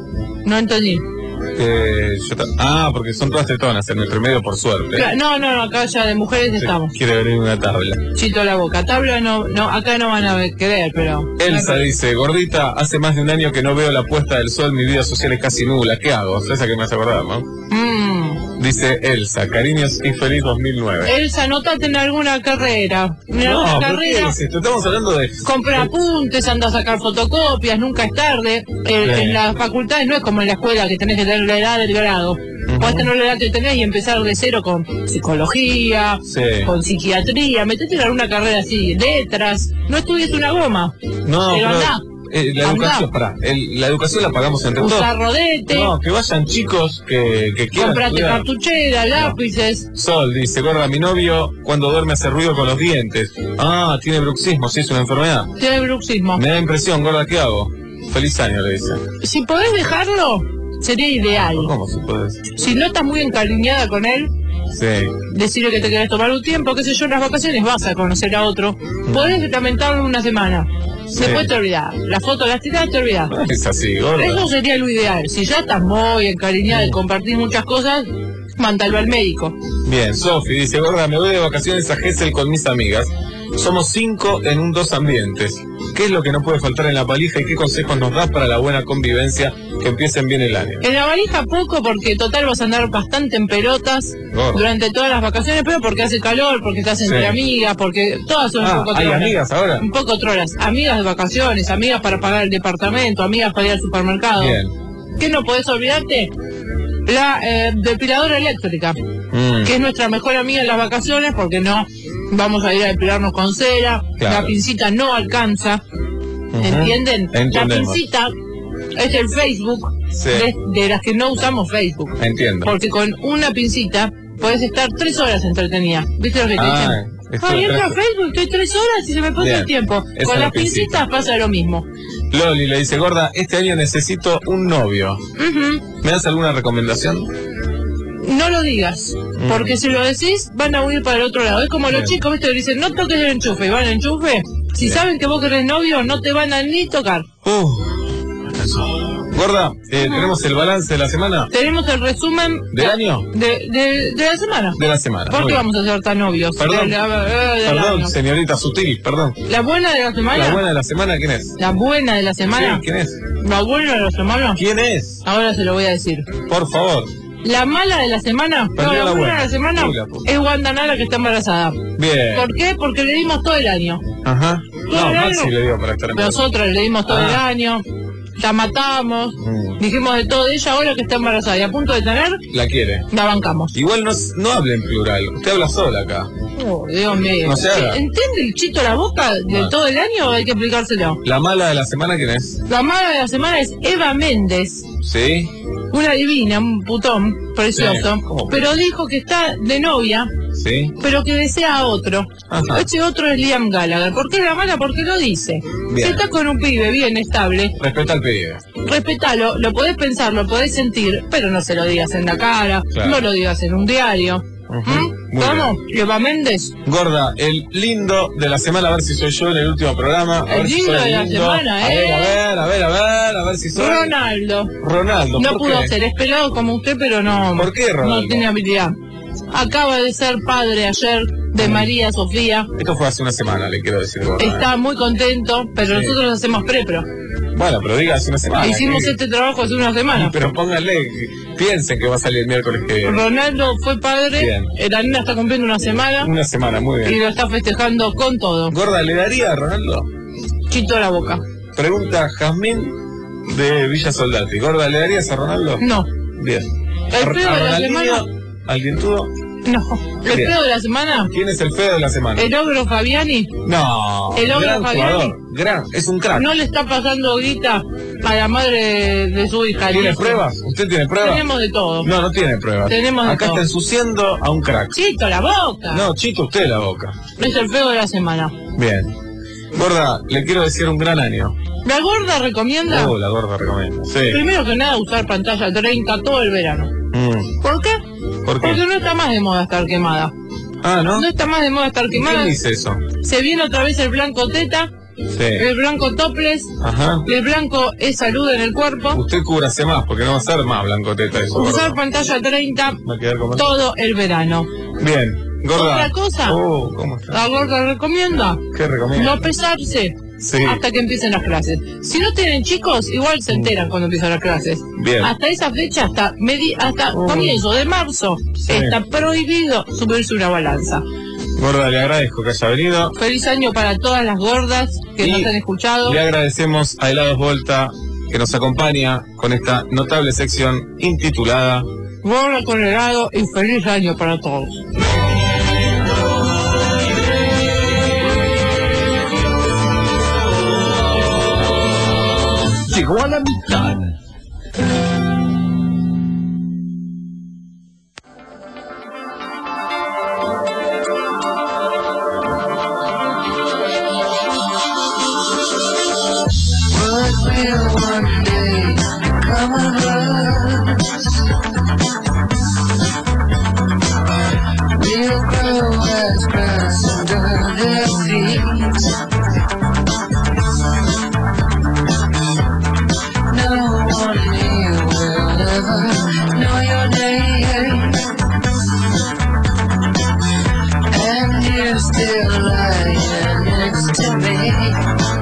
No entendí. Eh, yo ta- ah, porque son todas tetonas en nuestro medio, por suerte. No, no, no, acá ya de mujeres sí, estamos. Quiere venir una tabla. Chito la boca. Tabla no, no, acá no van a querer, pero... Elsa dice, Gordita, hace más de un año que no veo la puesta del sol, mi vida social es casi nula. ¿Qué hago? Esa que me hace acordar, ¿no? Mm. Dice Elsa, cariños y feliz dos mil nueve. Elsa, anótate en alguna carrera. En no, alguna carrera. ¿qué es? Estamos hablando de... Compra apuntes, anda a sacar fotocopias, nunca es tarde. Eh, en las facultades no es como en la escuela que tenés que tener la edad del grado. Uh-huh. Podés tener la edad que tenés y empezar de cero con psicología, sí. con psiquiatría. Metete en alguna carrera así, letras. No estudies una goma. No, pero pero andá. eh, la Andá. educación, pará, el- la educación la pagamos entre todos. Usar rodete, No, que vayan chicos que, que quieran comprate estudiar. cartuchera, lápices. Sol dice, gorda, mi novio cuando duerme hace ruido con los dientes. Ah, tiene bruxismo, sí, es una enfermedad. Tiene bruxismo. Me da impresión, gorda, ¿qué hago? Feliz año, le dice. Si podés dejarlo, sería ideal. ¿Cómo se puede decir? Si no estás muy encariñada con él, Sí. decirle que te querés tomar un tiempo, qué sé yo, en las vacaciones vas a conocer a otro. Podés lamentarlo una semana. Sí. Después te olvidás. La foto las tirás, te olvidás. Es así, gorda. Eso sería lo ideal. Si ya estás muy encariñada y compartís muchas cosas, mándalo al médico. Bien, Sofi dice, gorda, me voy de vacaciones a Gesell con mis amigas. Somos cinco en un dos ambientes. ¿Qué es lo que no puede faltar en la valija y qué consejos nos das para la buena convivencia que empiecen bien el año? En la valija poco, porque total vas a andar bastante en pelotas Gorda. durante todas las vacaciones, pero porque hace calor, porque estás entre Sí. amigas, porque todas son Ah, un poco ¿hay trolas. amigas ahora? Un poco trolas. Amigas de vacaciones, amigas para pagar el departamento, amigas para ir al supermercado. Bien. ¿Qué no podés olvidarte? La eh, depiladora eléctrica, Mm. que es nuestra mejor amiga en las vacaciones, porque no vamos a ir a depilarnos con cera, Claro. la pincita no alcanza, Ujú. ¿entienden? La Entendemos. pincita es el Facebook Sí. de, de las que no usamos Facebook, Entiendo. porque con una pincita podés estar tres horas entretenida. ¿Viste lo que te Ah, dicen? esto Ay, entro a trajo- Facebook, estoy tres horas y se me pasa Bien. el tiempo. Esa es Con la las pincitas pasa lo mismo. Loli le dice, gorda, este año necesito un novio. Ujú. ¿Me das alguna recomendación? No lo digas, porque si lo decís van a huir para el otro lado. Es como los Bien. chicos, viste, que dicen, no toques el enchufe, y van al enchufe. Si Bien. saben que vos querés novio, no te van a ni tocar. Gorda, eh, tenemos el balance de la semana. Tenemos el resumen ¿Del año? de, de, de la semana. De la semana. ¿Por Muy qué bien. vamos a ser tan novios? Perdón, De la- eh, del perdón, año. señorita Sutil, perdón. La buena de la semana. La buena de la semana, ¿quién es? La buena de la semana. Sí, ¿quién es? La buena de la semana. ¿Quién es? Ahora se lo voy a decir. Por favor. La mala de la semana. Perdió No, la la buena buena. de la semana Uy, la puta. es Wanda Nara, que está embarazada. Bien. ¿Por qué? Porque le dimos todo el año. Ajá. Todo No, el Maxi año. le dio para estar en casa. Nosotros le dimos todo Ah. el año. La matamos. Mm. Dijimos de todo de ella, ahora que está embarazada y a punto de tener, La quiere. la bancamos. Igual no, no hable en plural. Usted habla sola acá. Oh, Dios mío. No se haga. ¿Entiende el chito la boca de Ah. todo el año? Hay que explicárselo. La mala de la semana, ¿quién es? La mala de la semana es Eva Méndez. Sí. Una divina, un putón precioso. Sí, ¿cómo? Pero dijo que está de novia, Sí. pero que desea a otro. Ajá. Ese otro es Liam Gallagher. ¿Por qué es la mala? Porque lo dice. Bien. Si estás con un pibe bien estable, Respeta al pibe. respetalo, lo podés pensar, lo podés sentir, pero no se lo digas en la cara, Claro. no lo digas en un diario. Ujú. ¿Mm? Muy ¿Cómo? Eva Méndez. Gorda, el lindo de la semana, a ver si soy yo en el último programa. A El ver si lindo soy el de la lindo. semana, a ¿eh? ver, a ver, a ver, a ver, a ver si soy. Ronaldo. Ronaldo. No ¿por pudo qué? ser, es pelado como usted, pero no. ¿Por qué, Ronaldo? No tiene habilidad. Acaba de ser padre ayer de María Sofía. Esto fue hace una semana, le quiero decir, gorda. Está muy contento, pero Sí. nosotros hacemos prepro. Bueno, pero diga hace una semana. Hicimos que- este trabajo hace una semana. Pero pónganle, piensen que va a salir el miércoles que viene. Ronaldo fue padre, Bien. eh, la nena está cumpliendo una semana Una semana, muy y bien. lo está festejando con todo. Gorda, ¿le daría a Ronaldo? Chito la boca. Pregunta Jazmín de Villa Soldati. Gorda, ¿le darías a Ronaldo? No. Bien. El ¿A- feo a de la Ronaldinho? semana. ¿Al dientudo? No. El Bien. feo de la semana, ¿Quién es el feo de la semana? el ogro Fabiani, No, El ogro gran Fabiani. jugador, gran, es un crack. no le está pasando grita a la madre de su hija. ¿Tiene Dice, pruebas? ¿Usted tiene pruebas? Tenemos de todo. No, no tiene pruebas. Tenemos de Acá todo. está ensuciando a un crack. Chito la boca. No, Chito, usted la boca. Es el feo de la semana. Bien. Gorda, le quiero decir un gran año. La gorda recomienda, Oh, la gorda recomienda. Sí. primero que nada, usar pantalla treinta todo el verano. Mm. ¿Por qué? ¿Por qué? Porque no está más de moda estar quemada. Ah, ¿no? No está más de moda estar quemada. ¿Quién dice eso? Se viene otra vez el blanco teta, Sí. el blanco topless, Ajá. el blanco es salud en el cuerpo. Usted cúbrase más, porque no va a ser más blanco teta eso. Usar gorda. pantalla treinta Va a quedar como... todo el verano. Bien. Gorda. Otra cosa, Oh, ¿cómo está? la gorda recomienda ¿Qué recomienda? no pesarse Sí. hasta que empiecen las clases. Si no tienen chicos, igual se enteran cuando empiezan las clases. Bien. Hasta esa fecha, hasta, medi- hasta comienzo de marzo, Sí. está prohibido subirse una balanza. Gorda, le agradezco que haya venido. Feliz año para todas las gordas que Y nos han escuchado. Le agradecemos a Helados Volta que nos acompaña con esta notable sección intitulada Gorda con helado y feliz año para todos. llegó a la mitad. What will one day come of us? We'll grow as grass under their feet. No one here will ever know your name, and you're still lying next to me.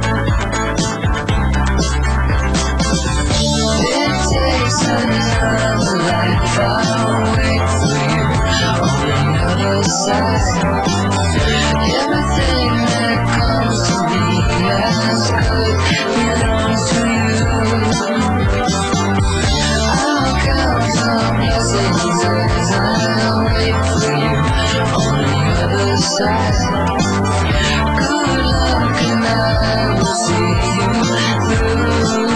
Another life, I'll wait for you on the other side. Everything that comes to me as good belongs to you. I'll count our blessings as I wait for you on the other side. Good luck and I will see you through.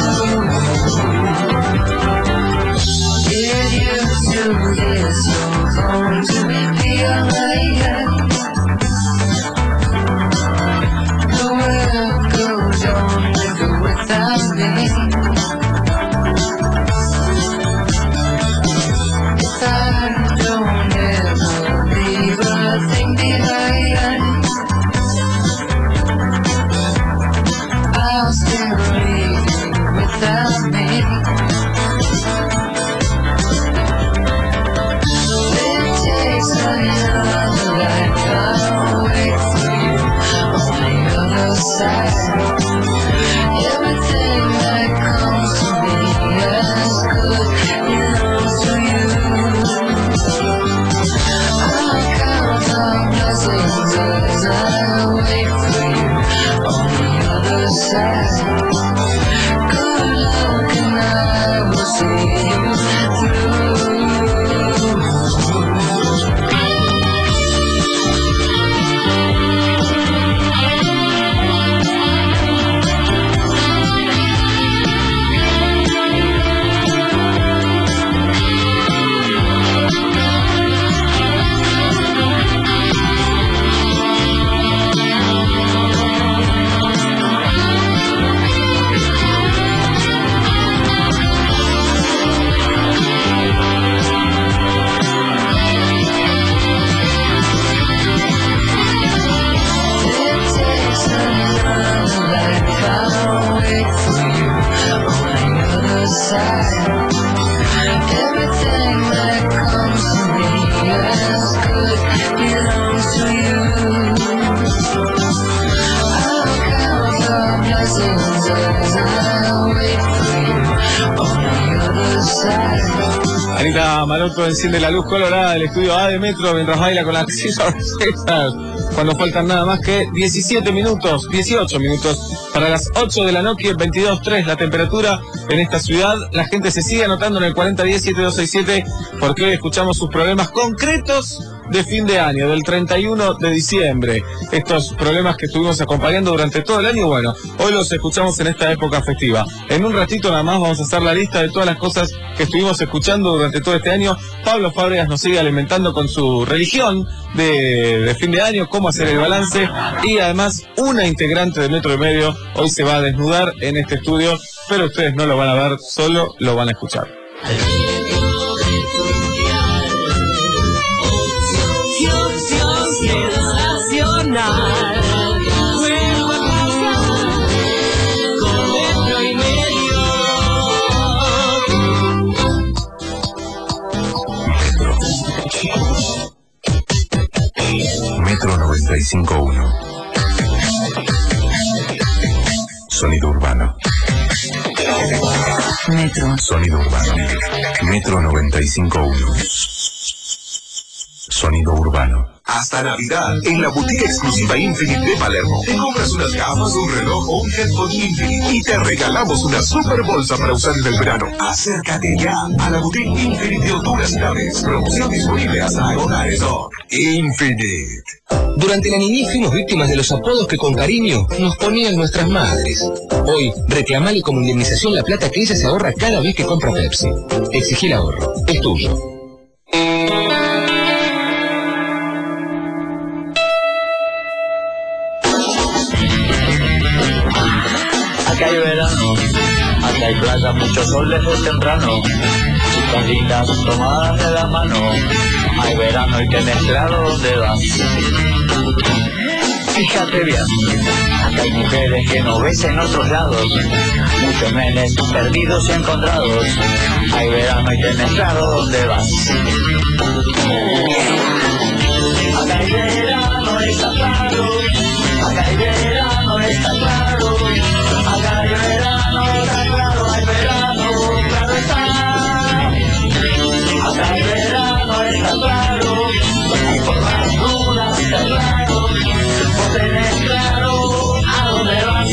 This you're going to be alright. The world goes on with or without me. If I don't ever leave a thing behind, I'll still leave you without me. Another life, I'll wait for you on the other side. Everything that comes to me as good belongs to you. I'll count our blessings as I wait for you on the other side. Good luck and I will see you through. Everything that comes to me as good belongs to you. I'll count our blessings as I wait for you on the other side. Anita Maroto enciende la luz colorada del estudio A de Metro mientras baila con las César. Cuando faltan nada más que diecisiete minutos, dieciocho minutos para las ocho de la noche, veintidós tres la temperatura en esta ciudad. La gente se sigue anotando en el cuarenta diez siete dos seis siete porque hoy escuchamos sus problemas concretos de fin de año, del treinta y uno de diciembre. Estos problemas que estuvimos acompañando durante todo el año, bueno, hoy los escuchamos en esta época festiva. En un ratito nada más vamos a hacer la lista de todas las cosas que estuvimos escuchando durante todo este año. Pablo Fábregas nos sigue alimentando con su religión de, de fin de año, cómo hacer el balance, y además una integrante de Metro y Medio hoy se va a desnudar en este estudio, pero ustedes no lo van a ver, solo lo van a escuchar. Metro noventa y cinco punto uno. Sonido urbano. Metro. Sonido urbano. Metro noventa y cinco punto uno. Sonido urbano. hasta Navidad, en la boutique exclusiva Infinite de Palermo. Te compras unas gafas, un reloj o un headphone Infinite y te regalamos una super bolsa para usar en el verano. Acércate ya a la boutique Infinite de Honduras Naves. Promoción disponible hasta ahora. Eso. Infinite. Durante la niñez fuimos víctimas de los apodos que con cariño nos ponían nuestras madres. Hoy, reclamale como indemnización la plata que ella se ahorra cada vez que compra Pepsi. Exigí el ahorro. Es tuyo. Acá hay verano, acá hay playa, mucho sol desde temprano. Chicas lindas tomadas de la mano. Hay verano y tenés claro dónde vas. Fíjate bien, acá hay mujeres que no ves en otros lados. Muchos nenes perdidos y encontrados. Hay verano y tenés claro dónde vas. Acá hay verano, está claro. Acá hay verano, está claro. Acá hay verano, está claro. Hay verano, claro está. Acá hay verano, está claro. Y por las dudas está claro. Vos tenés claro a dónde vas.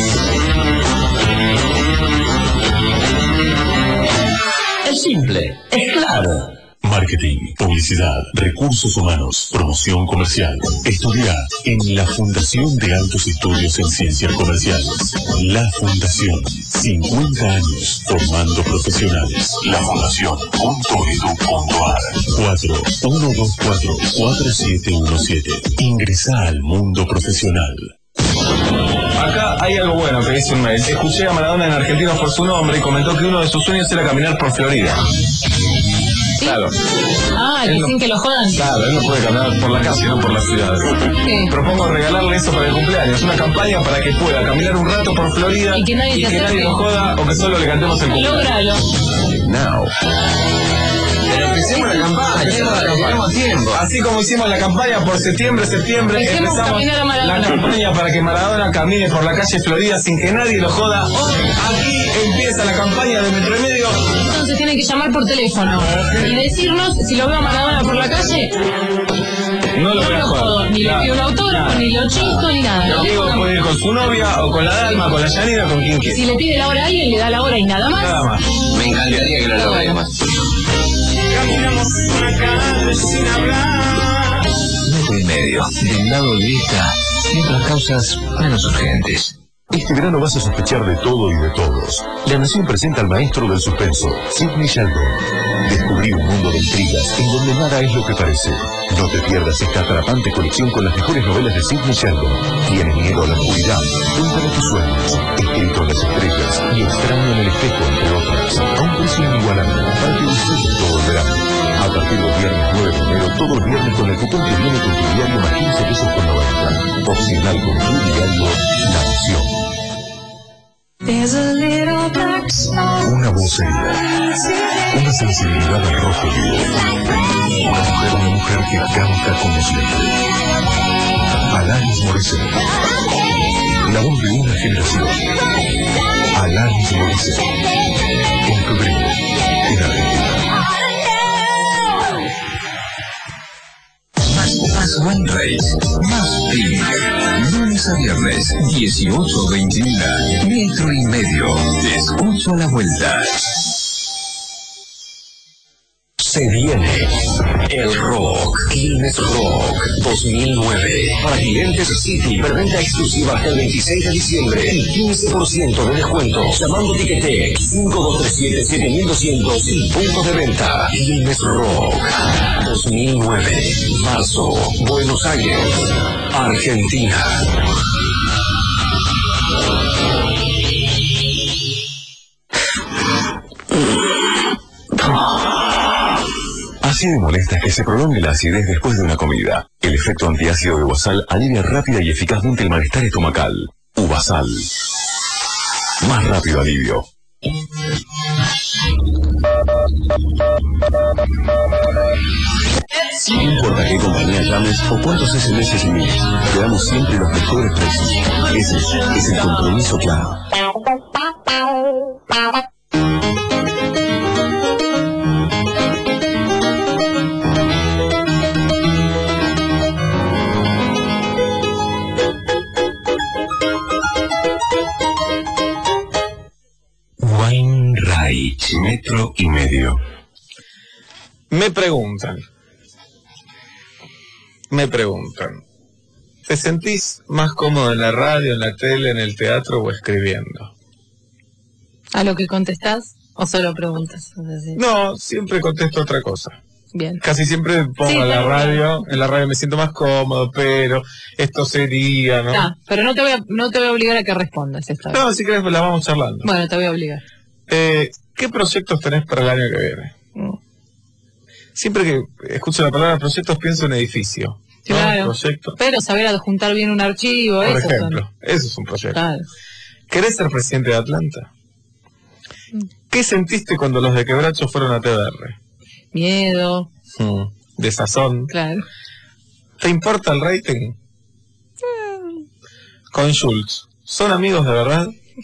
Es simple, es claro. Marketing, publicidad, recursos humanos, promoción comercial. Estudia en la Fundación de Altos Estudios en Ciencias Comerciales. La Fundación, cincuenta años formando profesionales. La Fundación punto edu punto ar. cuatro uno dos cuatro cuatro siete uno siete. Ingresa al mundo profesional. Acá hay algo bueno que dice un mail. Escuché a Maradona en Argentinos por su nombre y comentó que uno de sus sueños era caminar por Florida. ¿Sí? Claro. Ah, que Él no- sin que lo jodan. Claro, él no puede caminar por la calle, no por la ciudad. ¿Qué? Propongo regalarle eso para el cumpleaños, una campaña para que pueda caminar un rato por Florida Y que nadie y se que acerque. nadie lo joda o que solo le cantemos el cumpleaños. Lógralo. Now. Pero empecemos la campaña, empecemos la campaña. tiempo. Así como hicimos la campaña por septiembre, septiembre, Dejemos empezamos caminar a Maradona. la campaña para que Maradona camine por la calle Florida sin que nadie lo joda. Aquí empieza la campaña de Metro y Medio. Entonces tienen que llamar por teléfono y decirnos si lo veo a Maradona por la calle. No lo voy a lo joder. jodo, ni le Claro. pido un autógrafo, ni lo chisto, ni nada. Lo Diego dejo- puede ir con su novia o con la Dalma, con la Yanira, con quien quiera. Si le pide la hora a alguien, le da la hora y nada más. Nada más. Me encantaría que lo logremos. Caminamos una calle sin hablar. Metro y medio, del lado de esta, y otras causas menos urgentes. Este verano vas a sospechar de todo y de todos. La Nación presenta al maestro del suspenso, Sidney Sheldon. Descubrí un mundo de intrigas en donde nada es lo que parece. No te pierdas esta atrapante colección con las mejores novelas de Sidney Sheldon. ¿Tienes miedo a la oscuridad? Cuéntame tus sueños. Escrito en las estrellas y extraño en el espejo, entre otras. A un precio inigualable para que disfrutes todo el verano. A partir del viernes nueve de enero, todos los viernes con el cupón que viene con tu diario más quince pesos con noventa. Opcional con tu diario La Nación. Una voz herida, una sensibilidad al rojo vivo, una mujer, una mujer que canta como siempre. Alanis Morissette, la voz de una generación. Alanis Morissette, en febrero, en Argentina. Más, más One Race, más Pink. Lunes a viernes, dieciocho a veintiuno. Metro y medio. Te escucho a la vuelta. Se viene el rock, Quilmes Rock dos mil nueve. Para clientes City, preventa exclusiva hasta el veintiséis de diciembre y quince por ciento de descuento. Llamando Tiquetec cinco dos tres siete siete mil doscientos y punto de venta. Quilmes Rock dos mil nueve. Marzo, Buenos Aires, Argentina. Así de molesta es que se prolongue la acidez después de una comida. El efecto antiácido de Uvasal alivia rápida y eficazmente el malestar estomacal. Uvasal. Más rápido alivio. No importa qué compañía llames o cuántos S M S envíes, te damos siempre los mejores precios. Ese es el compromiso claro. Me preguntan, me preguntan, ¿te sentís más cómodo en la radio, en la tele, en el teatro o escribiendo? ¿A lo que contestás o solo preguntas? Es decir, No, siempre contesto otra cosa. bien. Casi siempre pongo Sí, en la claro. radio, en la radio me siento más cómodo, pero esto sería, ¿no? Ah, pero no te voy a, no te voy a obligar a que respondas esta vez. No, si querés la vamos charlando. Bueno, te voy a obligar. Eh, ¿Qué proyectos tenés para el año que viene? Mm. Siempre que escucho la palabra proyectos pienso en edificio. ¿no? Claro. Proyecto. Pero saber adjuntar bien un archivo, Por eso ejemplo, son- eso es un proyecto. Claro. ¿Querés ser presidente de Atlanta? Mm. ¿Qué sentiste cuando los de Quebracho fueron a T V R? Miedo, Mm, desazón. claro. ¿Te importa el rating? Con Schultz, ¿son amigos de verdad?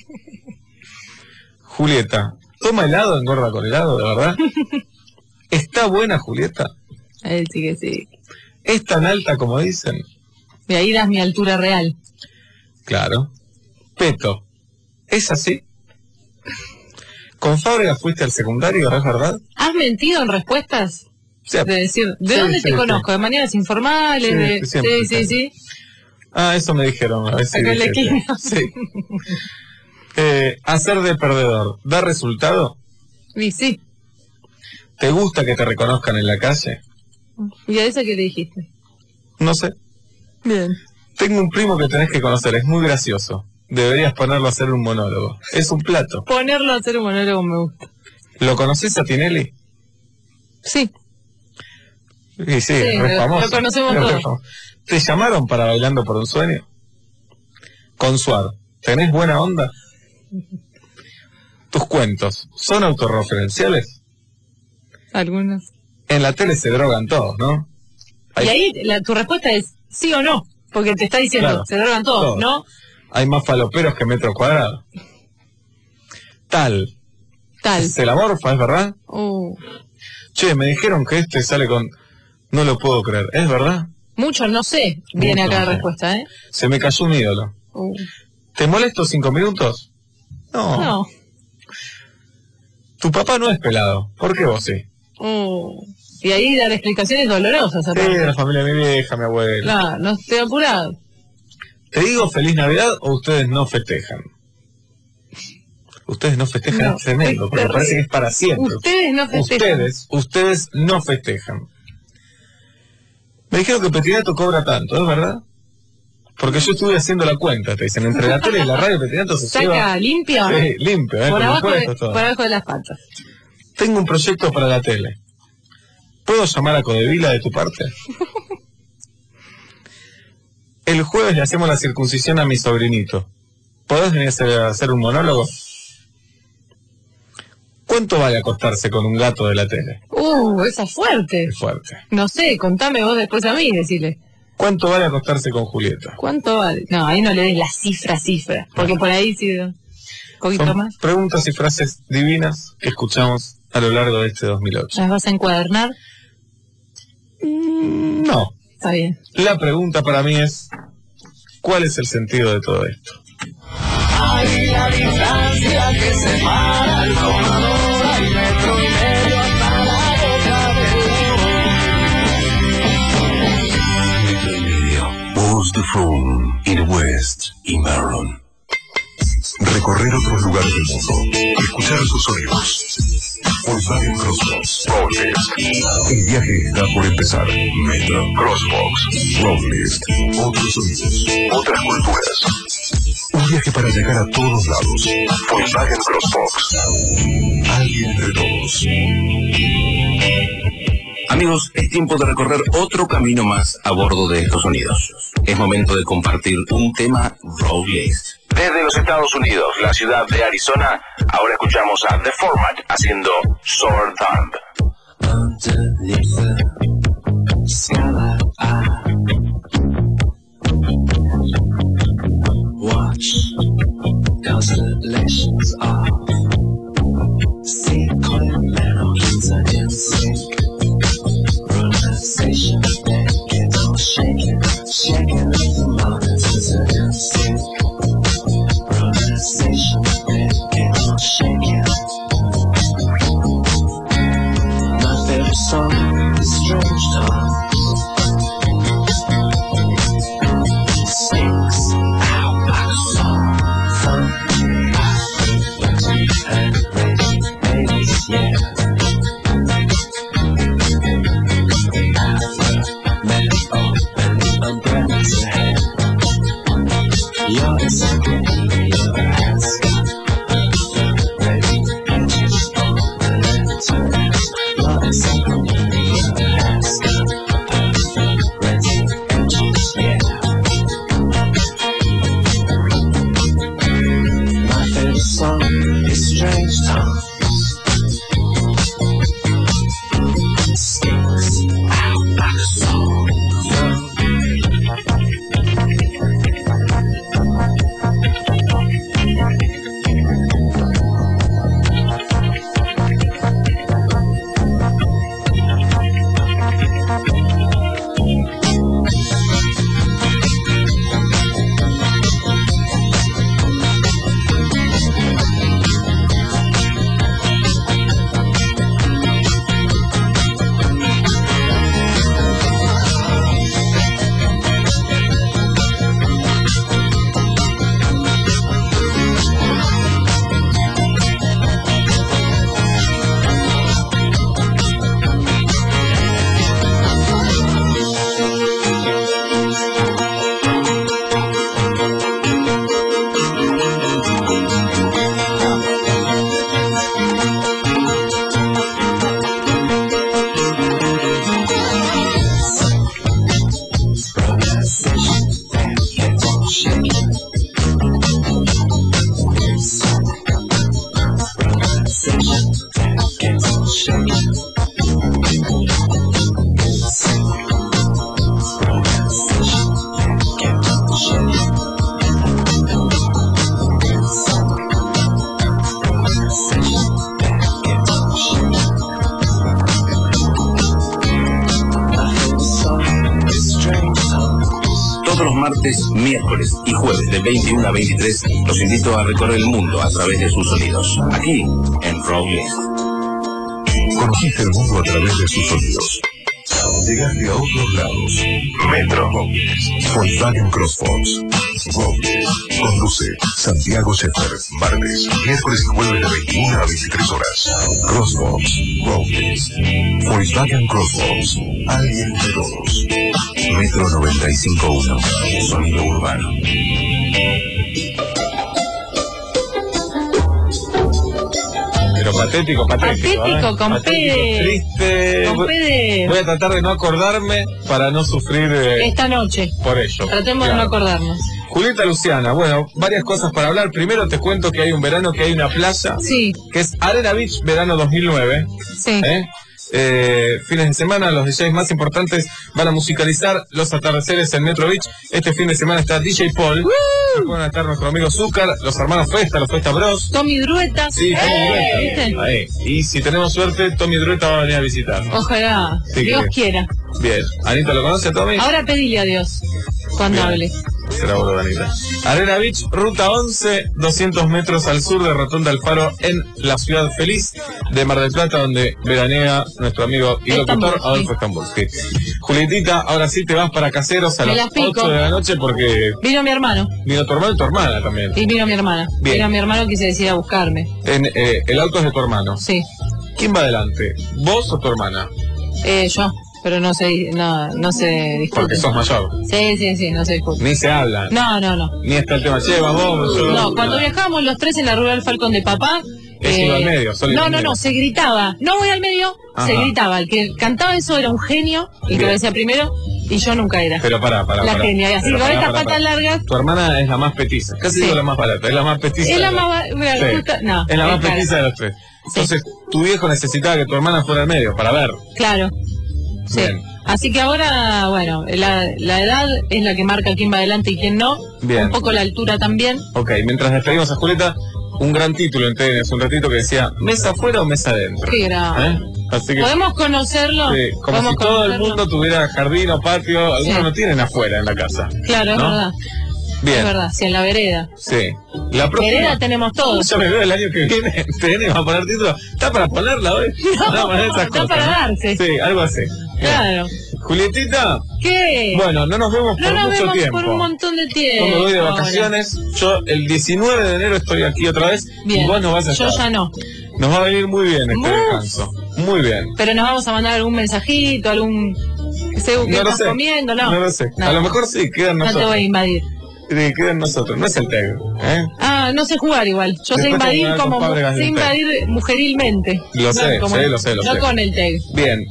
Julieta, ¿toma helado, engorda con helado, de verdad? ¿Está buena Julieta? Ahí sí que sí. ¿Es tan alta como dicen? De ahí das mi altura real. Claro. Peto, ¿es así? ¿Con Fábrega fuiste al secundario, es verdad? ¿Has mentido en respuestas? Sí. De decir, ¿de Sí, dónde sí, te sí. conozco? ¿De maneras informales? Sí, de... siempre, sí, sí, sí. Ah, eso me dijeron. A ver si Acá en la dije, esquina. sí. Eh, hacer de perdedor, ¿da resultado? Y sí. ¿Te gusta que te reconozcan en la calle? ¿Y a esa qué le dijiste? No sé. Bien. Tengo un primo que tenés que conocer, es muy gracioso. Deberías ponerlo a hacer un monólogo. Es un plato. Ponerlo a hacer un monólogo me gusta. ¿Lo conoces a Tinelli? Sí. Sí, sí, Sí, es lo- famoso. lo conocemos Es re todos. famoso. ¿Te llamaron para Bailando por un Sueño? Consuar, ¿tenés buena onda? ¿Tus cuentos son autorreferenciales? Algunos. En la tele se drogan todos, ¿no? Y ahí la, tu respuesta es sí o no. Porque te está diciendo, Claro. se drogan todos, Todos. ¿no? Hay más faloperos que metros cuadrados. Tal. Tal. Se la morfa, ¿es verdad? Uh, Che, me dijeron que este sale con... No lo puedo creer, ¿es verdad? mucho no sé. Viene Mucho acá la no sé. respuesta, ¿eh? Se me cayó un ídolo. Uh, ¿Te molesto cinco minutos? No. no. Tu papá no es pelado. ¿Por qué vos sí? Uh, y ahí dar explicaciones dolorosas. Sí, aparte. de la familia de mi vieja, mi abuela. Claro, no estoy apurado. ¿Te digo feliz Navidad o ustedes no festejan? Ustedes no festejan, No, es tremendo, es porque terrible. parece que es para siempre. Ustedes no festejan. Ustedes, ustedes no festejan. Me dijeron que Petinato cobra tanto, ¿es verdad? Porque yo estuve haciendo la cuenta, te dicen, entre la tele y la radio Petinato se Saca lleva... limpio. Sí, limpio, ¿eh? por, Con abajo de, impuestos, todo. por abajo de las patas. Tengo un proyecto para la tele. ¿Puedo llamar a Codevila de tu parte? El jueves le hacemos la circuncisión a mi sobrinito. ¿Podés venir a hacer, a hacer un monólogo? ¿Cuánto vale acostarse con un gato de la tele? Uh, esa es fuerte. Es fuerte. No sé, contame vos después a mí, decirle. ¿Cuánto vale acostarse con Julieta? ¿Cuánto vale? No, ahí no le des la cifra, cifra. Porque por ahí sí, un poquito Son más. preguntas y frases divinas que escuchamos a lo largo de este dos mil ocho. ¿Las vas a encuadernar? No. Está bien. La pregunta para mí es, ¿cuál es el sentido de todo esto? Hay la distancia que separa el tomador, hay metro y medio hasta la boca Metro y medio. Pause the phone in West y Maryland. Recorrer otros lugares del mundo. Escuchar sus sonidos. Volkswagen Crossbox. Roadlist. El viaje está por empezar. Metro. Crossbox. Roadlist. Otros sonidos. Otras culturas. Un viaje para llegar a todos lados. Volkswagen Crossbox. Alguien entre todos. Amigos, es tiempo de recorrer otro camino más a bordo de estos sonidos. Es momento de compartir un tema Roadlist. Desde los Estados Unidos, la ciudad de Arizona, ahora escuchamos a The Format haciendo Sword Thumb. Underneath the skylight, I watch constellations of secret melodies in sync. Realization that gets all shaking, shaking the mountains in sync. Realization that gets all shaking. My favorite song. martes, miércoles y jueves de veintiuno a veintitrés, los invito a recorrer el mundo a través de sus sonidos. Aquí, en Robles. Conociste el mundo a través de sus sonidos. Llegaste a otros lados. Metro. Volkswagen Crossfox. Robles. Conduce Santiago Sheffer. Martes, miércoles y jueves de veintiuna a veintitrés horas. Crossfox. Robles. Volkswagen Crossfox. Alguien de todos. Metro noventa y cinco punto uno. Sonido urbano. Pero patético, patético. Patético, ¿eh? con Patético, P. triste. Con P de- Voy a tratar de no acordarme para no sufrir eh, Esta noche. por ello. Tratemos de Claro. no acordarnos. Julieta Luciana, bueno, varias cosas para hablar. Primero te cuento que hay un verano, que hay una playa, Sí. que es Arena Beach, verano dos mil nueve. Sí. ¿Eh? Eh, fines de semana, los D Js más importantes van a musicalizar los atardeceres en Metro Beach. Este fin de semana está D J Paul. Van a estar nuestro amigo Zúcar, los hermanos Festa, los Festa Bros. Tommy Drueta. Sí, Tommy Drueta. ¿Viste? Ahí. Y si tenemos suerte, Tommy Drueta va a venir a visitarnos. Ojalá. Sí, Dios que- quiera. Bien. ¿Anita lo conoce, Tommy? Ahora pedile a Dios cuando Bien. hable. Será boludo, Anita. Arena Beach, ruta once, doscientos metros al sur de Rotonda Alfaro, en la ciudad feliz de Mar del Plata, donde veranea nuestro amigo y locutor Estambulski. Adolfo Estambulski. Julietita, ahora sí te vas para Caseros a Me las las pico. ocho de la noche porque Vino mi hermano. vino tu hermano y tu hermana también. Y vino mi hermana. Bien. Vino mi hermano que se decía a buscarme. En, eh, el auto es de tu hermano. Sí. ¿Quién va adelante? ¿Vos o tu hermana? Eh, yo. Pero no se, no, no se discute. Porque sos mayor. Sí, sí, sí, no se discute. Ni se habla. No, no, no. Ni está el tema, che, vas vos, yo. No, cuando viajábamos los tres en la Rural Falcon de papá. Ese iba al medio, solo iba no, al no, medio. no, se gritaba. No voy al medio, Ajá. se gritaba. El que cantaba eso era un genio, y que Bien. lo decía primero, y yo nunca era. Pero pará, pará, La pará. genia, y así Pero con pará, estas pará, patas pará. largas. Tu hermana es la más petiza. Casi Sí. digo la más barata, es la más petiza. Es de la los- más. Mira, Sí. justo- no, Es la más claro. petiza de los tres. Entonces, tu viejo necesitaba que tu hermana fuera al medio para ver. Claro. Sí. Bien. Así que ahora, bueno, la, la edad es la que marca quién va adelante y quién no. Bien. Un poco la altura también. Ok, mientras despedimos a Julieta, un gran título en T N hace un ratito que decía, ¿mesa afuera o mesa adentro? Qué grave. ¿Eh? Así que, ¿Podemos conocerlo? sí, como ¿Podemos si todo el conocerlo? mundo tuviera jardín o patio, algunos Sí. no tienen afuera en la casa. Claro, es ¿no? verdad. Bien. Es verdad, sí, en la vereda. Sí. La próxima... Vereda tenemos todos. Yo me veo el año que viene, T N va a poner título. ¿Está para ponerla hoy? No, Va a poner esas está cosas, para ¿no? darse. Sí, algo así. Claro. Julietita, ¿Qué? bueno, no nos vemos no por nos mucho vemos tiempo. por un montón de tiempo. Yo me voy de ahora. vacaciones. Yo el diecinueve de enero estoy aquí otra vez. Bien. Y vos no vas a Yo estar. ya no. Nos va a venir muy bien este Muy. descanso. Muy bien. Pero nos vamos a mandar algún mensajito, algún. ¿Qué No lo estás sé. comiendo? No. No lo sé. No. A lo mejor sí, quedan No te nosotros. voy a invadir. Sí, quedan nosotros. No es el T E G. ¿eh? Ah, no sé jugar igual. Yo sé Después te invadir voy a como. con Fábregas Sé del invadir mujerilmente. Lo No sé, como- sí, lo sé, lo no sé. con el tag. Bien.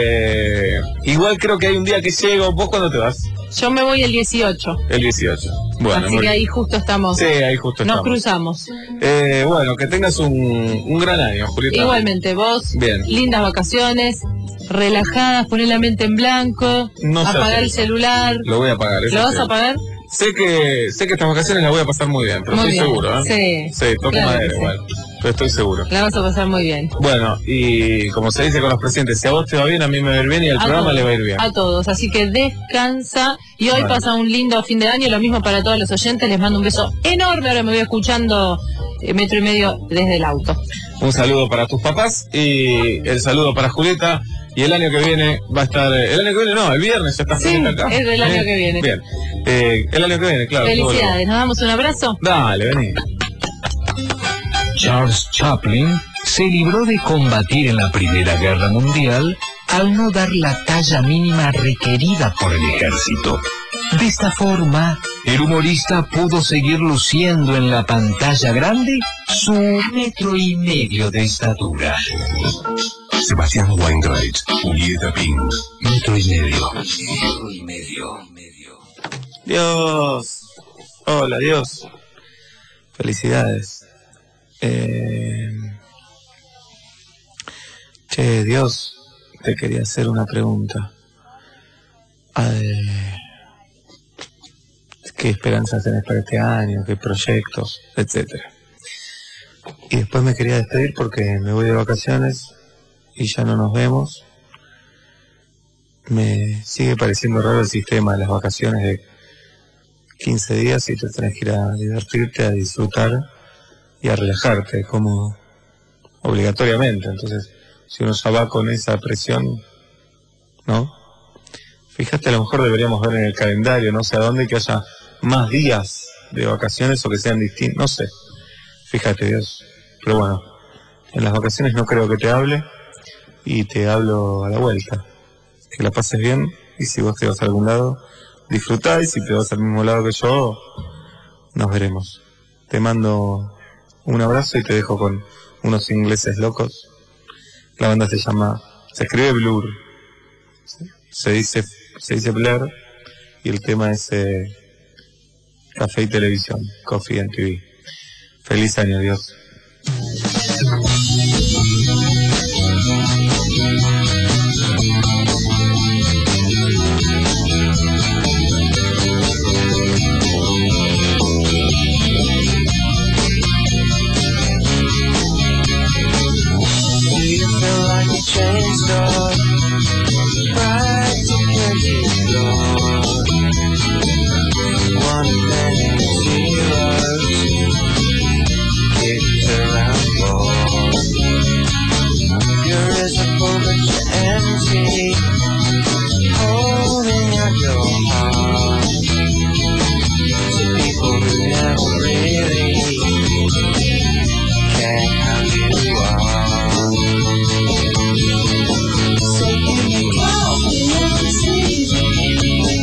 Eh, igual creo que hay un día que llego. ¿Vos cuándo te vas? Yo me voy el dieciocho. El dieciocho. Bueno, así muy que ahí bien. justo estamos. Sí, ahí justo Nos estamos. cruzamos. Eh, bueno, que tengas un, un gran año, Julieta. Igualmente, vos. Bien. Lindas vacaciones. Relajadas, poner la mente en blanco. No sé apagar hacer el eso. celular. Lo voy a pagar. ¿Lo vas a apagar? Sé que sé que estas vacaciones las voy a pasar muy bien, pero Muy estoy bien, seguro, ¿eh? sí. Sí, toco Claro madera que sí. igual, pero estoy seguro. La vas a pasar muy bien. Bueno, y como se dice con los presidentes, si a vos te va bien, a mí me va a ir bien y al A programa todos, le va a ir bien. A todos, así que descansa y hoy Vale. pasa un lindo fin de año, lo mismo para todos los oyentes, les mando un beso enorme, ahora me voy escuchando eh, metro y medio desde el auto. Un saludo para tus papás y el saludo para Julieta. Y el año que viene va a estar... eh, El año que viene no, el viernes ya está Sí, Julieta acá. es del año ¿Eh? que viene. Bien. Eh, el año que viene, claro. Felicidades, nos damos un abrazo. Dale, vení. Charles Chaplin se libró de combatir en la Primera Guerra Mundial al no dar la talla mínima requerida por el ejército. De esta forma, el humorista pudo seguir luciendo en la pantalla grande su metro y medio de estatura. Sebastián Weinreich, Julieta Pink, metro y medio. Metro y medio. Dios. Hola, Dios. Felicidades. Eh... Che, Dios, te quería hacer una pregunta. Eh... ¿Qué esperanzas tenés para este año? ¿Qué proyectos? Etcétera. Y después me quería despedir porque me voy de vacaciones y ya no nos vemos. Me sigue pareciendo raro el sistema de las vacaciones de quince días y te tenés que ir a divertirte, a disfrutar y a relajarte, como obligatoriamente. Entonces, si uno ya va con esa presión, ¿no? Fíjate, a lo mejor deberíamos ver en el calendario, no sé a dónde, que haya más días de vacaciones o que sean distintos, no sé. Fíjate, Dios. Pero bueno, en las vacaciones no creo que te hable y te hablo a la vuelta. Que la pases bien y si vos te vas a algún lado, disfrutá, y si te vas al mismo lado que yo, nos veremos. Te mando un abrazo y te dejo con unos ingleses locos. La banda se llama, se escribe Blur, se dice, se dice Blur, y el tema es eh, Café y Televisión, Coffee and T V. Feliz año, Dios. Chain store, practically flawed. One of many zeros kicked around more. You're visible but you're empty, holding out your heart to people who never really care how you are. So you can call me every season.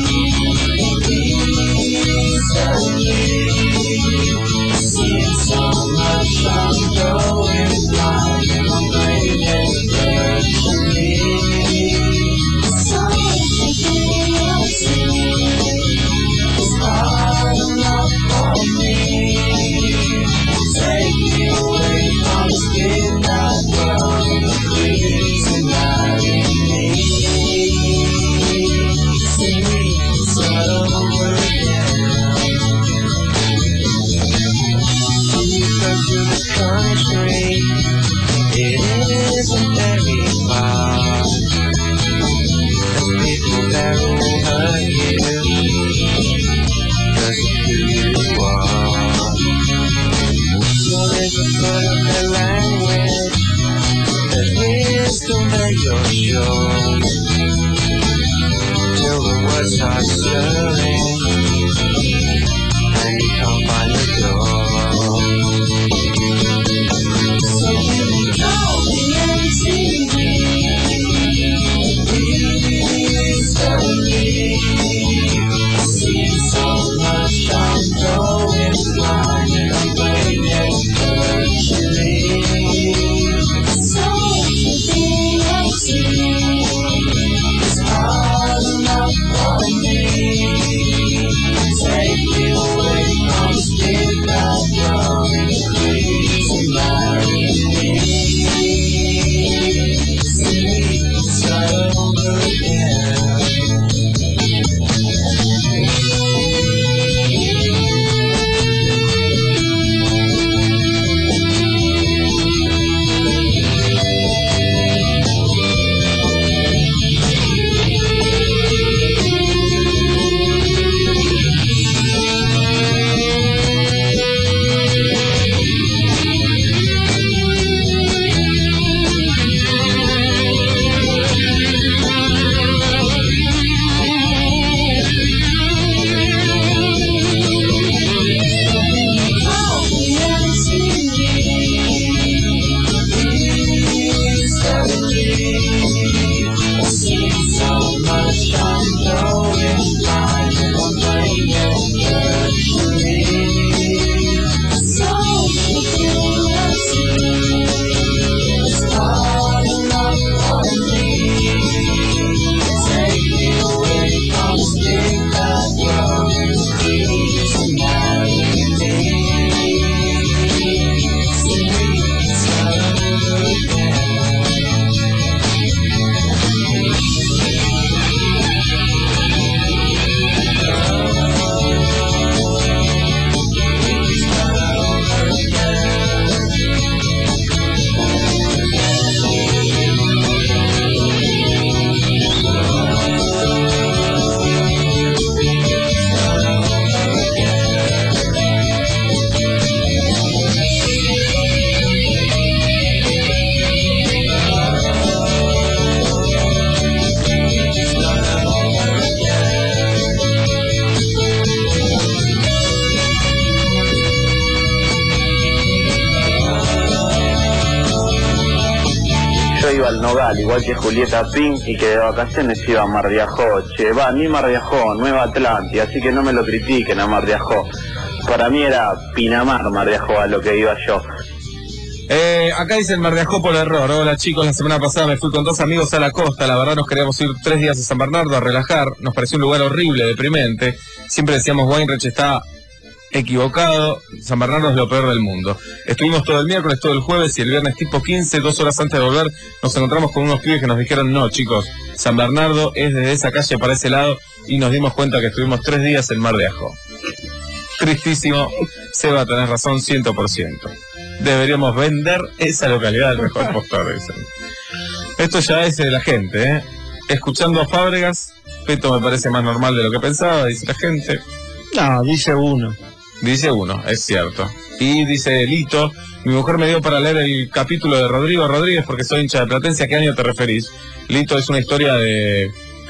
al Nogal, igual que Julieta Pink, y que de vacaciones iba a Mar de Ajó. Che, va, ni Mar de Ajó, Nueva Atlántida, así que no me lo critiquen a Mar de Ajó. Para mí era Pinamar, Mar de Ajó, a lo que iba yo. Eh, acá dice el Mar de Ajó por error. Hola chicos, la semana pasada me fui con dos amigos a la costa. La verdad nos queríamos ir tres días a San Bernardo a relajar. Nos pareció un lugar horrible, deprimente. Siempre decíamos Weinreich está equivocado. San Bernardo es lo peor del mundo. Estuvimos todo el miércoles, todo el jueves y el viernes tipo quince, dos horas antes de volver, nos encontramos con unos pibes que nos dijeron no chicos, San Bernardo es desde esa calle para ese lado, y nos dimos cuenta que estuvimos tres días en Mar de Ajó. Tristísimo. Seba, tenés razón cien por ciento. Deberíamos vender esa localidad al mejor postor, dicen. Esto ya es de la gente, ¿eh? Escuchando a Fábregas, Peto me parece más normal de lo que pensaba, dice la gente. No, dice uno. Dice uno, es cierto. Y dice Lito, mi mujer me dio para leer el capítulo de Rodrigo Rodríguez porque soy hincha de Platense. ¿A qué año te referís? Lito, es una historia de...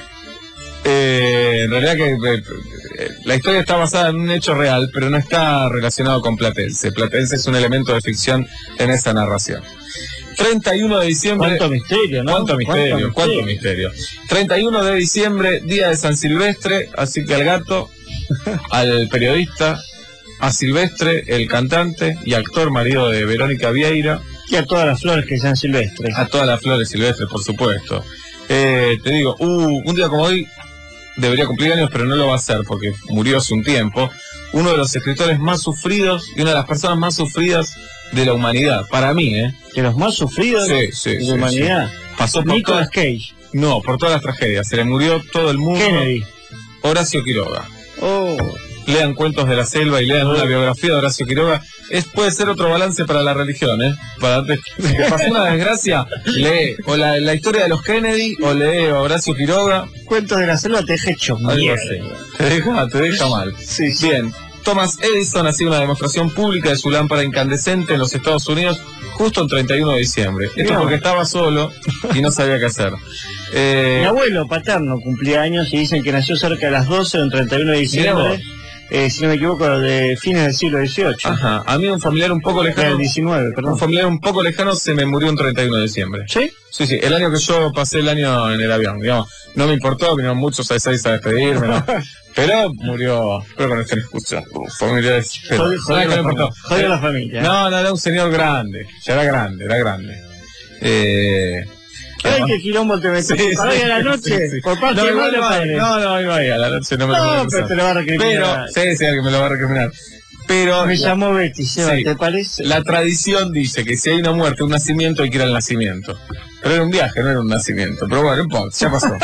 Eh, en realidad que eh, la historia está basada en un hecho real, pero no está relacionado con Platense. Platense es un elemento de ficción en esa narración. treinta y uno de diciembre... Cuánto misterio, ¿no? Cuánto misterio, cuánto misterio. treinta y uno de diciembre, día de San Silvestre, así que al gato, al periodista, a Silvestre, el cantante y actor, marido de Verónica Vieira. Y a todas las flores que sean silvestres. A todas las flores silvestres, por supuesto. Eh, te digo, uh, un día como hoy debería cumplir años, pero no lo va a hacer porque murió hace un tiempo. Uno de los escritores más sufridos y una de las personas más sufridas de la humanidad, para mí, ¿eh? ¿De los más sufridos sí, sí, de la sí, humanidad? Sí. Pasó por Nicolas todas... Cage. No, por todas las tragedias. Se le murió todo el mundo. Kennedy. Horacio Quiroga. Oh. Lean Cuentos de la Selva y lean una biografía de Horacio Quiroga. Es, puede ser otro balance para la religión, ¿eh? Para antes, si te pasó una desgracia, lee o la, la historia de los Kennedy o lee a Horacio Quiroga. Cuentos de la Selva te deja hecho mierda. Te deja, te deja mal. Sí, sí. Bien. Thomas Edison hacía una demostración pública de su lámpara incandescente en los Estados Unidos justo el treinta y uno de diciembre. Esto no. porque estaba solo y no sabía qué hacer. Eh... Mi abuelo paterno cumplía años y dicen que nació cerca de las doce del treinta y uno de diciembre. Eh, si no me equivoco, de fines del siglo dieciocho. Ajá. A mí un familiar un poco lejano... Del diecinueve, perdón. Un familiar un poco lejano se me murió un treinta y uno de diciembre. ¿Sí? Sí, sí. El año que yo pasé el año en el avión, digamos. No me importó, vinieron muchos a seis a despedirme, ¿no? Pero murió... Espero que no estén escuchando. Familiares... Pero, Jodió, jodió, no, la, no importó. jodió la familia. No, no, era un señor grande. Ya era grande, era grande. Eh... Ay, qué quilombo te metiste. Sí, ¿Para sí, hoy a la noche? Sí, sí. Por parte no, de igual madre no, padre. no, no, iba ahí a la noche, no me lo No, voy a pero cruzar. te lo va a recriminar. Pero, sí, sí, alguien me lo va a recriminar. Pero me la, llamó Betty, Seba, sí, ¿te parece? La tradición dice que si hay una muerte, un nacimiento, hay que ir al nacimiento. Pero era un viaje, no era un nacimiento. Pero bueno, no importa, ya pasó.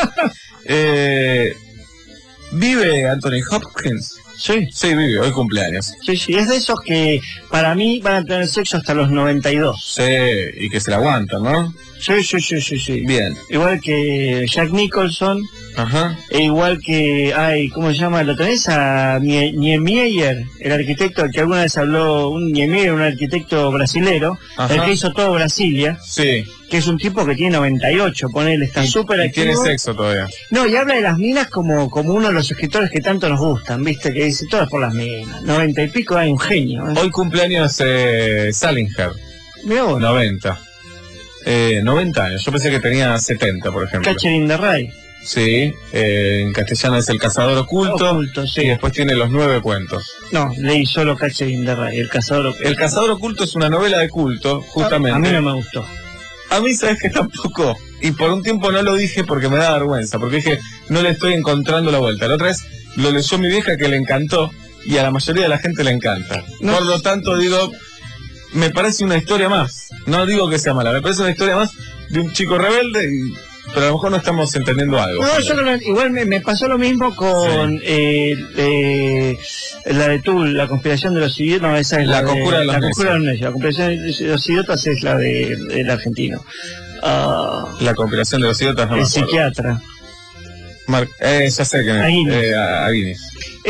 eh, ¿Vive Anthony Hopkins? Sí. Sí, vive, hoy cumpleaños. Sí, sí, es de esos que para mí van a tener sexo hasta los noventa y dos. Sí, y que se la aguantan, ¿no? Sí, sí, sí, sí, sí. Bien. Igual que Jack Nicholson. Ajá. E igual que, ay, ¿cómo se llama? ¿Lo tenés a Nie- Niemeyer, el arquitecto que alguna vez habló? Un Niemeyer, un arquitecto brasilero, Ajá. el que hizo todo Brasilia. Sí. Que es un tipo que tiene noventa y ocho, ponele, está súper activo. Y tiene sexo todavía. No, y habla de las minas como, como uno de los escritores que tanto nos gustan, ¿viste? Que dice, todas por las minas. Noventa y pico, hay un genio. ¿eh? Hoy cumpleaños eh, Salinger. Mirá vos. noventa. Eh, noventa años. Yo pensé que tenía setenta, por ejemplo. Catcher in the Rye. Sí, eh, en castellano es El Cazador Oculto. Oculto, sí. Y después tiene Los Nueve Cuentos. No, leí solo Catcher in the Rye, El Cazador Oculto. El Cazador Oculto es una novela de culto, justamente. A, a mí no me gustó. A mí, sabes que tampoco. Y por un tiempo no lo dije porque me da vergüenza. Porque dije, no le estoy encontrando la vuelta. La otra vez lo leyó mi vieja que le encantó. Y a la mayoría de la gente le encanta. No. Por lo tanto, digo, me parece una historia más. No digo que sea mala, me parece una historia más de un chico rebelde. Y, pero a lo mejor no estamos entendiendo algo. No, yo creo, igual me, me pasó lo mismo con sí. eh, eh, la de Tull, la conspiración de los idiotas. No, esa es la, la conjura de, de los la conjura de los necios. La conspiración de los idiotas es la de, del argentino. Uh, la conspiración de los idiotas no el me psiquiatra. Mar eh, ya sé que me... Aguinis. Eh, a- Aguinis.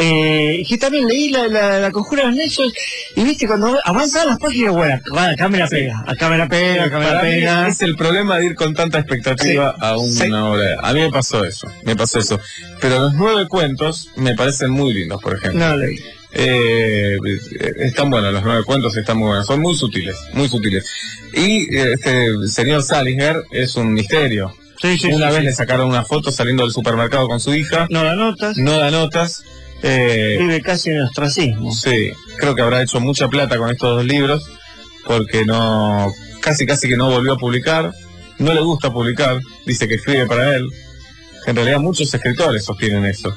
Eh, que también leí la, la, la conjura de los nexos y viste cuando avanzaban las páginas, bueno, acá, acá me la pega, acá me la pega, acá me la Para mí pega. es el problema de ir con tanta expectativa Sí. a una Sí. obra. A mí me pasó eso, me pasó eso. Pero los nueve cuentos me parecen muy lindos, por ejemplo. No leí. Eh, están buenos, los nueve cuentos están muy buenos, son muy sutiles, muy sutiles. Y eh, este señor Salinger es un misterio. Sí, sí, Una sí, vez sí. le sacaron una foto saliendo del supermercado con su hija. No da notas. No da notas. Eh, Vive casi en el ostracismo. Sí, creo que habrá hecho mucha plata con estos dos libros, porque no, casi casi que no volvió a publicar, no le gusta publicar, dice que escribe para él. En realidad muchos escritores sostienen eso.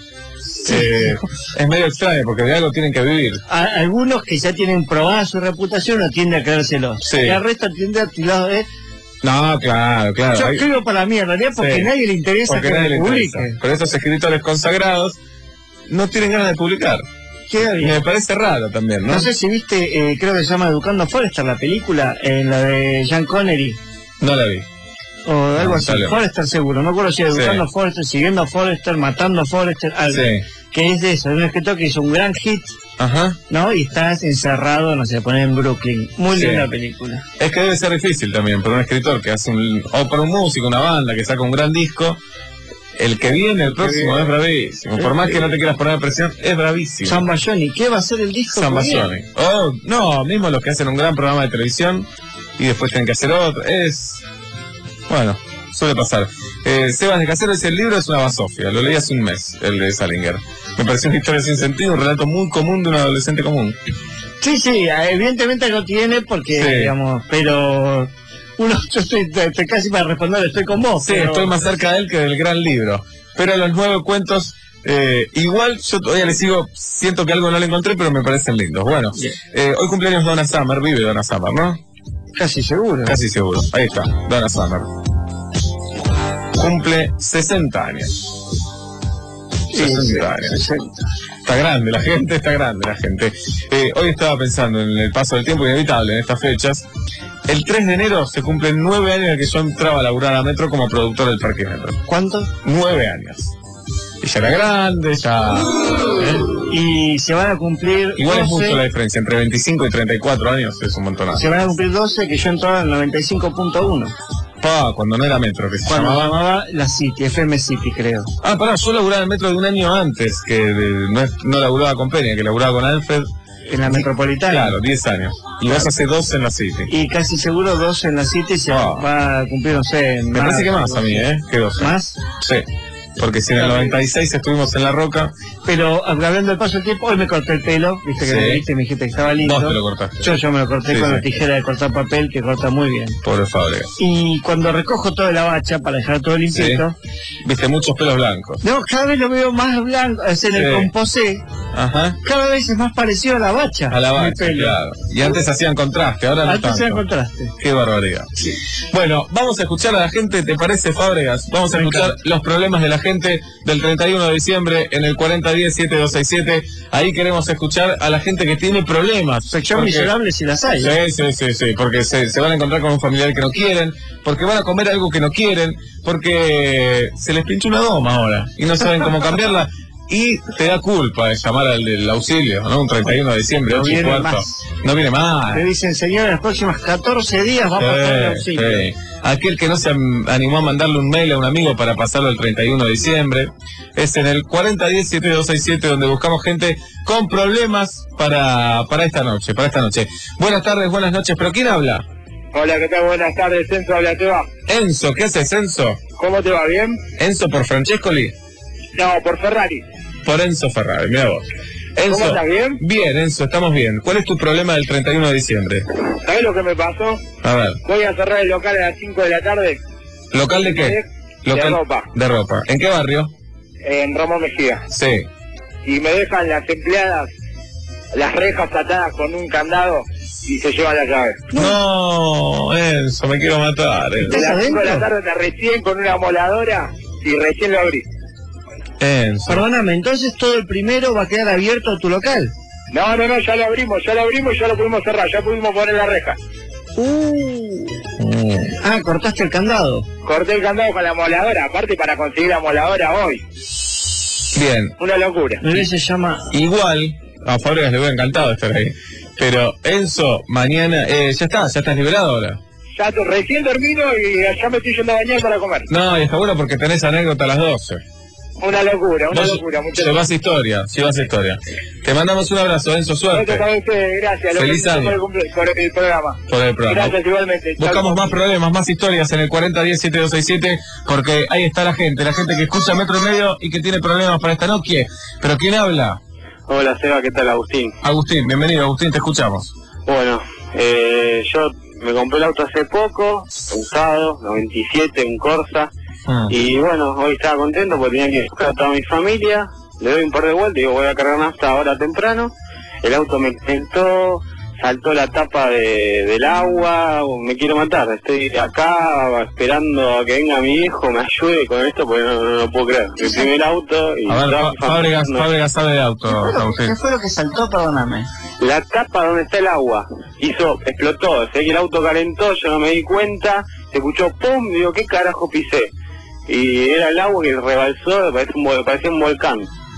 Eh, es medio extraño, porque de algo tienen que vivir. A- algunos que ya tienen probada su reputación no tienden a creérselo. Sí. Y al resto tiende a tirar de... No, claro, claro. Yo hay- escribo para mí, en realidad, porque Sí. nadie le interesa porque que nadie me le publique. interesa. Pero esos escritores consagrados no tienen ganas de publicar. Queda bien. Me parece raro también, ¿no? No sé si viste, eh, creo que se llama Educando a Forrester, la película, en la de Sean Connery, No la vi. o algo No, así. sale. Forrester seguro, no me acuerdo si Educando Sí. a Forrester, Siguiendo a Forrester, Matando a Forrester, algo. Sí. Que es de eso, es un escritor que hizo un gran hit, Ajá. ¿no? Y estás encerrado, no sé, poner en Brooklyn. Muy Sí. linda película. Es que debe ser difícil también para un escritor que hace un... o para un músico, una banda que saca un gran disco. El que viene, el próximo, es bravísimo. Por más que no te quieras poner presión, es bravísimo. Samba Johnny, ¿qué va a ser el disco? Samba que viene? Johnny. Oh, no, mismo los que hacen un gran programa de televisión y después tienen que hacer otro. Es... Bueno, suele pasar. Eh, Sebas de Casero dice, el libro es una basofia. Lo leí hace un mes, el de Salinger. Me pareció una historia sin sentido, un relato muy común de un adolescente común. Sí, sí, evidentemente lo tiene porque, Sí. digamos, pero uno, yo estoy, estoy casi para responder, estoy con vos. Sí, pero- estoy más cerca de él que del gran libro. Pero los nueve cuentos, eh, igual yo todavía le sigo, siento que algo no le encontré, pero me parecen lindos. Bueno, eh, hoy cumpleaños Donna Summer, vive Donna Summer, ¿no? Casi seguro. Casi seguro. Ahí está, Donna Summer. Cumple sesenta años. sesenta años. Está grande la gente, está grande la gente. Eh, hoy estaba pensando en el paso del tiempo inevitable en estas fechas. El tres de enero se cumplen nueve años de que yo entraba a laburar a Metro como productor del Parque Metro. ¿Cuánto? Nueve años. Y ya era grande, ya... ¿eh? Y se van a cumplir Igual es doce, mucho la diferencia, entre veinticinco y treinta y cuatro años es un montonazo. se van a cumplir doce, que yo entraba en el noventa y cinco punto uno. Pa, cuando no era Metro, que se Cuando llamaba... llamaba la City, F M City, creo. Ah, pará, yo laburaba en Metro de un año antes, que de- no, es- no laburaba con Peña, que laburaba con Alfred. En la Metropolitana. Claro, diez años. Y vos hace doce en la City. Y casi seguro doce en la City se Ah. va a cumplir, no sé, en Me parece que más a mí, ¿eh? Que doce. ¿Más? Sí. Porque si en el noventa y seis estuvimos en La Roca... Pero hablando del paso del tiempo, hoy me corté el pelo, viste que Sí. me viste y me dijiste que estaba lindo. Vos te lo cortaste. Yo, yo me lo corté Sí, con sí. la tijera de cortar papel, que corta muy bien. Pobre Fábregas. Y cuando recojo toda la bacha para dejar todo limpito, Viste, muchos pelos blancos. no, cada vez lo veo más blanco, es en el Sí. composé, Ajá. cada vez es más parecido a la bacha. A la mi bacha, pelo. claro. Y antes hacían contraste, ahora no Antes tanto. era contraste. Qué barbaridad. Bueno, vamos a escuchar a la gente, ¿te parece, Fábregas? Vamos a Me escuchar encanta. los problemas de la gente del treinta y uno de diciembre en el cuarenta diez siete dos seis siete. Ahí queremos escuchar a la gente que tiene problemas. Sección Porque- miserable si las hay. Sí, sí, sí, sí, porque se, se van a encontrar con un familiar que no quieren, porque van a comer algo que no quieren, porque se les pincha una doma ahora y no saben cómo cambiarla. Y te da culpa de llamar al del auxilio, ¿no? Un treinta y uno de diciembre, No ocho y viene cuarto. más. No viene más. Le dicen, señor, en los próximos catorce días vamos a pasar el Sí, auxilio. sí. Aquel que no se am- animó a mandarle un mail a un amigo para pasarlo el treinta y uno de diciembre, es en el cuarenta diez siete dos seis siete donde buscamos gente con problemas para, para esta noche, para esta noche. Buenas tardes, buenas noches, pero ¿quién habla? Hola, ¿qué tal? Buenas tardes, Enzo, habla, ¿te va? Enzo, ¿qué haces, Enzo? ¿Cómo te va? ¿Bien? Enzo por Francescoli, No, por Ferrari. por Enzo Ferrari, mira vos. ¿Cómo Enzo, estás? ¿Bien? Bien, Enzo, estamos bien. ¿Cuál es tu problema del treinta y uno de diciembre? ¿Sabés lo que me pasó? A ver, Voy a cerrar el local a las cinco de la tarde ¿local de qué? de Local ropa, de ropa. ¿En qué barrio? en Ramón Mejía. Sí. Y me dejan las empleadas, las rejas atadas con un candado y se llevan la llave. No, Enzo, me quiero matar. Enzo. De las cinco de la tarde te recién con una moladora y recién lo abrí. Enzo. Perdóname, entonces todo el primero va a quedar abierto tu local. No, no, no, ya lo abrimos, ya lo abrimos y ya lo pudimos cerrar, ya pudimos poner la reja. Uh. Mm. Ah, cortaste el candado. Corté el candado con la moladora, aparte para conseguir la moladora hoy. Bien. Una locura. Bebé se llama... Igual, a Fábregas le hubiera encantado estar ahí. Pero Enzo, mañana, eh, ya está, ya estás liberado ahora. Ya to- recién dormido y ya me estoy yendo a bañar para comer. No, y está bueno porque tenés anécdota a las doce. Una locura, una Vos locura. Muchas llevas historia, llevas historia. Te mandamos un abrazo, Enzo, suerte. gracias. Ustedes, gracias. Lo Feliz felicito año. por el, cumple- por el programa. Por el programa. Gracias igualmente. Chau. Buscamos más problemas, más historias en el cuarenta diez setenta y dos sesenta y siete, porque ahí está la gente, la gente que escucha Metro y Medio y que tiene problemas para esta noche. Pero ¿quién habla? Hola Seba, ¿qué tal? Agustín. Agustín, bienvenido, Agustín, te escuchamos. Bueno, eh, yo me compré el auto hace poco, usado, noventa y siete, un Corsa. Ah. Y bueno, hoy estaba contento porque tenía que buscar a toda mi familia. Le doy un par de vueltas y digo, voy a cargar nafta ahora temprano. El auto me calentó, saltó la tapa de, del agua, me quiero matar. Estoy acá esperando a que venga mi hijo, me ayude con esto porque no, no, no lo puedo creer. Mi primer auto y... A ver, toda Fa- mi familia Fábregas, no- Fábregas sabe de auto, Agustín. ¿Qué fue lo que saltó? Perdóname. La tapa donde está el agua hizo, explotó, sé que el auto calentó, yo no me di cuenta, se escuchó pum, digo, ¿qué carajo pisé? Y era el agua que rebalsó, parecía un, vol- parecía un volcán.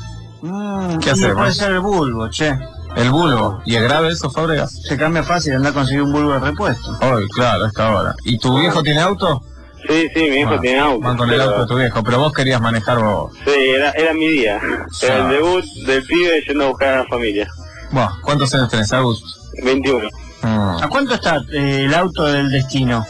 Mm, ¿Qué y hacemos? Puede ser el bulbo, che. El bulbo. ¿Y es grave eso, Fábregas? Se cambia fácil, anda a conseguir un bulbo de repuesto. Hoy, claro, a esta hora. ¿Y tu viejo tiene auto? Sí, sí, mi hijo Ah, tiene auto. Van con el pero- auto de tu viejo, pero vos querías manejar vos. Sí, era, era mi día. Era el debut del pibe yendo a buscar a la familia. Buah, ¿cuántos años tenés, Agus? veintiuno. Mm. ¿A cuánto está eh, el auto del destino?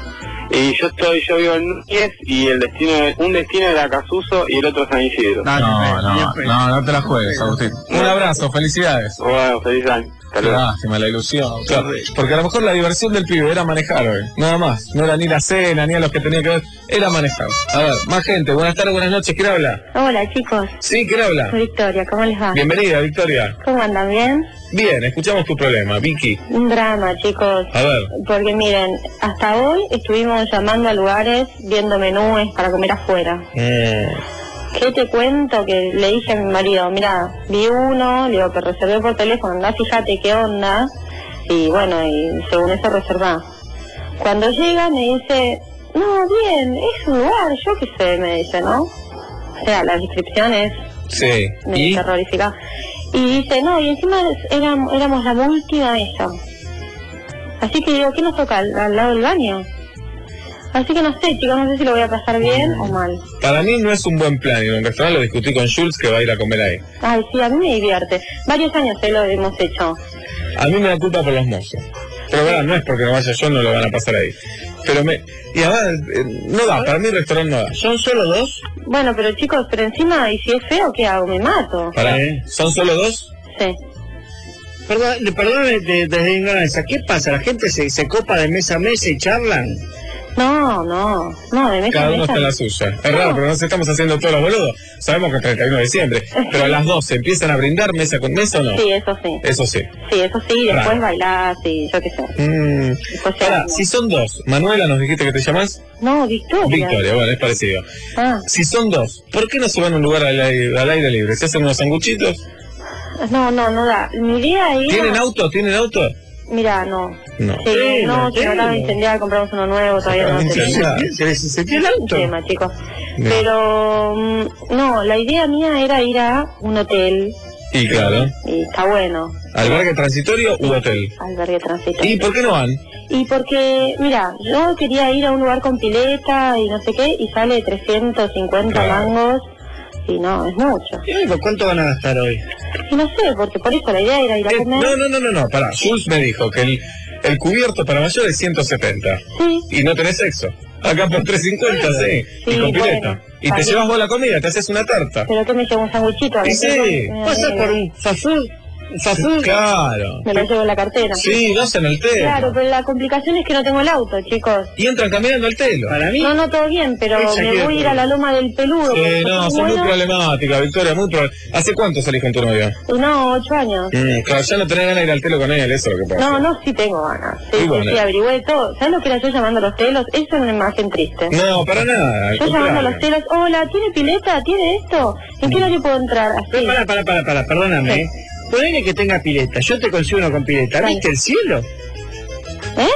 Y yo estoy, yo vivo en Núñez y el destino, un destino era Casuso y el otro San Isidro. No, no, no, no te la juegues, Agustín. Un abrazo, felicidades. Bueno, feliz año. Hasta Qué luego. lástima, la ilusión. Claro, porque a lo mejor la diversión del pibe era manejar hoy, nada más. No era ni la cena, ni a los que tenía que ver, era manejar. A ver, más gente, buenas tardes, buenas noches, ¿quién habla? Hola chicos, Sí, ¿quién habla? soy Victoria, ¿cómo les va? Bienvenida, Victoria. ¿Cómo andan? ¿Bien? Bien, escuchamos tu problema, Vicky. Un drama chicos, A ver. porque miren, hasta hoy estuvimos llamando a lugares, viendo menúes para comer afuera. Eh, ¿Qué te cuento? Que le dije a mi marido, mira, vi uno, le digo que reservé por teléfono, anda, fíjate qué onda, y bueno, y según eso reservá. Cuando llega me dice, no, bien, es un lugar, yo qué sé, me dice, ¿no? O sea, las descripciones sí. me ¿Y? terrorifica. Y dice, no, y encima éramos, éramos la última mesa. Así que digo, ¿qué nos toca? ¿Al, al lado del baño? Así que no sé, chicos, no sé si lo voy a pasar bien o mal. Para mí no es un buen plan ir a un restaurante, lo discutí con Jules que va a ir a comer ahí. Ay, sí, a mí me divierte. Varios años eh, lo hemos hecho. A mí me da culpa por los mozos. Pero verdad, no es porque no vaya yo, no lo van a pasar ahí. Pero me... Y además, eh, no da, para mí el restaurante no da. ¿Son solo dos? Bueno, pero chicos, pero encima, ¿y si es feo, qué hago? Me mato. Para, ¿son solo dos? Sí. Perdón, perdóname de- desde ignorancia, ¿qué pasa? ¿La gente se, se copa de mesa a mesa y charlan? No, no, no, de mesa Cada a uno mesa. está en la suya. Es raro, pero nos estamos haciendo todos los boludos. Sabemos que es treinta y uno de diciembre. Pero a las doce empiezan a brindar mesa con mesa o no. Sí, eso sí. Eso sí. Sí, eso sí, y después Raro. bailás y yo qué sé. Mm. Después se- Ahora, si son dos, Manuela, ¿nos dijiste que te llamas? No, Victoria. Victoria, bueno, es parecido. Ah, Si son dos, ¿por qué no se van a un lugar al aire, al aire libre? ¿Se hacen unos sanguchitos? no, no, no da. Mi idea era... ¿Tienen auto? ¿Tienen auto? Mira, no. No. Sí, Sí, no, no si no la tengo. incendiar, compramos uno nuevo, todavía no Incendiar. tenemos. ¿Se les encendió el Un auto? tema, chicos. Bien. Pero, mm, no, la idea mía era ir a un hotel, Y claro, y está bueno, ¿albergue transitorio u hotel? albergue transitorio. ¿Y por qué no van? Y porque, mira, yo quería ir a un lugar con pileta y no sé qué, y sale trescientos cincuenta Claro. mangos, y no, es mucho. ¿Y por cuánto van a gastar hoy? Y no sé, porque por eso la idea era ir a Eh, comer. no, no, no, no, no, pará. Jules me dijo que el, el cubierto para mayor es ciento setenta. Sí. Y no tenés sexo. Acá por trescientos cincuenta, sí. Sí, Y con pileta. bueno, y te también. llevas vos la comida, te haces una tarta. Pero que me llevo un sanguchito a Y veces. sí, me- ¿Pasa me- por un fast food? ¿Fast food? Claro. Me lo llevo en la cartera. Sí, dos en el telo. Claro, pero la complicación es que no tengo el auto, chicos. Y entran caminando al telo. Para mí, No, no, todo bien, pero Esa me quiero voy a ir a la loma del peludo. Sí, porque no, es son muy bueno. problemáticas, Victoria, muy problemáticas. ¿Hace cuánto salís con tu novio? Y no, ocho años. Mm, claro, ya no tenés ganas de ir al telo con él, eso es lo que pasa. No, no, sí tengo ganas. Sí, Y sí, bueno. sí, averigüé todo. ¿Sabes lo que era yo llamando a los telos? Eso es una imagen triste. No, para nada. al Yo llamando a los contrario. telos, hola, ¿tiene pileta? ¿Tiene esto? ¿En qué horario puedo entrar? Así. Pero para, para, para, para, perdóname. Sí. ¿eh? Ponele que tenga pileta, yo te consigo uno con pileta. Dale. ¿Viste el cielo? ¿Eh? ¿El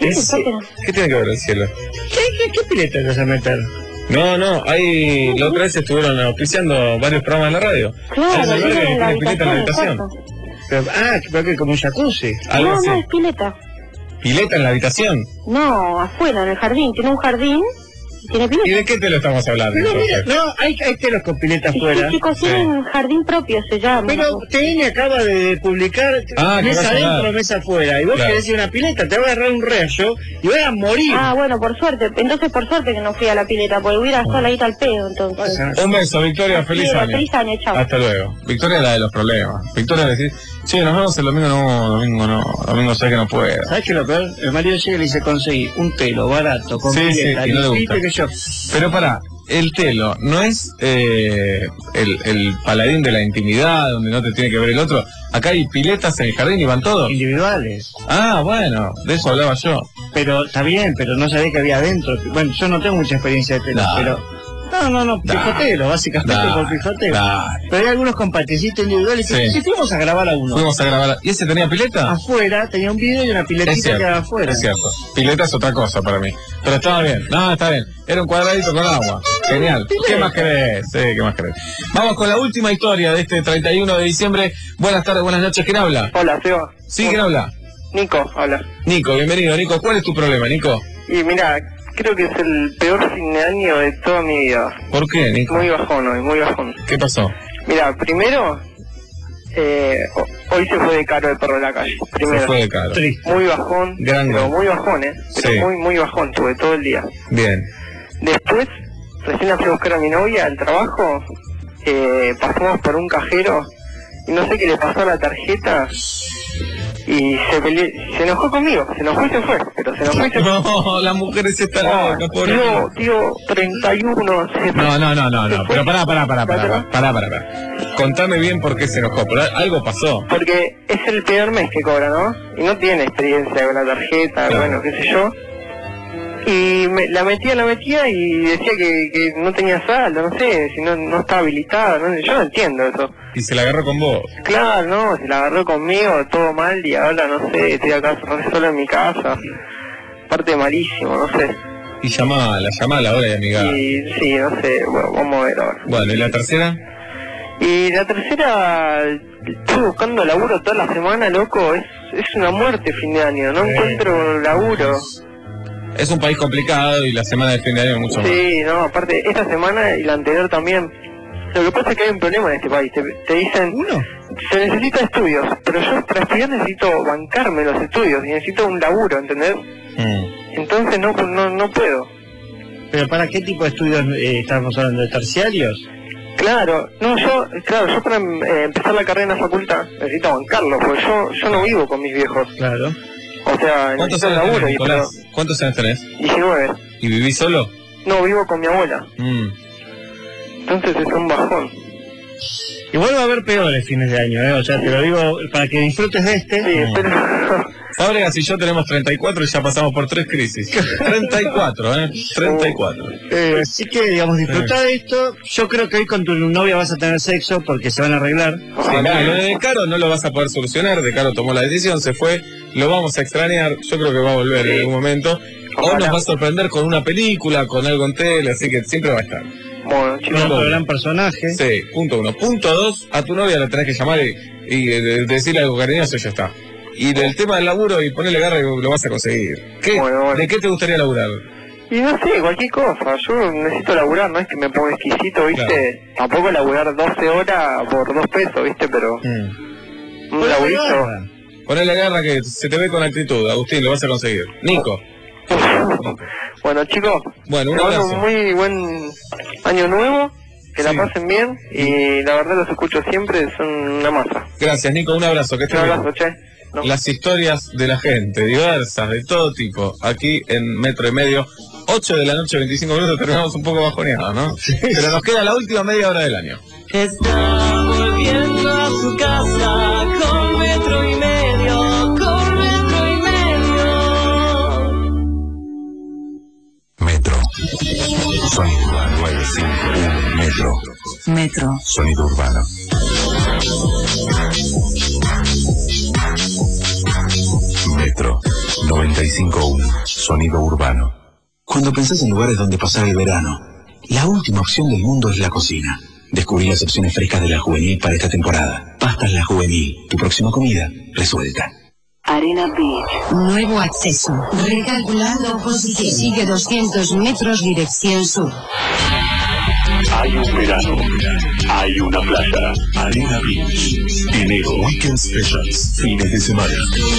Es- ¿Qué tiene que ver el cielo? ¿Qué, qué, qué pileta te vas a meter? No, no, hay, la otra vez estuvieron auspiciando varios programas de la radio. Claro, Hay un albergue tiene que en la tiene pileta en la habitación, habitación. Pero, ah, pero que como un jacuzzi. Algo No, así. no, es pileta. ¿Pileta en la habitación? No, afuera, en el jardín. Tiene un jardín y tiene pileta. ¿Y de qué te lo estamos hablando? Pero mira, entonces? no, hay, hay telos con pileta Sí, afuera. chicos, tienen jardín propio, se llama. Pero T N acaba de publicar Ah, que mesa vas a adentro, hablar. mesa afuera. Y vos Claro. querés ir a una pileta, te va a agarrar un rayo y vas a morir. Ah, bueno, por suerte. Entonces, por suerte que no fui a la pileta, porque hubiera estado la guita al pedo, entonces. Un beso, Victoria, feliz Sí, año. feliz año, chao. Hasta luego. Victoria es la de los problemas. Victoria decir, che, nos vemos el domingo, no, domingo no, domingo sé que no puedo. ¿Sabes qué es lo peor? El marido llega y le dice, conseguí un telo barato, con Sí, pileta, sí, y no le limpito, gusta. que yo. Pero pará, el telo no es eh, el, el paladín de la intimidad, donde no te tiene que ver el otro. Acá hay piletas en el jardín y van todos. Individuales. Ah, bueno, de eso hablaba yo. Pero está bien, pero no sabía que había adentro. Bueno, yo no tengo mucha experiencia de telo, Nah. pero... No, no, no, pijotelo, básicamente Nah. por pijotelo. Nah. Pero hay algunos con patecitos individuales. Sí. Y si fuimos a grabar a uno. Fuimos a grabar. ¿Y ese tenía pileta? Afuera tenía un video y una Es piletita que cierto, era afuera. es cierto. Pileta es otra cosa para mí. Pero estaba bien. No, está bien. Era un cuadradito con agua. Genial. ¿Qué más querés? Sí, ¿qué más querés? Vamos con la última historia de este treinta y uno de diciembre. Buenas tardes, buenas noches. ¿Quién habla? Hola, Seba. Sí, ¿quién habla? Nico, habla. Nico, bienvenido. Nico, ¿cuál es tu problema, Nico? Y mira, creo que es el peor fin de año de toda mi vida. ¿Por qué, Nico? Muy bajón hoy, muy bajón. ¿Qué pasó? Mira, primero, eh, ho- hoy se fue de caro el perro de la calle. Primero. Se fue de caro. Muy bajón, Gran pero gol. muy bajón, ¿eh? Pero Sí. muy, muy bajón, tuve todo el día. Bien. Después, recién la fui a buscar a mi novia al trabajo, eh, pasamos por un cajero y no sé qué le pasó a la tarjeta y se peleó, se enojó conmigo, se enojó y se fue, pero se enojó y se fue. No, las mujeres están locas, pobre. Tío, tío, treinta y uno, se No, no, no, no, no. Pero pará, pará, pará, pará, pará, pará, pará. Contame bien por qué se enojó. Pero algo pasó. Porque es el peor mes que cobra, ¿no? Y no tiene experiencia con la tarjeta, Claro. bueno, qué sé yo. Y me, la metía, la metía y decía que, que no tenía saldo, no sé, si no, no estaba habilitada, no sé, yo no entiendo eso. Y se la agarró con vos. Claro, no, se la agarró conmigo, todo mal y ahora no sé, estoy acá solo en mi casa. Parte malísimo, no sé. Y llamala, llamala ahora y amiga. Y sí, no sé, bueno, vamos a ver ahora. Bueno, ¿y la tercera? Y la tercera, estuve buscando laburo toda la semana, loco, es, es una muerte fin de año, no encuentro laburo. Es un país complicado y la semana de fin de año es mucho más. Sí, no, aparte, esta semana y la anterior también. Lo que pasa es que hay un problema en este país, te, te dicen, se necesita estudios, pero yo para estudiar necesito bancarme los estudios y necesito un laburo, ¿entendés? Mm. Entonces no, no, no puedo. ¿Pero para qué tipo de estudios eh, estamos hablando? ¿De terciarios? Claro, no, yo, claro, yo para eh, empezar la carrera en la facultad necesito bancarlo, porque yo, yo no vivo con mis viejos. Claro. O sea, ¿Cuántos necesito años laburo tenés, y pero Nicolás? ¿Cuántos años tenés? diecinueve. ¿Y vivís solo? No, vivo con mi abuela. Mm. Entonces es un bajón. Igual va a haber peores fines de año, ¿eh? O sea, te lo digo para que disfrutes de este. Sí, pero... Fábregas y yo tenemos treinta y cuatro y ya pasamos por tres crisis. treinta y cuatro, ¿eh? treinta y cuatro. Eh, así que, digamos, disfruta de esto. Yo creo que hoy con tu novia vas a tener sexo porque se van a arreglar. Sí, nada, lo de Caro no lo vas a poder solucionar. De Caro tomó la decisión, se fue. Lo vamos a extrañar. Yo creo que va a volver en algún momento. O nos va a sorprender con una película, con algo en tele, así que siempre va a estar. Bueno, chicos, Otro gran personaje. Sí, punto uno. Punto dos, a tu novia la tenés que llamar y, y eh, decirle algo cariñoso y ya está. Y del tema del laburo y ponerle garra y lo vas a conseguir. ¿Qué? Bueno, bueno. ¿De qué te gustaría laburar? y no sé, cualquier cosa. Yo necesito laburar, no es que me ponga exquisito, ¿viste? Tampoco laburar doce horas por dos pesos, ¿viste? Pero Mm. un laburito. Ponele garra que se te ve con actitud, Agustín, lo vas a conseguir. Nico. Bueno, chicos, Bueno, un te mando abrazo. un muy buen año nuevo, que la Sí. pasen bien y la verdad los escucho siempre, son una masa. Gracias, Nico, un abrazo, que estés Un bien. abrazo, che. No. Las historias de la gente, diversas, de todo tipo, aquí en Metro y Medio, ocho de la noche, veinticinco minutos, terminamos un poco bajoneados, ¿no? Pero nos queda la última media hora del año. Está volviendo a su casa con metro y medio, con metro y medio. Metro. Sonido nueve cinco uno. Metro. Metro. Sonido urbano. Metro. noventa y cinco punto uno. Sonido urbano. Cuando pensás en lugares donde pasar el verano, la última opción del mundo es la cocina. Descubrí las opciones frescas de La Juvenil para esta temporada. Pastas La Juvenil, tu próxima comida resuelta. Arena Beach. Nuevo acceso. Recalculando posición. Sigue doscientos metros dirección sur. Hay un verano. Hay una playa. Arena Beach. Enero. Weekend Specials. Fines de semana.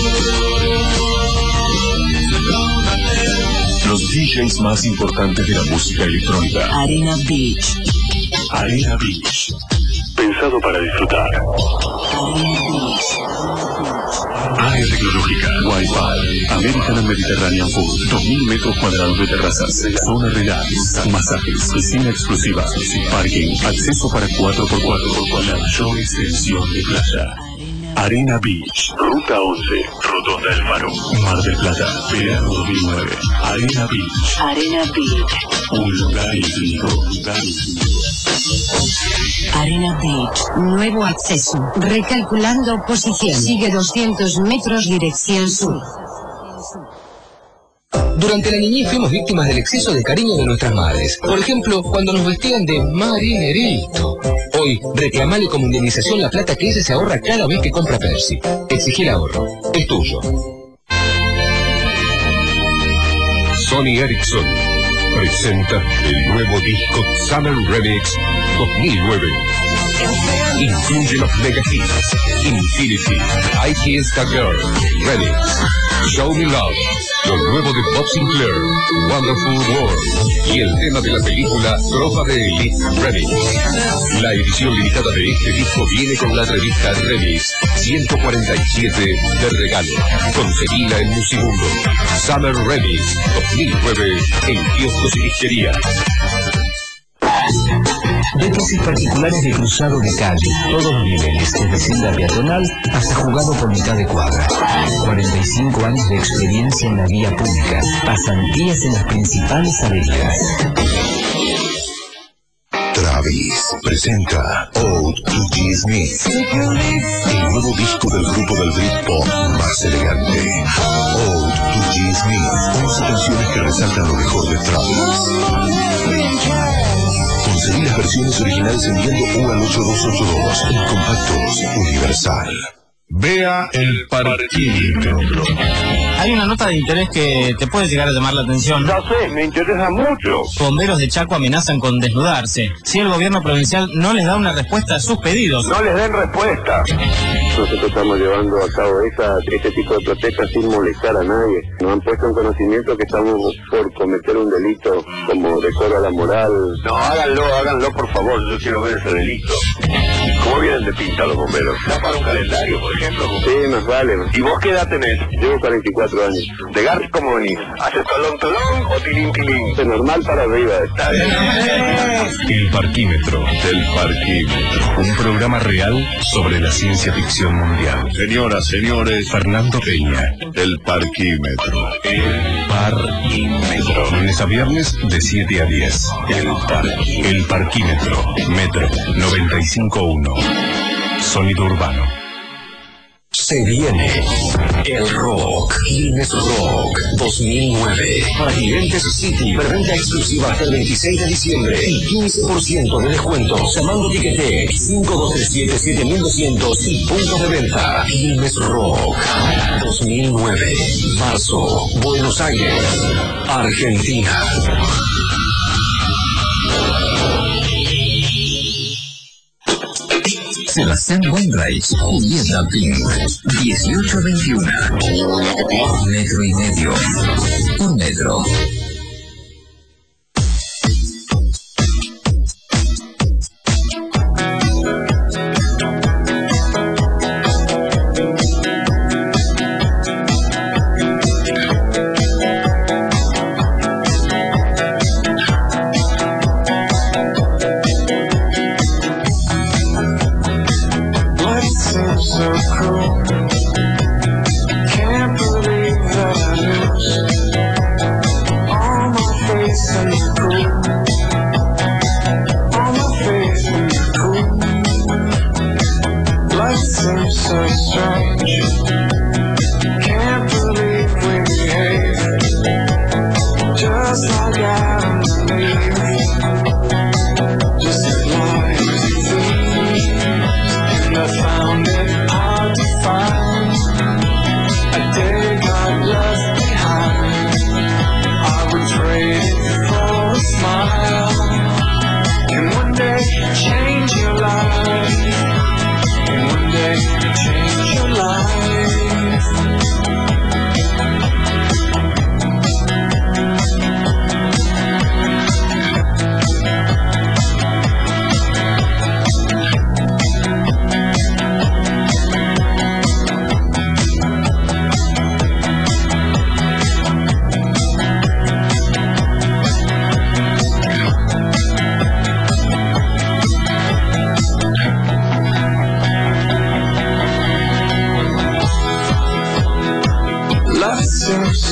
Los D Js más importantes de la música electrónica. Arena Beach. Arena Beach. Pensado para disfrutar. Arena Beach. Área tecnológica, Wi-Fi, American and Mediterranean Food, dos mil metros cuadrados de terrazas, zona relax, masajes, piscina exclusiva, parking, acceso para cuatro por cuatro, la mayor extensión de playa. Arena Beach, Ruta once, Rotonda del Faro, Mar del Plata, verano dos mil nueve. Arena Beach. Arena Beach. Un lugar infinito, un lugar infinito. Arena Beach. Nuevo acceso. Recalculando posición. Sigue doscientos metros dirección sur. Durante la niñez fuimos víctimas del exceso de cariño de nuestras madres. Por ejemplo, cuando nos vestían de marinerito. Hoy, reclamale como indemnización la plata que ella se ahorra cada vez que compra Pepsi. Exigí el ahorro. Es tuyo. Sony Ericsson presenta el nuevo disco Summer Remix dos mil nueve. Incluye los mega hits Infinity, I Kissed a Girl, Remix, Show Me Love, lo nuevo de Bob Sinclair, Wonderful World y el tema de la película Tropa de Elite Remix. La edición limitada de este disco viene con la revista Remix ciento cuarenta y siete de regalo. Conseguila en Musimundo. Summer Remix dos mil nueve en kioscos y disquería. Depósitos particulares de cruzado de calle, todos los niveles, desde senda peatonal hasta jugado por mitad de cuadra. cuarenta y cinco años de experiencia en la vía pública, pasantías en las principales avenidas. Travis presenta Ode to G. Smith, el nuevo disco del grupo del Britpop más elegante. Ode to G. Smith, once canciones que resaltan lo mejor de Travis. Conseguí las versiones originales enviando U al ocho dos ocho dos en compactos Universal. Vea el parquímetro. Hay una nota de interés que te puede llegar a llamar la atención. No sé, me interesa mucho. Bomberos de Chaco amenazan con desnudarse. Si el gobierno provincial no les da una respuesta a sus pedidos. No les den respuesta. Nosotros estamos llevando a cabo esa, este tipo de protestas sin molestar a nadie. Nos han puesto en conocimiento que estamos por cometer un delito como decoro a la moral. No, háganlo, háganlo por favor, yo quiero ver ese delito. ¿Cómo vienen de pinta los bomberos? ¿Está para un calendario, por ejemplo? Sí, más vale. ¿Y vos qué edad tenés? Llevo cuarenta y cuatro años. ¿De Garry cómo venís? ¿Haces tolón tolón o tilín tilín? De normal para arriba. Está bien. El parquímetro del parquímetro. Un programa real sobre la ciencia ficción mundial. Señoras, señores, Fernando Peña. El parquímetro. El parquímetro. Lunes a viernes de siete a diez. El parquímetro. El parquímetro. Metro noventa y cinco punto uno. Sonido urbano. Se viene el rock, Guinness Rock dos mil nueve. Para clientes City, preventa exclusiva hasta el veintiséis de diciembre y quince por ciento de descuento. Llamando Tiquete cinco dos tres siete siete mil doscientos y puntos de venta. Guinness Rock dos mil nueve. Marzo, Buenos Aires, Argentina. Sebastián Wainwright, Julieta Pink, dieciocho veintiuno. Metro y medio. Un metro. So strange. Can't believe we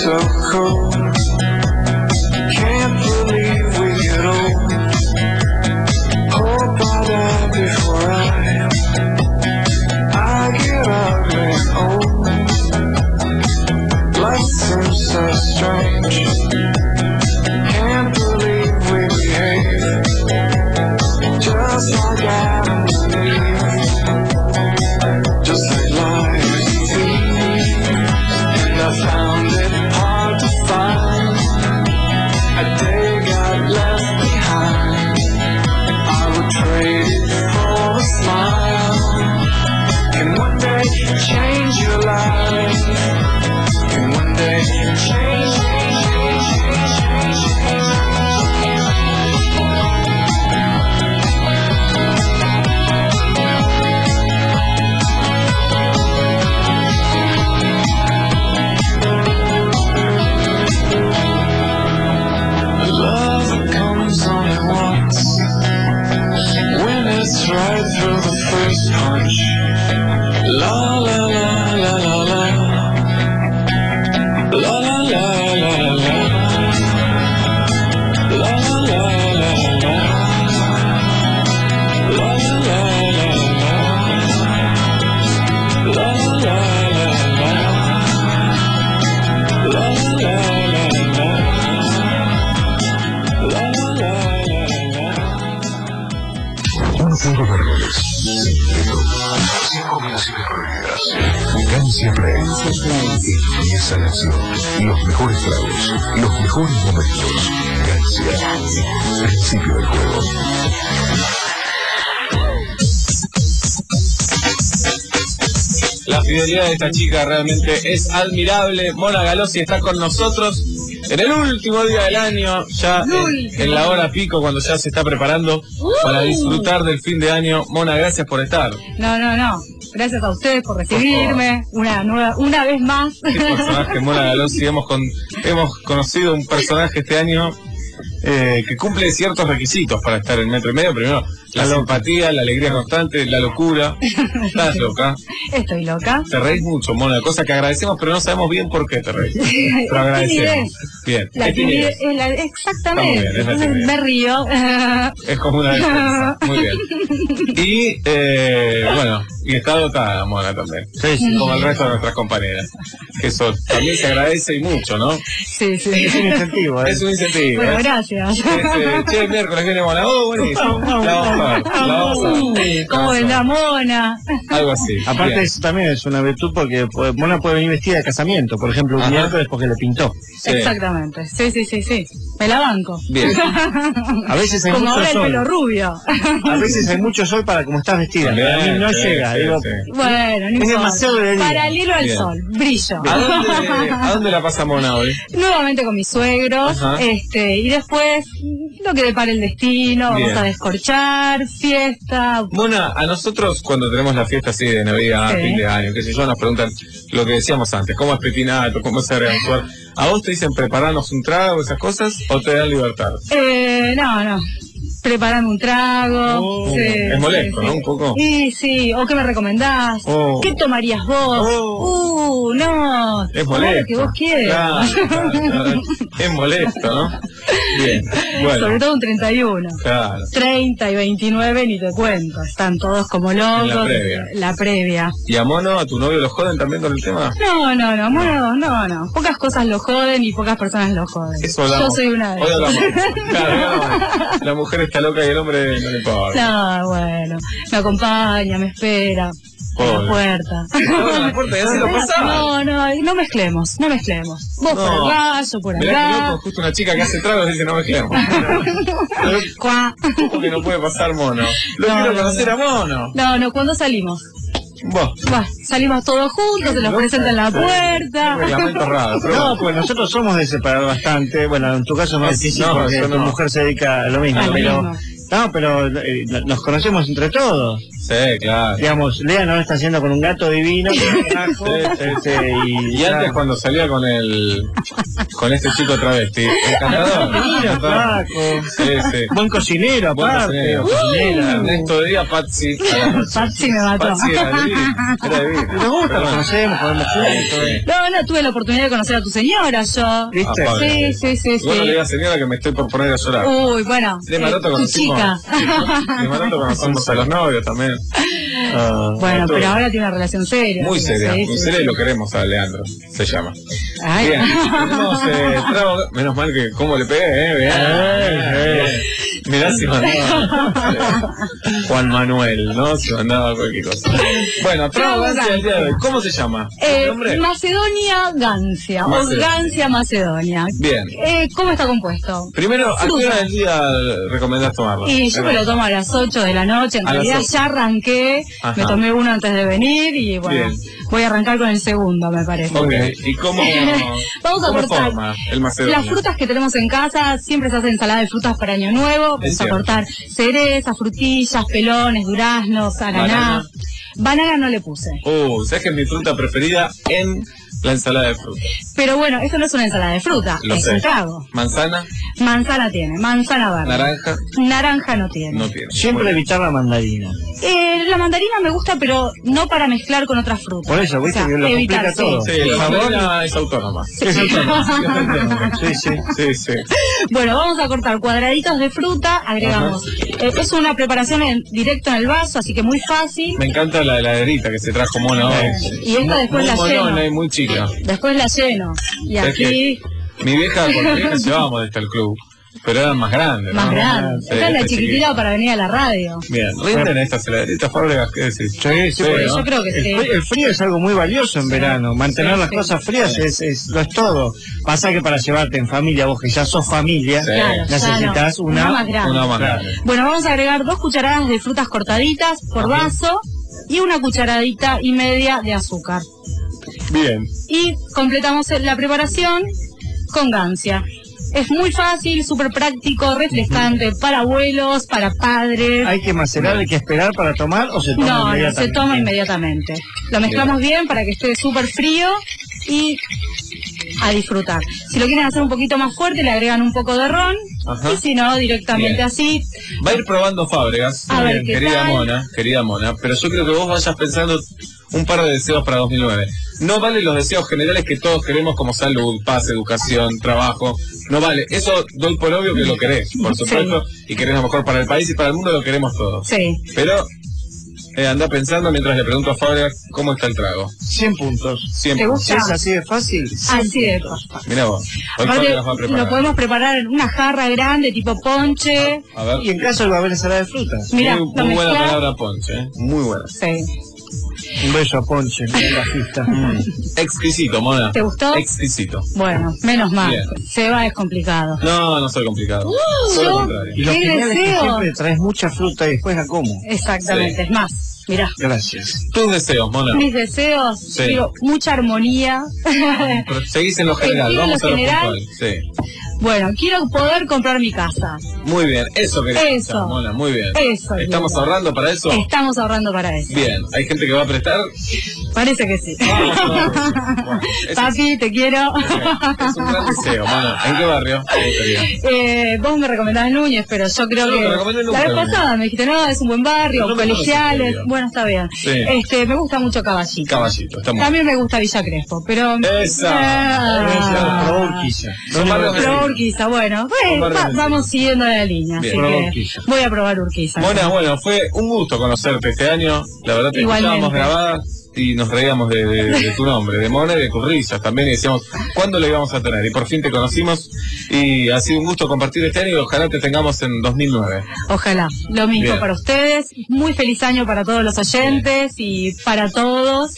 so cold. Can't believe we get old. Hope I die before I, I get ugly and old. Life seems so strange. Can't believe we behave just like Adam and Eve, just like life is Eve. And I found it hard to find a day got left behind. I would trade it for a smile. Can one day change your life? Can one day change, change, change, change, change, change. Love comes only once, when it's right through the first punch. La la la la la la, la la la la la, la la la la la, la la la la la, la la la la, la la la. Un juego de roles, sin método, sin combinaciones prohibidas. Gancia Play. Empieza la acción. Los mejores tragos, los mejores momentos. Gancia. Principio del juego. La fidelidad de esta chica realmente es admirable. Mona Galossi está con nosotros en el último día del año, ya en, en la hora pico, cuando ya se está preparando uh. para disfrutar del fin de año. Mona, gracias por estar. No, no, no. Gracias a ustedes por recibirme por una nueva, una vez más. Qué personaje, Mona Galossi. Hemos, con, hemos conocido un personaje este año eh, que cumple ciertos requisitos para estar en Metro y Medio. Primero, la simpatía, la alegría constante, la locura. ¿Estás loca? Estoy loca. Te reís mucho, Mona, cosa que agradecemos, pero no sabemos bien por qué te reís. Pero agradecemos. Bien. La timidez, es la, exactamente. Bien, es Entonces me río. Es como una defensa. Muy bien. Y, eh, bueno, y está dotada, Mona, también. Sí, sí, como el resto de nuestras compañeras. Que eso también se agradece y mucho, ¿no? Sí, sí. Es un incentivo, ¿eh? Es un incentivo. Bueno, ¿eh? gracias. Este, che, el miércoles viene Mona. Oh, buenísimo. La vamos a ver. La vamos a ver. Como en la Mona. Algo así. Aparte, bien. eso también es una virtud porque Mona puede venir vestida de casamiento, por ejemplo, un Ajá. miércoles porque le pintó. Sí. Exactamente. Sí, sí, sí, sí. Me la banco. Bien. A veces hay como mucho ahora sol. el pelo rubio. A veces hay mucho sol para como estás vestida. Bien, a mí no sí, llega. Sí, digo, sí. Bueno, no importa. Paralelo al bien. sol. Brillo. ¿A dónde, ¿A dónde la pasa Mona hoy? Nuevamente con mis suegros. Ajá. este Y después, lo que depara el destino. Bien. Vamos a descorchar, fiesta. Mona, a nosotros cuando tenemos la fiesta así de Navidad, sí. fin de año, qué sé yo, nos preguntan lo que decíamos antes, cómo es petinato, cómo es agregar. ¿A vos te dicen prepararnos un trago, esas cosas, o te dan libertad? Eh, no, no. Preparame un trago. Oh, sí, es molesto, sí, ¿no? Sí. Un poco. Sí, sí. ¿O qué me recomendás? Oh. ¿Qué tomarías vos? Oh. Uh, no. Es molesto. Lo que vos quieras. Claro, claro, claro. Es molesto, ¿no? Bien. Bueno. Sobre todo un treinta y uno. Claro. treinta y veintinueve ni te cuento. Están todos como locos. La previa. La previa. ¿Y a Mono, a tu novio, lo joden también con el tema? No, no, no. Mono, no, no. Pocas cosas lo joden y pocas personas lo joden. Eso hablamos. Yo soy una de Hoy ellas. hablamos. Claro, la mujer está loca y el hombre no le importa. No, bueno. Me acompaña, me espera. En la puerta. No, la puerta, y así lo pasás. No, no, no mezclemos, no mezclemos. Vos No. por acá, yo por Mirá que acá. loco, justo una chica que hace tragos dice no mezclemos. Cuá. ¿Cómo que no puede pasar Mono? Lo No, quiero no, conocer no. a Mono. No, no, ¿cuándo salimos? Vos. Bah, salimos todos juntos, se los presentan en la puerta. Reglamento raro. pero No, bueno. pues nosotros somos de separar bastante. Bueno, en tu caso más No, difícil no, porque yo tu no. mujer se dedica a lo mismo. A lo pero mismo. No, pero eh, nos conocemos entre todos. Sí, claro. Digamos, Lea no está haciendo con un gato divino, con un rajo, este, y, Y antes cuando salía con el con este chico travesti, encantador. Divino, flaco. Sí, sí. Buen cocinero, Buen aparte. cocinero, Uh. cocinera. Ernesto Díaz, Patsy. Patsy me mató. Patsy era divino, era divino. Nos gusta, Pero lo bueno. conocemos, podemos juntos. No, no, tuve la oportunidad de conocer a tu señora, yo. ¿Viste? Ah, Sí, sí, sí, Bueno, le sí. diga señora que me estoy por poner a llorar. Uy, bueno, De eh, Maroto tu conocimos. chica. De Maroto conocemos a los novios también. Ah, Bueno, esto- pero ahora tiene una relación seria. Muy Sí, seria, sí, muy sí. seria y lo queremos a Leandro, se llama. Ay. Bien, tenemos eh, trago, menos mal que cómo le pegué, eh, bien. Mirá si mandaba Juan Manuel, ¿no? Si mandaba cualquier cosa. Bueno, trago Trago Gancia del día de hoy, ¿cómo se llama? Eh, ¿Nombre? Macedonia Gancia, o Macedonia. Gancia Macedonia. Bien. Eh, ¿Cómo está compuesto? Primero, ¿a qué Fruta. hora del día recomendás tomarlo? Y yo me lo tomo a las ocho de la noche, en A las realidad ocho. ya arranqué, Ajá. me tomé uno antes de venir y bueno, Bien. voy a arrancar con el segundo, me parece. Ok, ¿y cómo, Vamos a cómo cortar forma el Macedonia? las frutas que tenemos en casa, siempre se hace ensalada de frutas para Año Nuevo, vamos a cierto. cortar cerezas, frutillas, pelones, duraznos, ananá. Banana. Banana no le puse. Uh, ¿sabes que es mi fruta preferida en la ensalada de fruta? Pero bueno, eso no es una ensalada de fruta, Lo es sé. un trago. Manzana, Manzana tiene, manzana verde. naranja, Naranja no tiene. no tiene. Siempre Bueno. evitar la mandarina. Eh, la mandarina me gusta, pero no para mezclar con otras frutas. Por eso, viste O sea, que lo evitar, complica sí. todo. Sí, El la sabor mandarina es autónoma. es autónomo. Sí, sí. Sí, sí. Bueno, vamos a cortar cuadraditos de fruta, agregamos. Eh, es una preparación en, directo en el vaso, así que muy fácil. Me encanta la heladerita que se trajo Mona hoy. Y esta después muy la monona lleno. y muy chica. Después la lleno. Y ¿Sabes aquí, Mi vieja, porque mi vieja llevábamos desde el club, pero eran más grandes. más ¿no? grande. Sí, Esta es la esta chiquitita para venir a la radio. Bien, rinden estas heladeritas, Fábregas, ¿qué decís? Sí, sí, porque ¿no? Yo creo que el, sí. frío, el frío es algo muy valioso en verano. Mantener Sí, las sí. cosas frías es, es, lo es todo. Pasa que para llevarte en familia, vos que ya sos familia, Sí. Claro, ya necesitas no. una, Una más grande. Una más Claro. grande. Bueno, vamos a agregar dos cucharadas de frutas cortaditas por Ajá. vaso y una cucharadita y media de azúcar. Bien. Y completamos la preparación con gancia. Es muy fácil, súper práctico, refrescante para abuelos, para padres. ¿Hay que macerar, hay que esperar para tomar o se toma No, no, inmediatamente? se toma inmediatamente. Lo mezclamos bien para que esté súper frío y a disfrutar. Si lo quieren hacer un poquito más fuerte, le agregan un poco de ron. Ajá. Y si no, directamente Bien. así. Va a ir probando Fábregas, A ver, bien, ¿qué querida tal? Mona, querida Mona, pero yo creo que vos vayas pensando un par de deseos para dos mil nueve. No vale los deseos generales que todos queremos como salud, paz, educación, trabajo. No vale. Eso doy por obvio que lo querés, por supuesto, y querés lo mejor para el país y para el mundo, lo queremos todos. Sí. Pero eh, anda pensando mientras le pregunto a Fábregas cómo está el trago. cien puntos. cien ¿Te puntos. Si gusta? es así de fácil, Así de Mirá vos, hoy Aparte, Fábregas va a preparar. lo podemos preparar en una jarra grande, tipo ponche. A ver. y en caso va a haber ensalada de frutas. Mira, muy lo muy buena mezclás. palabra ponche, ¿eh? Muy buena. Sí. Un beso a Ponche, un bajista. Mm. Exquisito, Mona. ¿Te gustó? Exquisito. Bueno, menos mal. Bien. Se va, es complicado. No, no soy complicado. Todo lo yo- contrario. Y lo ¡Qué genial es que deseo! siempre traes mucha fruta y después la como. Exactamente, Sí. es más. Mirá. Gracias. Tus deseos, Mona. Mis deseos, Sí. digo, mucha armonía. Pero seguís en lo general, Seguí en vamos lo a lo general. puntual. Sí. Bueno, quiero poder comprar mi casa. Muy bien, eso querés Eso. escuchar, Mona, muy bien. Eso ¿Estamos quiero. ahorrando para eso? Estamos ahorrando para eso. Bien, ¿hay gente que va a prestar? Parece que sí. Vamos, vamos. Bueno, ese Papi, te quiero. es un gran deseo, Mona. ¿En qué barrio? Me gustaría. Eh, vos me recomendás Núñez, pero yo creo Yo no que te recomendé nunca la vez Núñez. pasada me dijiste, no, es un buen barrio, No me conoces, colegiales. querido. Bueno, está bien. Sí. Este, me gusta mucho Caballito. Caballito, está muy bien. También me gusta Villa Crespo, pero... Esa. Ah. Pro Urquiza. Son barrios de- Pro Urquiza, bueno, Son bueno, barrios va- de- vamos siguiendo la línea, Bien. así Pro que Urquiza. voy a probar Urquiza. Mona, bueno, fue un gusto conocerte este año. La verdad te Igualmente. escuchábamos grabadas y nos reíamos de, de- de tu nombre, de Mona y de tus risas también. Y decíamos, ¿cuándo lo íbamos a tener? Y por fin te conocimos y ha sido un gusto compartir este año y ojalá te tengamos en dos mil nueve. Ojalá, lo mismo Bien. para ustedes. Muy feliz año para todos los oyentes y para todos.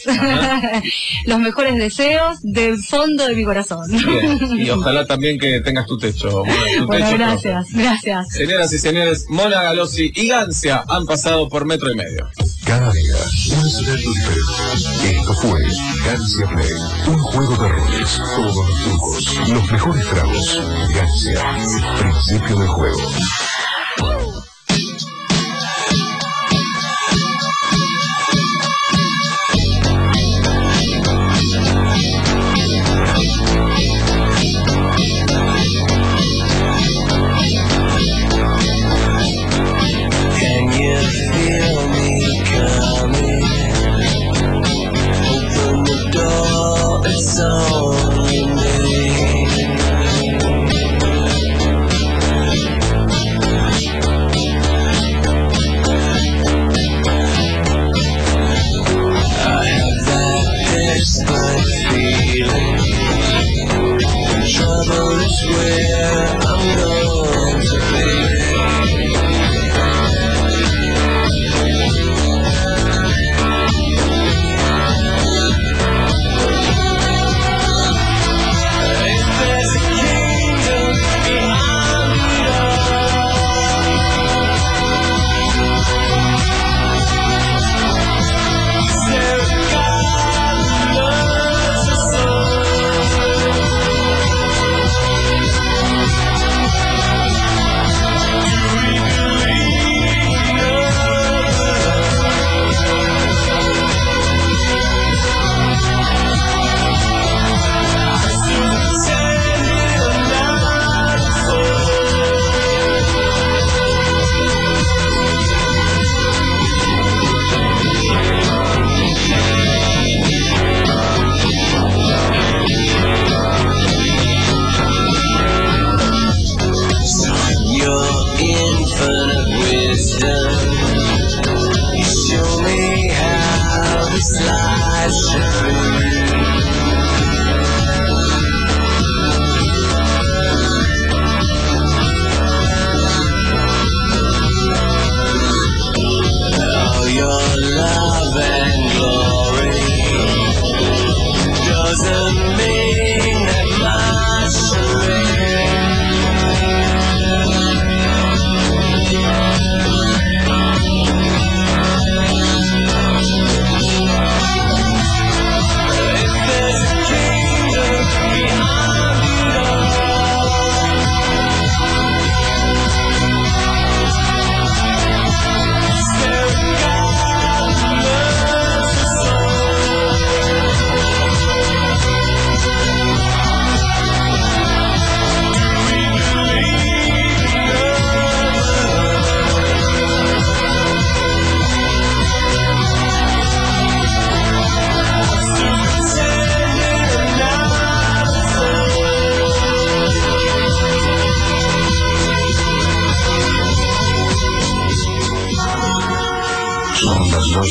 Los mejores deseos del fondo de mi corazón. Bien. Y ojalá también que tengas tu techo, Mona, tu Bueno, techo gracias, gracias. propio. Señoras y señores, Mona Galossi y Gancia han pasado por metro y medio. Cada día, un escenario diferente. Esto fue Gancia Play, un juego de roles, todos los trucos, los mejores tragos. Gancia, principio del juego.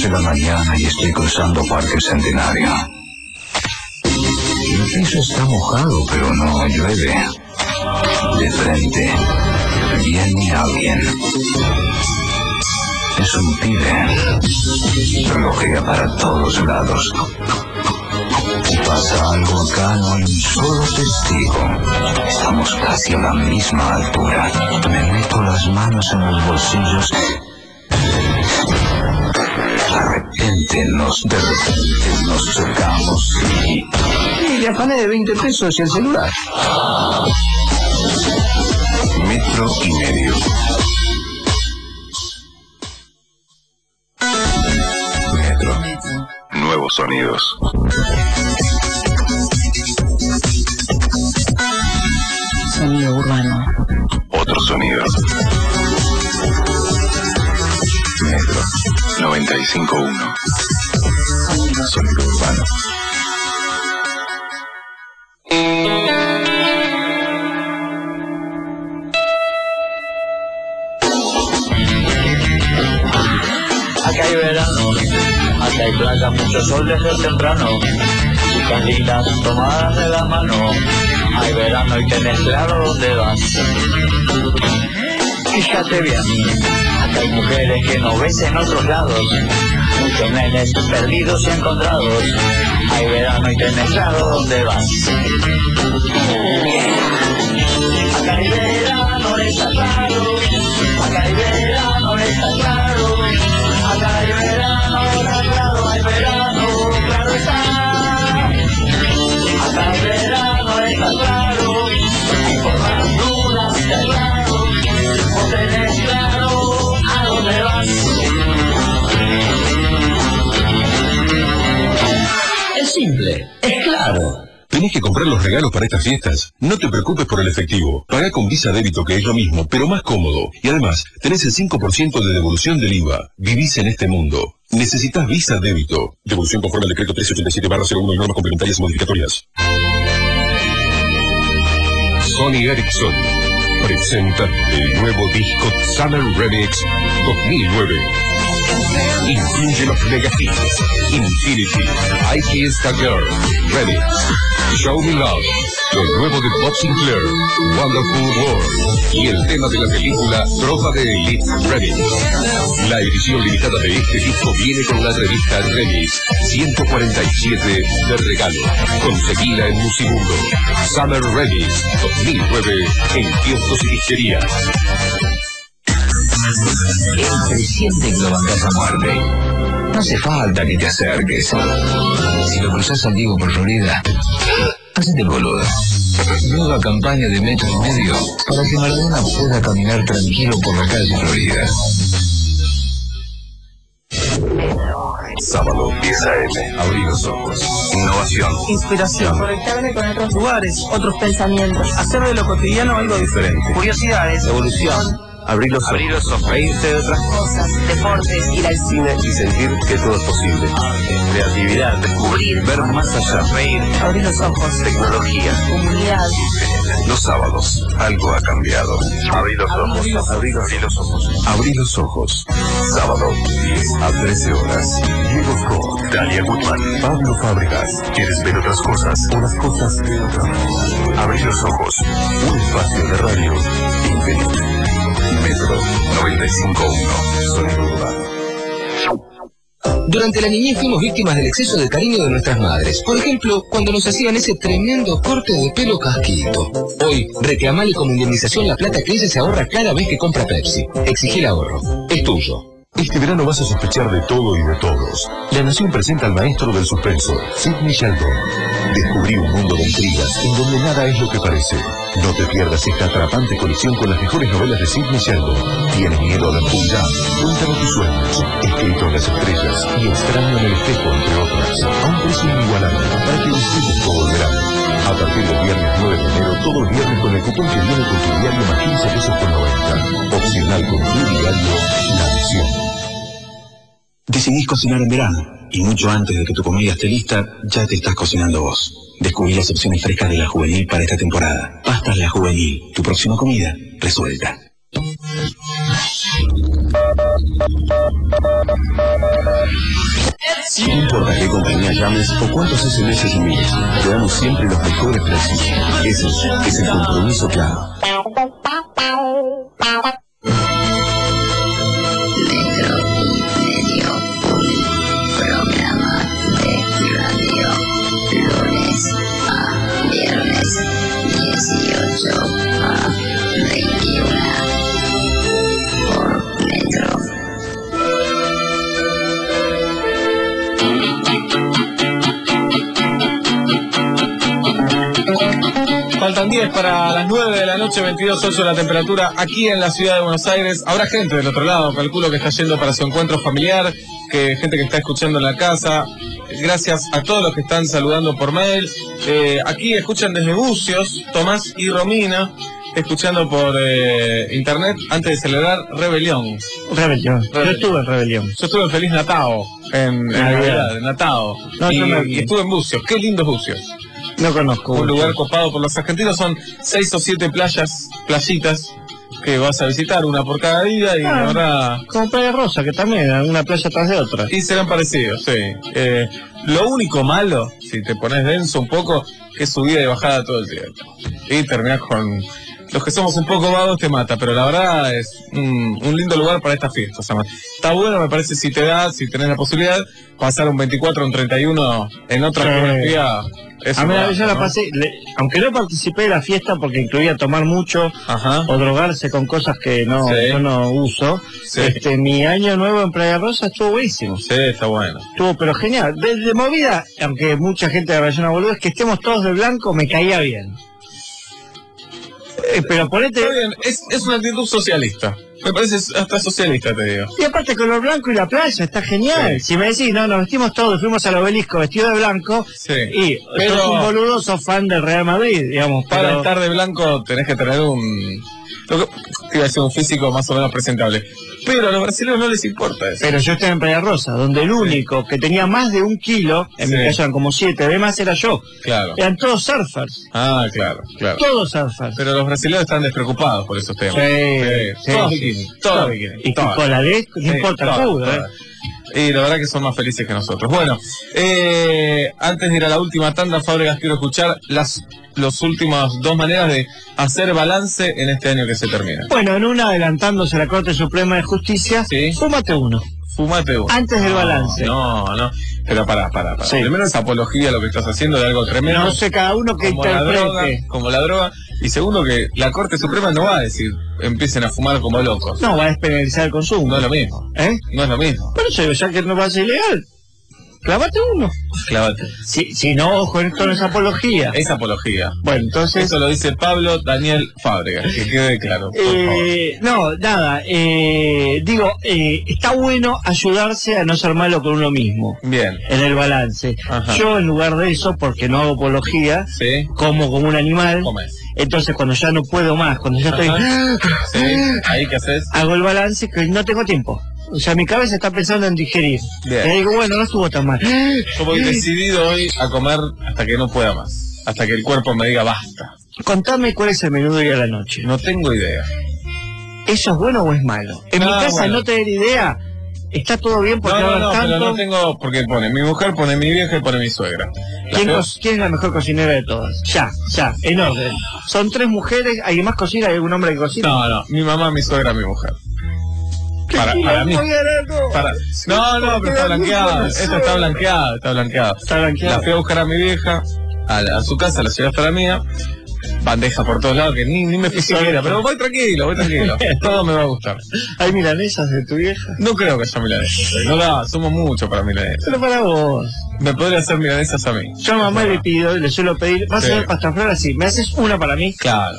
de la mañana y estoy cruzando Parque Centenario. El piso está mojado, pero no llueve. De frente viene alguien. Es un pibe. Relojea para todos lados. Pasa algo acá, no hay un solo testigo. Estamos casi a la misma altura. Me meto las manos en los bolsillos. De repente nos, de repente nos chocamos y... Y le afané de veinte pesos y el celular. Metro y medio. Metro. Nuevos sonidos. Sonido urbano. Otros sonidos. Metro noventa y cinco punto uno. Sonido urbano. Acá hay verano, acá hay playa, mucho sol desde temprano, chicas lindas tomadas de la mano, hay verano y tenés claro dónde vas. Fíjate bien, acá hay mujeres que no ves en otros lados, muchos nenes perdidos y encontrados, hay verano y tenés claro dónde vas. Acá hay verano, está claro, acá hay verano, está claro. Acá hay verano, está claro, hay verano, claro está. Acá hay verano, está claro, y por las dudas está claro, no tenés claro a dónde vas. Es simple, es claro. ¿Tenés que comprar los regalos para estas fiestas? No te preocupes por el efectivo. Pagá con Visa Débito, que es lo mismo, pero más cómodo. Y además, tenés el cinco por ciento de devolución del I V A. Vivís en este mundo. Necesitas Visa Débito. Devolución conforme al decreto trescientos ochenta y siete barra cero uno y normas complementarias y modificatorias. Sony Ericsson presenta el nuevo disco Summer Remix dos mil nueve. Incluye los mega hits Infinity, I Kissed a Girl, Remix, Show Me Love, lo nuevo de Bob Sinclair, Wonderful World, y el tema de la película Tropa de Elite Remix. La edición limitada de este disco viene con la revista Remix ciento cuarenta y siete de regalo. Conseguila en Musimundo. Summer Remix dos mil nueve en kioscos y disquerías. El presidente lo bancás a muerte. No hace falta que te acerques. Si lo cruzás al Diego por Florida, hacete el boludo. Nueva campaña de metro y medio para que Maradona pueda caminar tranquilo por la calle Florida. Sábado, diez a eme. Abrí los ojos. Innovación. Inspiración. Conectarme con otros lugares, otros pensamientos. Hacer de lo cotidiano algo diferente. Curiosidades. Evolución. Abrir los ojos. Abrir los ojos. Reírte de otras cosas. Deportes. Ir al Cine y sentir que todo es posible. Creatividad. descubrir. Ver más allá. Reír. Abrir los ojos. Tecnología. Comunidad. Los sábados, algo ha cambiado. Abrí los ojos. Abrí los ojos. Abrí los ojos. Sábado, diez a trece horas. Diego Scott, Dalia Gutman, Pablo Fábregas. ¿Quieres ver otras cosas o las cosas de otra manera? Abrí los ojos. Un espacio de radio infinito. Metro noventa y cinco punto uno. Sonido urbano. Durante la niñez fuimos víctimas del exceso de cariño de nuestras madres. Por ejemplo, cuando nos hacían ese tremendo corte de pelo casquito. Hoy, reclamale como indemnización la plata que ella se ahorra cada vez que compra Pepsi. Exigí el ahorro. Es tuyo. Este verano vas a sospechar de todo y de todos. La Nación presenta al maestro del suspenso, Sidney Sheldon. Descubrí un mundo de intrigas en donde nada es lo que parece. No te pierdas esta atrapante colección con las mejores novelas de Sidney Sheldon. ¿Tienes miedo a la oscuridad? Cuéntame tus sueños. Escrito en las estrellas y extraño en el espejo, entre otras. A un precio inigualable para que disfrutes todo el verano. A partir del viernes nueve de enero, todo el viernes con el cupón que viene con tu diario más quince pesos con noventa. Opcional con tu diario, La Nación. Decidís cocinar en verano, y mucho antes de que tu comida esté lista, ya te estás cocinando vos. Descubrí las opciones frescas de La Juvenil para esta temporada. Pastas La Juvenil, tu próxima comida resuelta. No importa qué compañía llames o cuántos S M S envíes, te damos siempre los mejores precios. Ese es el compromiso claro. Lunes a viernes, dieciocho a veintiuno por Metro. Faltan diez para las nueve de la noche, veintidós ocho la temperatura aquí en la ciudad de Buenos Aires. Habrá gente del otro lado, calculo que está yendo para su encuentro familiar, que gente que está escuchando en la casa. Gracias a todos los que están saludando por mail. Eh, aquí escuchan desde Bucios, Tomás y Romina, escuchando por eh, internet antes de celebrar Rebelión. Rebelión. Yo estuve en Rebelión. Yo estuve en Feliz Natao, en, en Navidad, en Natao. No, y, yo me... y estuve en Bucios. Qué lindos Bucios. No conozco. Un mucho. lugar copado por los argentinos. Son seis o siete playas, playitas, que vas a visitar, una por cada día, y ah, la verdad... Como Playa Rosa, que también, una playa tras de otra. Y serán parecidos, sí. Eh, lo único malo, si te pones denso un poco, es subida y bajada todo el tiempo. Y terminás con... Los que somos un poco vagos te mata, pero la verdad es un, un lindo lugar para estas fiestas. Además. Está bueno, me parece, si te da, si tenés la posibilidad, pasar un veinticuatro, un treinta y uno en otra sí. geografía. A mí yo la pasé, le, aunque no participé de la fiesta porque incluía tomar mucho, ajá, o drogarse con cosas que no, sí, yo no uso, sí, este mi año nuevo en Playa Rosa estuvo buenísimo. Sí, está bueno. Estuvo, pero genial. De, de movida, aunque mucha gente de Rayona boludo, es que estemos todos de blanco, me caía bien. Eh, pero ponete... Está bien, es, es una actitud socialista. Me parece hasta socialista, te digo. Y aparte color blanco y la playa, está genial. Sí. Si me decís, no, nos vestimos todos, fuimos al obelisco vestido de blanco, sí, y pero sos un boludo, sos fan del Real Madrid, digamos. Para pero... estar de blanco tenés que tener un... Lo que, iba a ser un físico más o menos presentable. Pero a los brasileños no les importa eso. Pero yo estaba en Playa Rosa, donde el único sí. que tenía más de un kilo, en sí. mi caso eran como siete, además era yo. Claro. Eran todos surfers. Ah, claro, claro. Todos surfers. Pero los brasileños están despreocupados por esos temas. Sí, sí, sí, todos sí. bikini, todos bikini. Y con la ley, no sí, importa el fútbol, ¿eh? Y la verdad que son más felices que nosotros. Bueno, eh, antes de ir a la última tanda, Fábregas, quiero escuchar las los últimas dos maneras de hacer balance en este año que se termina. Bueno, en una, adelantándose a la Corte Suprema de Justicia, ¿sí? Fúmate uno. Fúmate uno. Antes del no, balance. No, no. Pero pará, pará, pará. Sí. Primero es apología a lo que estás haciendo de algo tremendo. No sé, cada uno que como interprete. La droga, como la droga. Y segundo, que la Corte Suprema no va a decir empiecen a fumar como locos. No, va a despenalizar el consumo. No es lo mismo. ¿Eh? No es lo mismo. Pero eso, ya que no va a ser ilegal. Clávate uno. Clávate. Si, si no, ojo, esto no es apología. Es apología. Bueno, entonces... Eso lo dice Pablo Daniel Fábregas, que quede claro, por eh, favor. No, nada. Eh, digo, eh, está bueno ayudarse a no ser malo con uno mismo. Bien. En el balance. Ajá. Yo, en lugar de eso, porque no hago apología, ¿sí? como como un animal. Comes. Entonces, cuando ya no puedo más, cuando ya estoy... ¿Sí? ¿Ahí qué haces? Hago el balance, que no tengo tiempo. O sea, mi cabeza está pensando en digerir. Bien. Y digo, bueno, no estuvo tan mal. Yo voy decidido hoy a comer hasta que no pueda más. Hasta que el cuerpo me diga basta. Contame cuál es el menú de hoy a la noche. No tengo idea. ¿Eso es bueno o es malo? En no, mi casa bueno. no tener idea. Está todo bien porque no, no, no, tanto... pero no tengo... Porque pone mi mujer, pone mi vieja y pone mi suegra. ¿Quién, co ¿Quién es la mejor cocinera de todas? Ya, ya, en orden. Son tres mujeres, ¿alguien más cocina? ¿Hay algún hombre que cocina? No, no, mi mamá, mi suegra, mi mujer. Para, para mí. Para, no, no, pero está blanqueada. Esta está blanqueada, está blanqueada. Está blanqueada. La fui a buscar a mi vieja, a, a su casa, la llevé hasta la mía. Bandeja por todos lados, que ni, ni me fijé que era, pero voy tranquilo, voy tranquilo. Todo me va a gustar. ¿Hay milanesas de tu vieja? No creo que haya milanesas. No da, somos muchos para milanesas. Pero para vos. Me podría hacer milanesas a mí. Yo a mamá le pido, le suelo pedir, vas sí. a hacer pasta flor así, ¿me haces una para mí? Claro.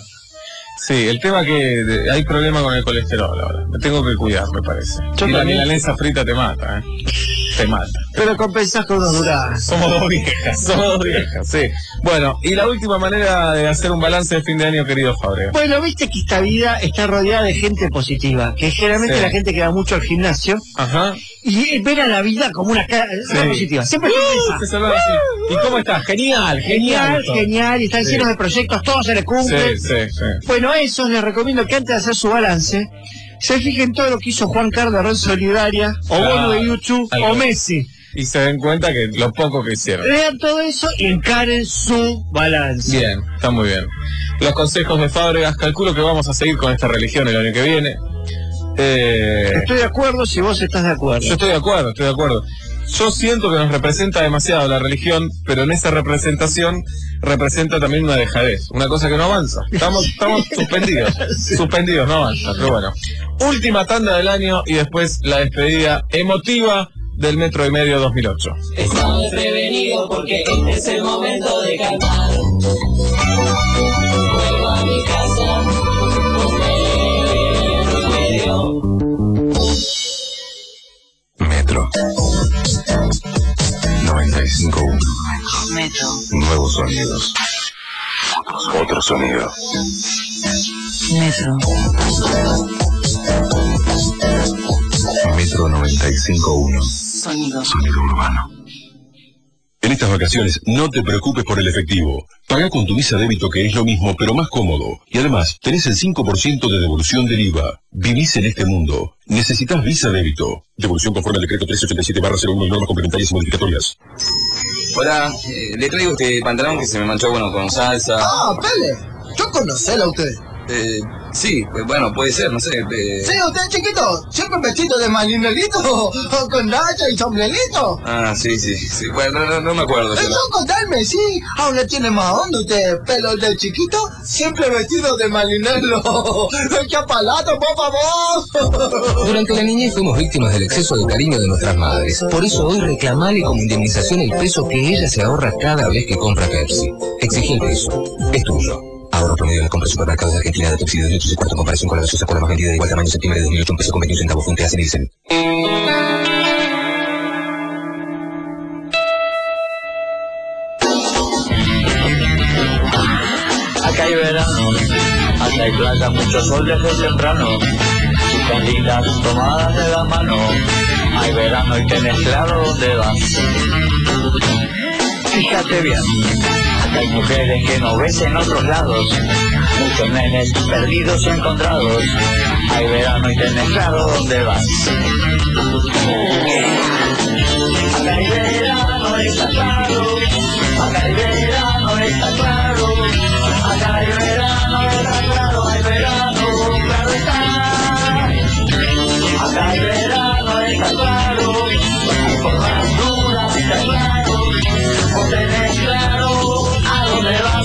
Sí, el tema que de, hay problema con el colesterol ahora. Me tengo que cuidar, me parece. Yo y también. La milanesa frita te mata, ¿eh? Te mata. Pero compensás con unos duraznos. Somos dos viejas, somos dos viejas, sí. Bueno, y la última manera de hacer un balance de fin de año, querido Fábregas. Bueno, viste que esta vida está rodeada de gente positiva, que generalmente sí. la gente que va mucho al gimnasio. Ajá. Y ver a la vida como una cara sí. positiva. Siempre uh, se uh, así. ¿Y cómo está? Genial, genial. Genial, genial. Y están sí. llenos de proyectos, todos se les cumplen. Sí, sí, sí. Bueno, a esos les recomiendo que antes de hacer su balance, se fijen todo lo que hizo Juan Carlos de Red Solidaria, o Claro. Bono de YouTube, Algo. o Messi. Y se den cuenta que lo poco que hicieron. Vean todo eso y encaren su balance. Bien, está muy bien. Los consejos de Fábregas, calculo que vamos a seguir con esta religión el año que viene. Eh, Estoy de acuerdo si vos estás de acuerdo. yo estoy de acuerdo, estoy de acuerdo. Yo siento que nos representa demasiado la religión, pero en esa representación representa también una dejadez, una cosa que no avanza. Estamos, estamos suspendidos, suspendidos, no avanza, pero bueno. Última tanda del año y después la despedida emotiva del Metro y Medio dos mil ocho. Estamos prevenidos porque este es el momento de cantar. Vuelvo a mi casa con Metro y Medio. Metro noventa y cinco punto uno. Metro. Nuevos sonidos. Otro sonido. Metro. Metro noventa y cinco punto uno. Sonido. Sonido urbano. En estas vacaciones no te preocupes por el efectivo. Paga con tu Visa Débito, que es lo mismo, pero más cómodo. Y además, tenés el cinco por ciento de devolución del I V A. Vivís en este mundo. Necesitas Visa Débito. Devolución conforme al decreto trescientos ochenta y siete barra cero uno y normas complementarias y modificatorias. Hola, eh, le traigo este pantalón que se me manchó, bueno, con salsa. Ah, Pele, yo conocela a usted. Eh, sí, pues bueno, puede ser, no sé. Eh... Sí, usted chiquito, siempre vestido de marinelito, o con dacha y sombrerito. Ah, sí, sí, sí, bueno, no, no, no me acuerdo. Eso contarme, sí, aún le tiene más onda usted, pelo de chiquito, siempre vestido de marinero. ¡Chapalato, por favor! Durante la niñez fuimos víctimas del exceso de cariño de nuestras madres. Por eso hoy reclamale como indemnización el peso que ella se ahorra cada vez que compra Pepsi. Exige el peso. Es tuyo. Ahorro promedio en la compra de supermercados de Argentina de Pepsi de litros y cuarto en comparación con la gaseosa cola más vendida de igual tamaño en septiembre de dos mil ocho, un peso con veintiún centavos. Fuente A C Nielsen. Acá hay verano, acá hay playa, mucho sol desde temprano. Con lindas tomadas de la mano. Hay verano y tenés claro dónde vas. Fíjate bien, acá hay mujeres que no ves en otros lados. Muchos nenes perdidos o encontrados. Hay verano y tenés claro dónde vas. Acá hay verano, está claro. Acá hay verano, está claro. Acá hay verano, está claro. Hay verano, claro está. Acá hay verano, está claro. Por las dudas está claro. O tenés claro a dónde vas.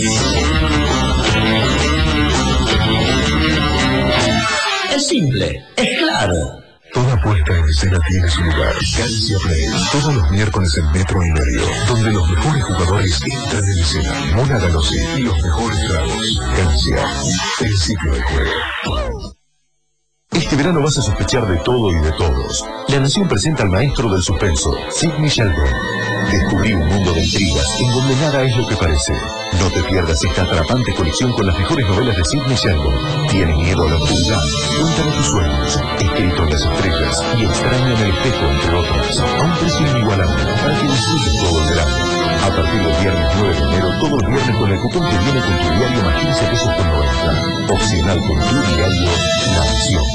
Es simple, es claro. Toda puesta en escena tiene su lugar. Galicia Play, todos los miércoles en Metro y Medio, donde los mejores jugadores entran en escena. Mona Galossi y los mejores tragos. Galicia, el ciclo de juego. Este verano vas a sospechar de todo y de todos. La Nación presenta al maestro del suspenso, Sidney Sheldon. Descubrí un mundo de intrigas en donde nada es lo que parece. No te pierdas esta atrapante colección con las mejores novelas de Sidney Sheldon. ¿Tienes miedo a la oscuridad? Cuéntame tus sueños. Escrito en las estrellas y extraño en el espejo, entre otros. A un precio inigualable para que disfrutes todo el verano. A partir del viernes nueve de enero, todos los viernes con el cupón que viene con tu diario más quince pesos con noventa. Opcional con tu diario La Nación.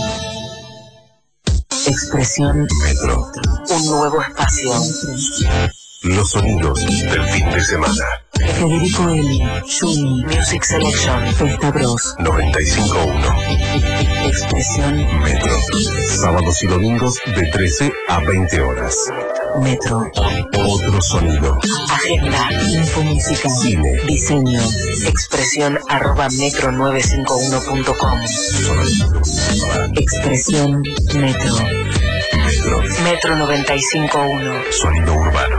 Expresión Metro. Un nuevo espacio. Los sonidos del fin de semana. Federico Eli, Juni, Music Selection, Festa Bros. noventa y cinco punto uno. Expresión Metro. Sábados y domingos de trece a veinte horas. Metro. Otro sonido. Agenda, info musical, Cine. diseño, expresión arroba metro nueve cinco uno punto com. Expresión Metro. Metro. Metro noventa y cinco punto uno. Sonido urbano.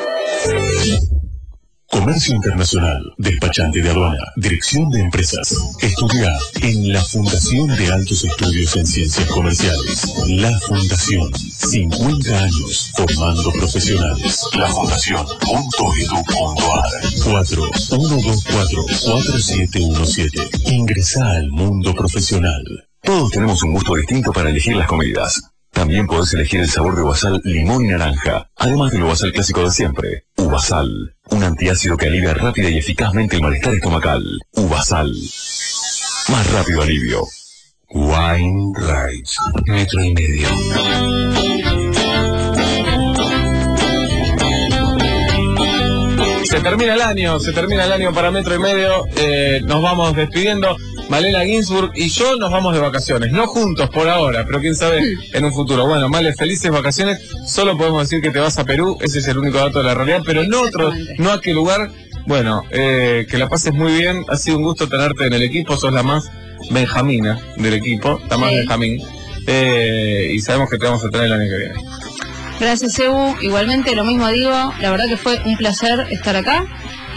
Comercio Internacional, despachante de aduana, dirección de empresas. Estudia en la Fundación de Altos Estudios en Ciencias Comerciales. La Fundación, cincuenta años formando profesionales. La Fundación punto edu punto ar. cuatro uno dos cuatro cuatro siete uno siete. Ingresa al mundo profesional. Todos tenemos un gusto distinto para elegir las comidas. También podés elegir el sabor de Uvasal limón y naranja, además del Uvasal clásico de siempre. Uvasal, un antiácido que alivia rápida y eficazmente el malestar estomacal. Uvasal, más rápido alivio. Wine Rides. Metro y medio. Se termina el año, se termina el año para Metro y Medio, eh, nos vamos despidiendo. Malena Ginsburg y yo nos vamos de vacaciones, no juntos por ahora, pero quién sabe en un futuro. Bueno, Male, felices vacaciones, solo podemos decir que te vas a Perú, ese es el único dato de la realidad, pero no otro, no a qué lugar. Bueno, eh, que la pases muy bien, ha sido un gusto tenerte en el equipo, sos la más benjamina del equipo, la más sí. Benjamín, eh, y sabemos que te vamos a tener el año que viene. Gracias, Ebu. Igualmente, lo mismo digo, la verdad que fue un placer estar acá.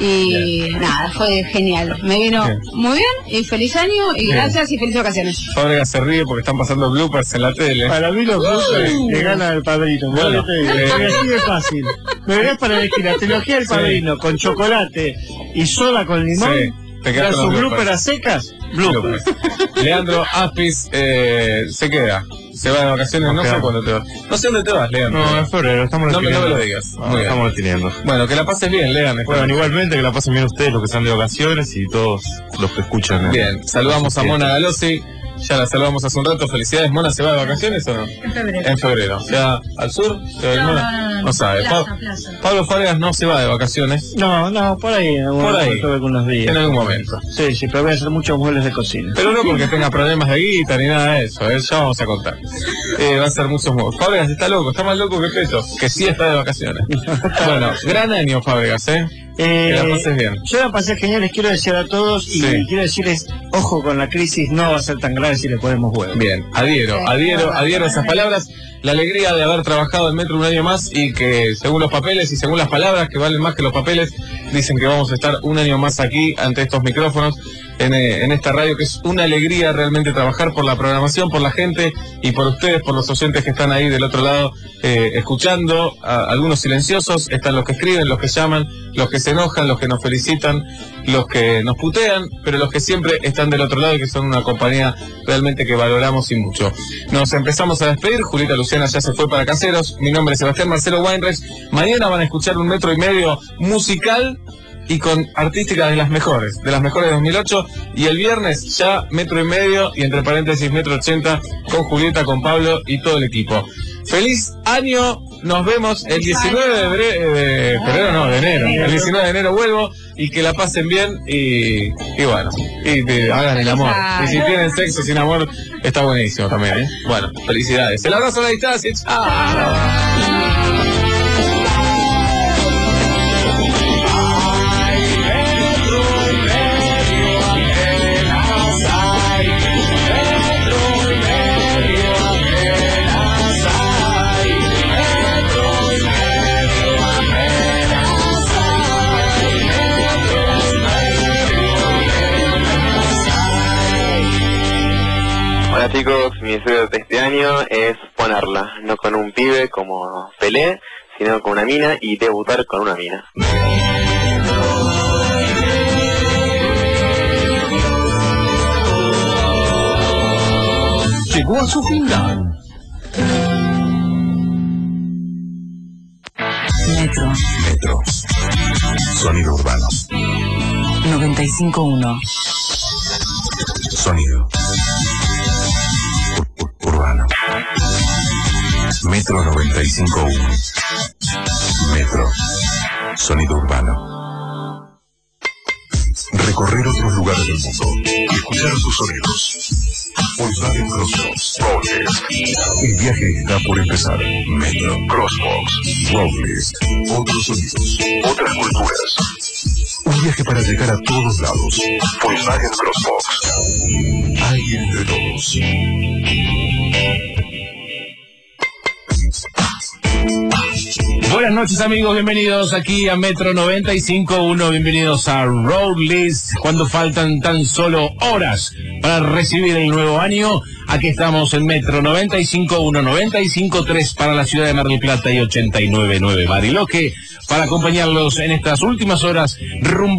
Y bien. Nada, fue genial. Me vino bien. Muy bien y feliz año y bien. Gracias y felices vacaciones. Fábrega se ríe porque están pasando bloopers en la tele. Para mí los bloopers uh. le gana al padrino. Bueno, es así de fácil. Me verás para elegir la trilogía del padrino sí. con chocolate y soda con limón. Sí. Te quedas con sus bloopers a secas. Bloopers. Leandro Aspis eh, se queda. Se va de vacaciones, no, no sé cuándo te vas. No sé dónde te vas, Leandro. No, en febrero, estamos no, no me lo digas. No, no estamos definiendo. Bueno, que la pases bien, Leandro. Bueno, igualmente que la pasen bien ustedes, los que están de vacaciones y todos los que escuchan. ¿eh? Bien, saludamos a Mona Galossi. Ya la saludamos hace un rato. Felicidades. ¿Mona se va de vacaciones o no? En febrero. En febrero. ¿Ya al sur? No, no, no, no, no sabe. Plaza, pa plaza. Pablo Fábregas no se va de vacaciones. No, no, por ahí. Por ahí. Algunos días. En algún momento. Sí, sí, pero voy a hacer muchos muebles de cocina. Pero no porque tenga problemas de guita ni nada de eso. ¿eh? Ya vamos a contar. Eh, va a ser muchos muebles. Fábregas está loco. Está más loco que Peto. Que sí está de vacaciones. Bueno, gran año, Fábregas, ¿eh? Eh, que la pases bien. Yo la pasé genial, les quiero decir a todos y sí. quiero decirles, ojo con la crisis, no va a ser tan grave si le ponemos huevo. Bien, adhiero, adhiero, adhiero a esas palabras. La alegría de haber trabajado en Metro un año más y que según los papeles y según las palabras que valen más que los papeles, dicen que vamos a estar un año más aquí ante estos micrófonos en, en esta radio, que es una alegría realmente trabajar por la programación, por la gente y por ustedes, por los oyentes que están ahí del otro lado eh, escuchando, a, algunos silenciosos, están los que escriben, los que llaman, los que se enojan, los que nos felicitan, los que nos putean, pero los que siempre están del otro lado y que son una compañía realmente que valoramos y mucho. Nos empezamos a despedir, Julieta Luciana ya se fue para Caseros, mi nombre es Sebastián Marcelo Weinreich, mañana van a escuchar un Metro y Medio musical y con artísticas de las mejores, de las mejores de dos mil ocho, y el viernes ya Metro y Medio y entre paréntesis Metro ochenta con Julieta, con Pablo y todo el equipo. ¡Feliz año! Nos vemos el diecinueve de febrero, de febrero no, de enero. El diecinueve de enero vuelvo y que la pasen bien y, y bueno, y te hagan el amor. Y si tienen sexo sin amor, está buenísimo también, ¿eh? Bueno, felicidades. El abrazo a la distancia. ¡Chao! Hola chicos, mi deseo de este año es ponerla, no con un pibe como Pelé, sino con una mina y debutar con una mina. Llegó a su final. Metro. Metro. Sonido urbano. noventa y cinco punto uno. Sonido ur ur urbano. Metro noventa y cinco punto uno. Metro. Sonido urbano. Recorrer otros lugares del mundo y escuchar sus sonidos. Volkswagen Crossbox Roadlist. El viaje está por empezar. Metro Crossbox Roadlist. Otros sonidos, otras culturas. Un viaje para llegar a todos lados. Volkswagen Crossbox. Alguien entre todos. Buenas noches amigos, bienvenidos aquí a Metro noventa y cinco punto uno, bienvenidos a Roadlist, cuando faltan tan solo horas para recibir el nuevo año. Aquí estamos en Metro noventa y cinco punto uno, noventa y cinco punto tres para la ciudad de Mar del Plata y ochenta y nueve punto nueve Bariloche, para acompañarlos en estas últimas horas rumbo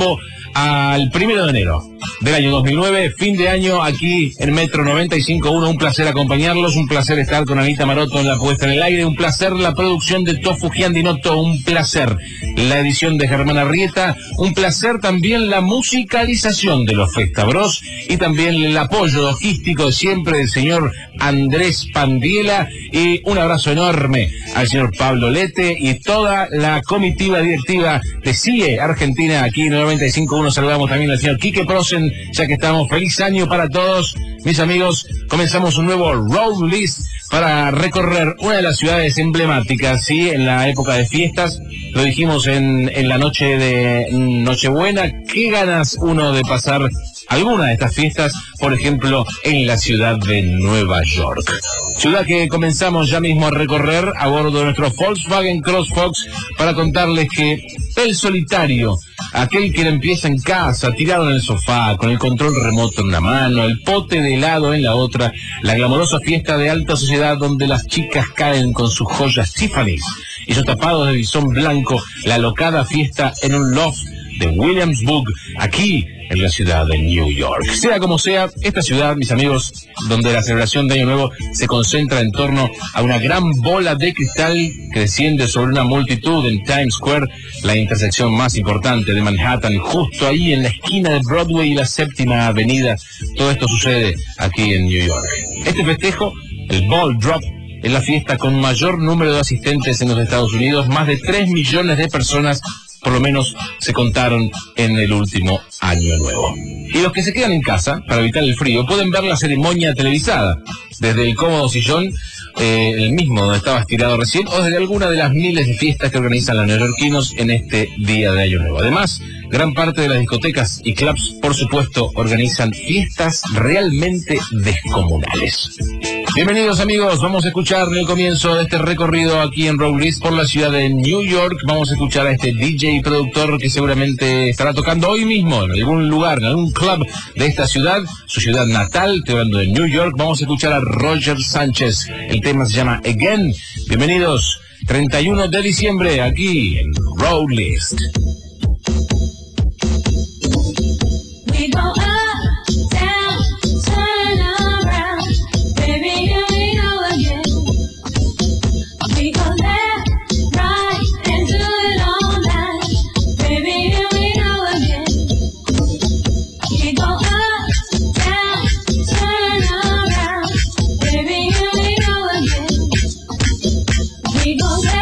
al primero de enero del año dos mil nueve, fin de año aquí en Metro noventa y cinco punto uno. Un placer acompañarlos, un placer estar con Anita Maroto en la puesta en el aire, un placer la producción de Tofu Giandinotto, un placer la edición de Germán Arrieta, un placer también la musicalización de los Festabros y también el apoyo logístico de siempre del señor Andrés Pandiela, y un abrazo enorme al señor Pablo Lete y toda la comitiva directiva de C I E Argentina aquí en noventa y cinco punto uno. Saludamos también al señor Quique Prosen, ya que estamos. Feliz año para todos, mis amigos. Comenzamos un nuevo road list para recorrer una de las ciudades emblemáticas, sí, en la época de fiestas. Lo dijimos en, en la noche de Nochebuena. Qué ganas uno de pasar alguna de estas fiestas, por ejemplo, en la ciudad de Nueva York. Ciudad que comenzamos ya mismo a recorrer a bordo de nuestro Volkswagen CrossFox para contarles que el solitario, aquel que empieza en casa, tirado en el sofá, con el control remoto en una mano, el pote de helado en la otra, la glamorosa fiesta de alta sociedad donde las chicas caen con sus joyas Tiffany's y sus tapados de bisón blanco, la alocada fiesta en un loft de Williamsburg, aquí en la ciudad de New York. Sea como sea, esta ciudad, mis amigos, donde la celebración de Año Nuevo se concentra en torno a una gran bola de cristal que desciende sobre una multitud en Times Square, la intersección más importante de Manhattan, justo ahí en la esquina de Broadway y la Séptima Avenida. Todo esto sucede aquí en New York. Este festejo, el Ball Drop, es la fiesta con mayor número de asistentes en los Estados Unidos. Más de tres millones de personas por lo menos se contaron en el último año nuevo. Y los que se quedan en casa, para evitar el frío, pueden ver la ceremonia televisada desde el cómodo sillón, eh, el mismo donde estaba estirado recién, o desde alguna de las miles de fiestas que organizan los neoyorquinos en este día de año nuevo. Además, gran parte de las discotecas y clubs, por supuesto, organizan fiestas realmente descomunales. Bienvenidos, amigos, vamos a escuchar el comienzo de este recorrido aquí en Road List por la ciudad de New York. Vamos a escuchar a este D J y productor que seguramente estará tocando hoy mismo en algún lugar, en algún club de esta ciudad, su ciudad natal. Estoy hablando de New York. Vamos a escuchar a Roger Sánchez. El tema se llama Again. Bienvenidos, treinta y uno de diciembre, aquí en Road List. We go